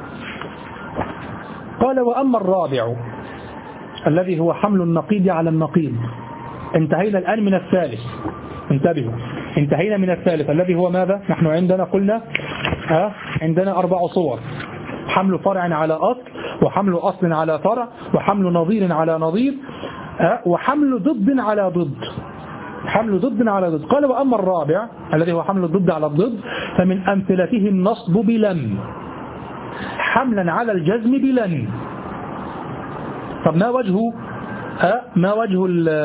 قال وأما الرابع الذي هو حمل النقيض على النقيض، انتهينا الآن من الثالث، انتبهوا، انتهينا من الثالث الذي هو ماذا؟ نحن عندنا قلنا ها عندنا أربع صور: حمل فرع على أصل، وحمل أصل على فرع، وحمل نظير على نظير، وحمل ضد على ضد، حمل ضد على ضد. قال وأما الرابع الذي هو حمل الضد على الضد فمن أمثلته النصب بلن، حملا على الجزم بلن. طب ما وجه ما وجه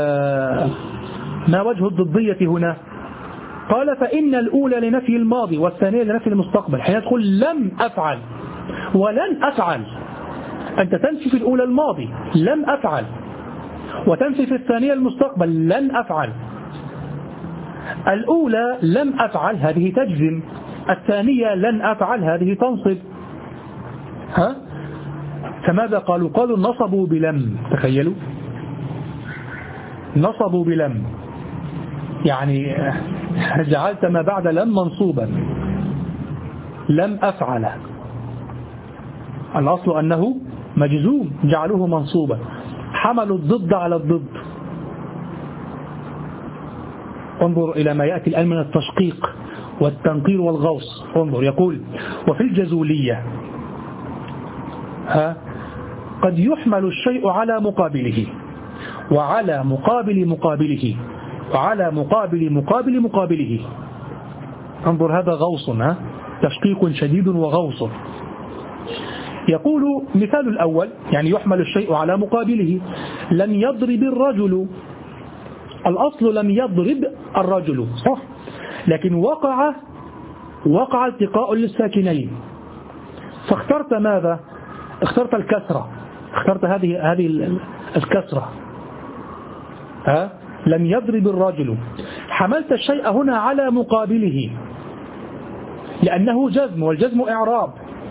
ما وجه الضدية هنا؟ قال فإن الأولى لنفي الماضي والثانية لنفي المستقبل. حين تقول لم أفعل ولن أفعل، أنت تنفي في الأولى الماضي لم أفعل، وتنفي في الثانية المستقبل لن أفعل. الأولى لم أفعل هذه تجزم، الثانية لن أفعل هذه تنصب. ها؟ فماذا قالوا؟ قالوا نصبوا بلم. تخيلوا، نصبوا بلم، يعني جعلت ما بعد لم منصوبا، لم أفعل، الأصل أنه مجزوم جعلوه منصوبا، حملوا الضد على الضد. انظر إلى ما يأتي الآن من التشقيق والتنقير والغوص. انظر يقول وفي الجزولية ها قد يحمل الشيء على مقابله، وعلى مقابل مقابله، وعلى مقابل مقابل مقابله. انظر هذا غوص، ها تشقيق شديد وغوص. يقول مثال الأول يعني يحمل الشيء على مقابله. لم يضرب الرجل، الأصل لم يضرب الرجل صح، لكن وقع وقع التقاء للساكنين، فاخترت ماذا؟ اخترت الكسرة، اخترت هذه هذه الكسرة. ها لم يضرب الرجل، حملت الشيء هنا على مقابله لأنه جزم، والجزم إعراب.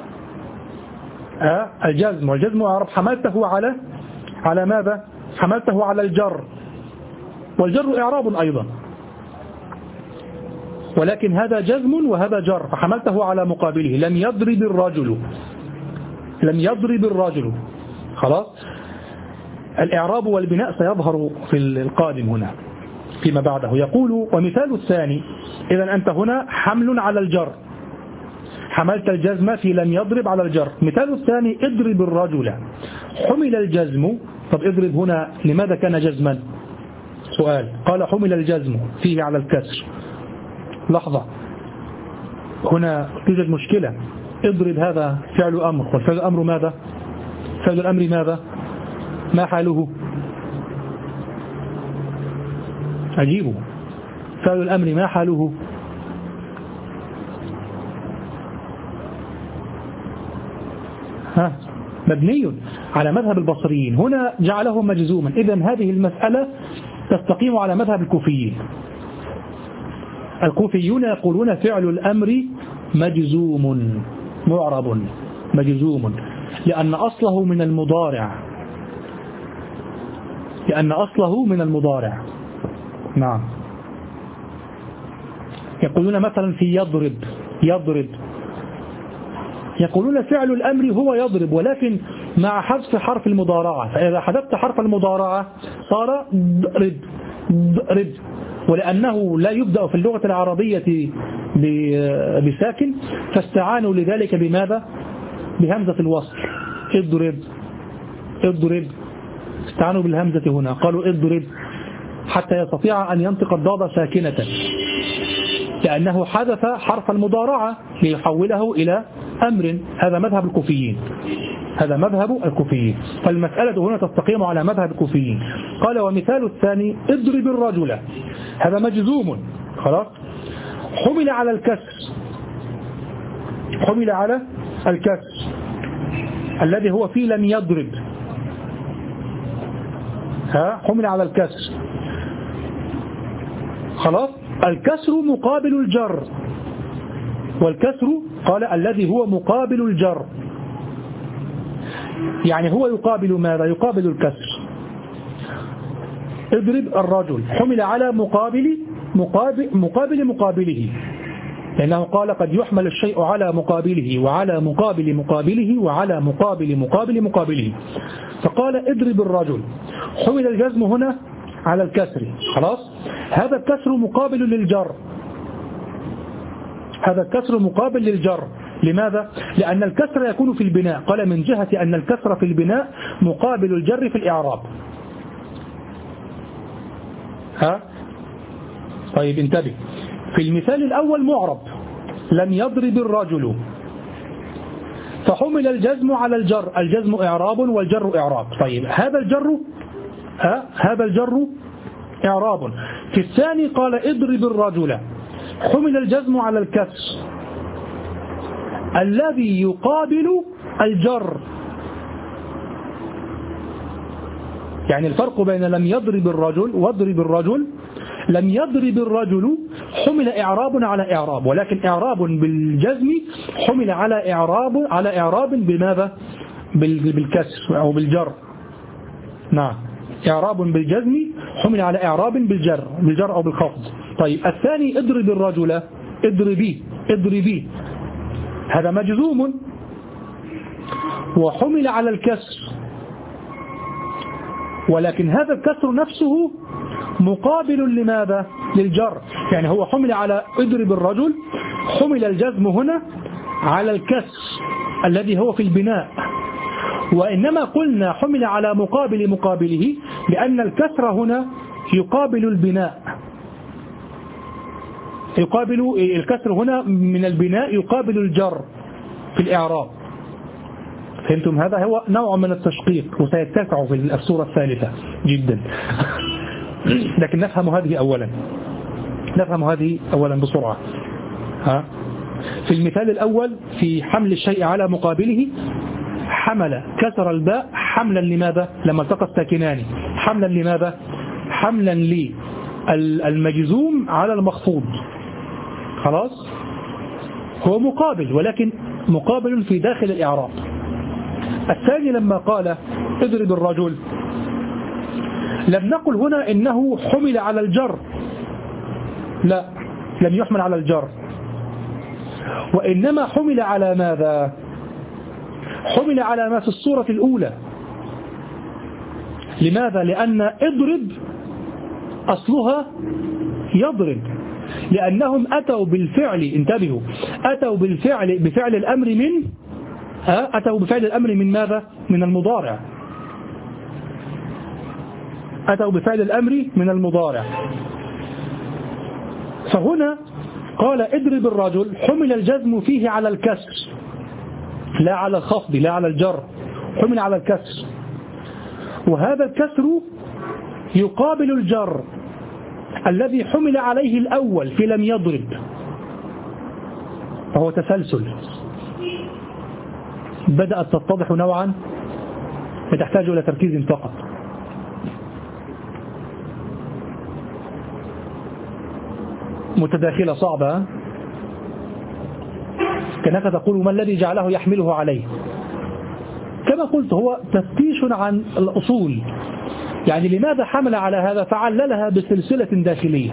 ها الجزم والجزم إعراب، حملته على على ماذا؟ حملته على الجر، والجر إعراب أيضا، ولكن هذا جزم وهذا جر، فحملته على مقابله. لم يضرب الرجل، لم يضرب الرجل. خلاص، الإعراب والبناء سيظهر في القادم هنا فيما بعده. يقول ومثال الثاني، إذا أنت هنا حمل على الجر، حملت الجزم في لم يضرب على الجر. مثال الثاني اضرب الرجل، حمل الجزم. طب اضرب هنا لماذا كان جزما؟ سؤال. قال حمل الجزم فيه على الكسر. لحظة، هنا توجد مشكلة. اضرب هذا فعل أمر، والفعل الأمر ماذا؟ فعل الأمر ماذا؟ ما حاله؟ أجيبه، فعل الأمر ما حاله؟ ها مبني على مذهب البصريين، هنا جعله مجزوما. إذن هذه المسألة تستقيم على مذهب الكوفيين. الكوفيون يقولون فعل الأمر مجزوم معرب، مجزوم لأن أصله من المضارع، لأن أصله من المضارع. نعم. يقولون مثلا في يضرب، يضرب يقولون فعل الأمر هو يضرب، ولكن مع حذف حرف المضارعة، فإذا حذفت حرف المضارعة صار ضرب ضرب، ولأنه لا يبدأ في اللغة العربية بساكن فاستعانوا لذلك بماذا؟ بهمزة الوصل. اضرب اضرب، استعانوا بالهمزة هنا، قالوا اضرب حتى يستطيع أن ينطق الضاد ساكنة. لأنه حذف حرف المضارعة ليحوله إلى أمر. هذا مذهب الكوفيين، هذا مذهب الكوفيين. فالمسألة هنا تستقيم على مذهب الكوفيين. قال ومثال الثاني اضرب الرجل، هذا مجزوم خلاص، حمل على الكسر، حمل على الكسر الذي هو فيه لم يضرب، ها حمل على الكسر خلاص. الكسر مقابل الجر، والكسر قال الذي هو مقابل الجر، يعني هو يقابل ماذا؟ يقابل الكسر. اضرب الرجل حمل على مقابل مقابل مقابل مقابله، لأنه قال قد يحمل الشيء على مقابله وعلى مقابل مقابله وعلى مقابل مقابل مقابله. فقال اضرب الرجل، حمل الجزم هنا على الكسر خلاص. هذا الكسر مقابل للجر، هذا الكسر مقابل للجر. لماذا؟ لأن الكسر يكون في البناء، قال من جهة أن الكسر في البناء مقابل الجر في الإعراب. ها طيب انتبه، في المثال الأول معرب لم يضرب الرجل، فحمل الجزم على الجر، الجزم إعراب والجر إعراب. طيب هذا الجر ها هذا الجر إعراب. في الثاني قال اضرب الرجل، حمل الجزم على الكسر الذي يقابل الجر. يعني الفرق بين لم يضرب الرجل واضرب الرجل، لم يضرب الرجل حمل إعراب على إعراب، ولكن إعراب بالجزم حمل على إعراب على إعراب بماذا؟ بالكسر أو بالجر. نعم إعراب بالجزم حمل على إعراب بالجر بالجر أو بالخفض. طيب الثاني اضرب الرجل، اضربي اضربي، هذا مجزوم وحمل على الكسر، ولكن هذا الكسر نفسه مقابل لماذا؟ للجر. يعني هو حمل على اضرب الرجل، حمل الجزم هنا على الكسر الذي هو في البناء، وإنما قلنا حمل على مقابل مقابله لأن الكسر هنا يقابل البناء، يقابل الكسر هنا من البناء يقابل الجر في الإعراب. فهمتم؟ هذا هو نوع من التشقيق وسيتسع في الصورة الثالثة جدا. لكن نفهم هذه أولا، نفهم هذه أولا بسرعة. ها في المثال الأول في حمل الشيء على مقابله، حمل كسر الباء حملا لماذا؟ لما التقى الساكنان حملا لماذا؟ حملا للمجزوم على المخفوض خلاص. هو مقابل ولكن مقابل في داخل الإعراب. الثاني لما قال اضرب الرجل لم نقل هنا إنه حمل على الجر، لا لم يحمل على الجر، وإنما حمل على ماذا؟ حمل على ما في الصورة الأولى. لماذا؟ لأن اضرب أصلها يضرب، لأنهم أتوا بالفعل، انتبهوا، أتوا بالفعل بفعل الأمر من أتوا بفعل الأمر من ماذا؟ من المضارع، أتوا بفعل الأمر من المضارع. فهنا قال اضرب الرجل، حمل الجزم فيه على الكسر لا على الخفض لا على الجر، حمل على الكسر، وهذا الكسر يقابل الجر الذي حمل عليه الأول في لم يضرب، فهو تسلسل. بدأت تتضح نوعا، فتحتاج إلى تركيز فقط. متداخلة صعبة، كأنك تقول ما الذي جعله يحمله عليه. كما قلت هو تفتيش عن الأصول، يعني لماذا حمل على هذا فعللها بسلسلة داخلية.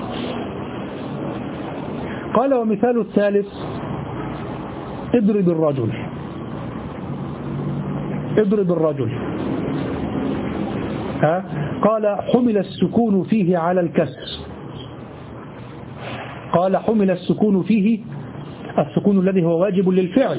قال ومثال الثالث اضرب الرجل، اضرب الرجل ها قال حمل السكون فيه على الكسر، قال حمل السكون فيه، السكون الذي هو واجب للفعل،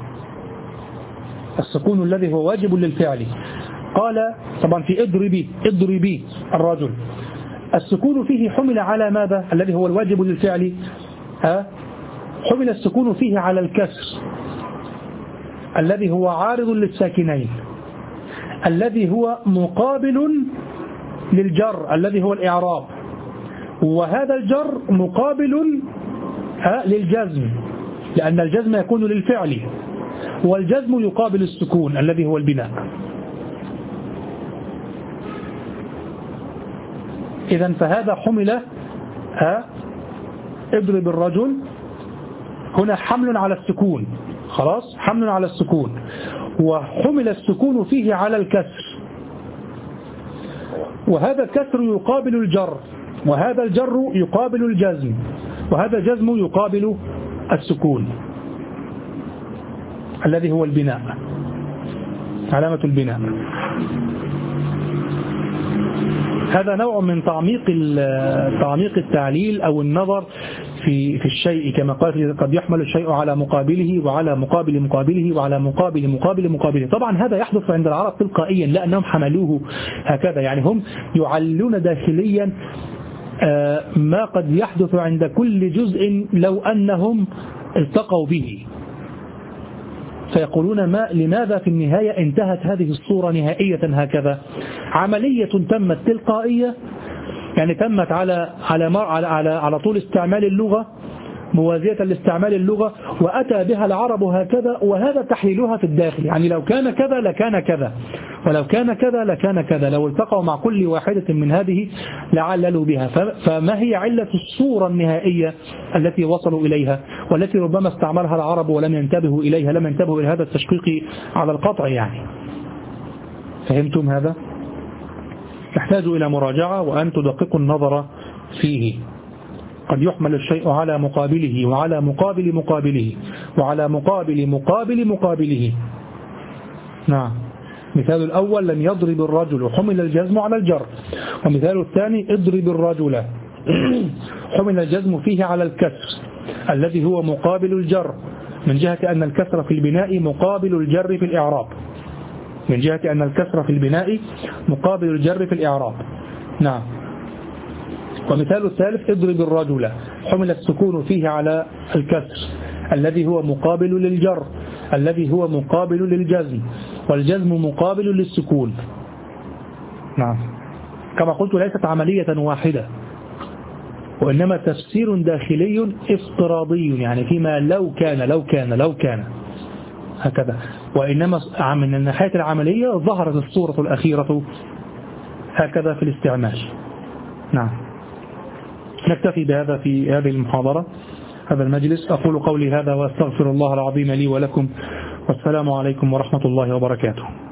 السكون الذي هو واجب للفعل. قال طبعا في اضربي اضربي الرجل، السكون فيه حمل على ماذا؟ الذي هو الواجب للفعل ها حمل السكون فيه على الكسر الذي هو عارض للساكنين، الذي هو مقابل للجر الذي هو الإعراب، وهذا الجر مقابل للجزم، لأن الجزم يكون للفعل، والجزم يقابل السكون الذي هو البناء. إذن فهذا حمل ها اضرب الرجل، هنا حمل على السكون، خلاص حمل على السكون، وحمل السكون فيه على الكسر، وهذا الكسر يقابل الجر، وهذا الجر يقابل الجزم، وهذا الجزم يقابل السكون الذي هو البناء، علامة البناء. هذا نوع من تعميق تعميق التعليل أو النظر في في الشيء، كما قال قد يحمل الشيء على مقابله وعلى مقابل مقابله وعلى مقابل مقابل مقابله. طبعا هذا يحدث عند العرب تلقائيا، لأنهم حملوه هكذا، يعني هم يعلون داخليا ما قد يحدث عند كل جزء لو أنهم التقوا به، فيقولون ما لماذا في النهاية انتهت هذه الصورة نهائية هكذا. عملية تمت تلقائية، يعني تمت على على على على, على طول استعمال اللغة، موازية لاستعمال اللغة، وأتى بها العرب هكذا، وهذا تحليلها في الداخل، يعني لو كان كذا لكان كذا، ولو كان كذا لكان كذا، لو التقوا مع كل واحدة من هذه لعللوا بها. فما هي علة الصورة النهائية التي وصلوا إليها، والتي ربما استعملها العرب ولم ينتبهوا إليها، لم ينتبهوا إلى هذا التشقيق على القطع يعني. فهمتم هذا؟ تحتاج إلى مراجعة وأن تدققوا النظر فيه. قد يحمل الشيء على مقابله وعلى مقابل مقابله وعلى مقابل مقابل مقابله. نعم. مثال الأول لم يضرب الرجل، حمل الجزم على الجر. ومثال الثاني اضرب الرجل، حمل الجزم فيه على الكسر الذي هو مقابل الجر، من جهة أن الكسر في البناء مقابل الجر في الإعراب، من جهة أن الكسر في البناء مقابل الجر في الإعراب. نعم. ومثال الثالث اضرب الرجل، حمل السكون فيه على الكسر الذي هو مقابل للجر الذي هو مقابل للجزم، والجزم مقابل للسكون. نعم. كما قلت ليست عملية واحدة، وإنما تفسير داخلي افتراضي، يعني فيما لو كان لو كان لو كان هكذا، وإنما من الناحية العملية ظهرت الصورة الأخيرة هكذا في الاستعمال. نعم. نكتفي بهذا في هذه المحاضرة، هذا المجلس. أقول قولي هذا وأستغفر الله العظيم لي ولكم، والسلام عليكم ورحمة الله وبركاته.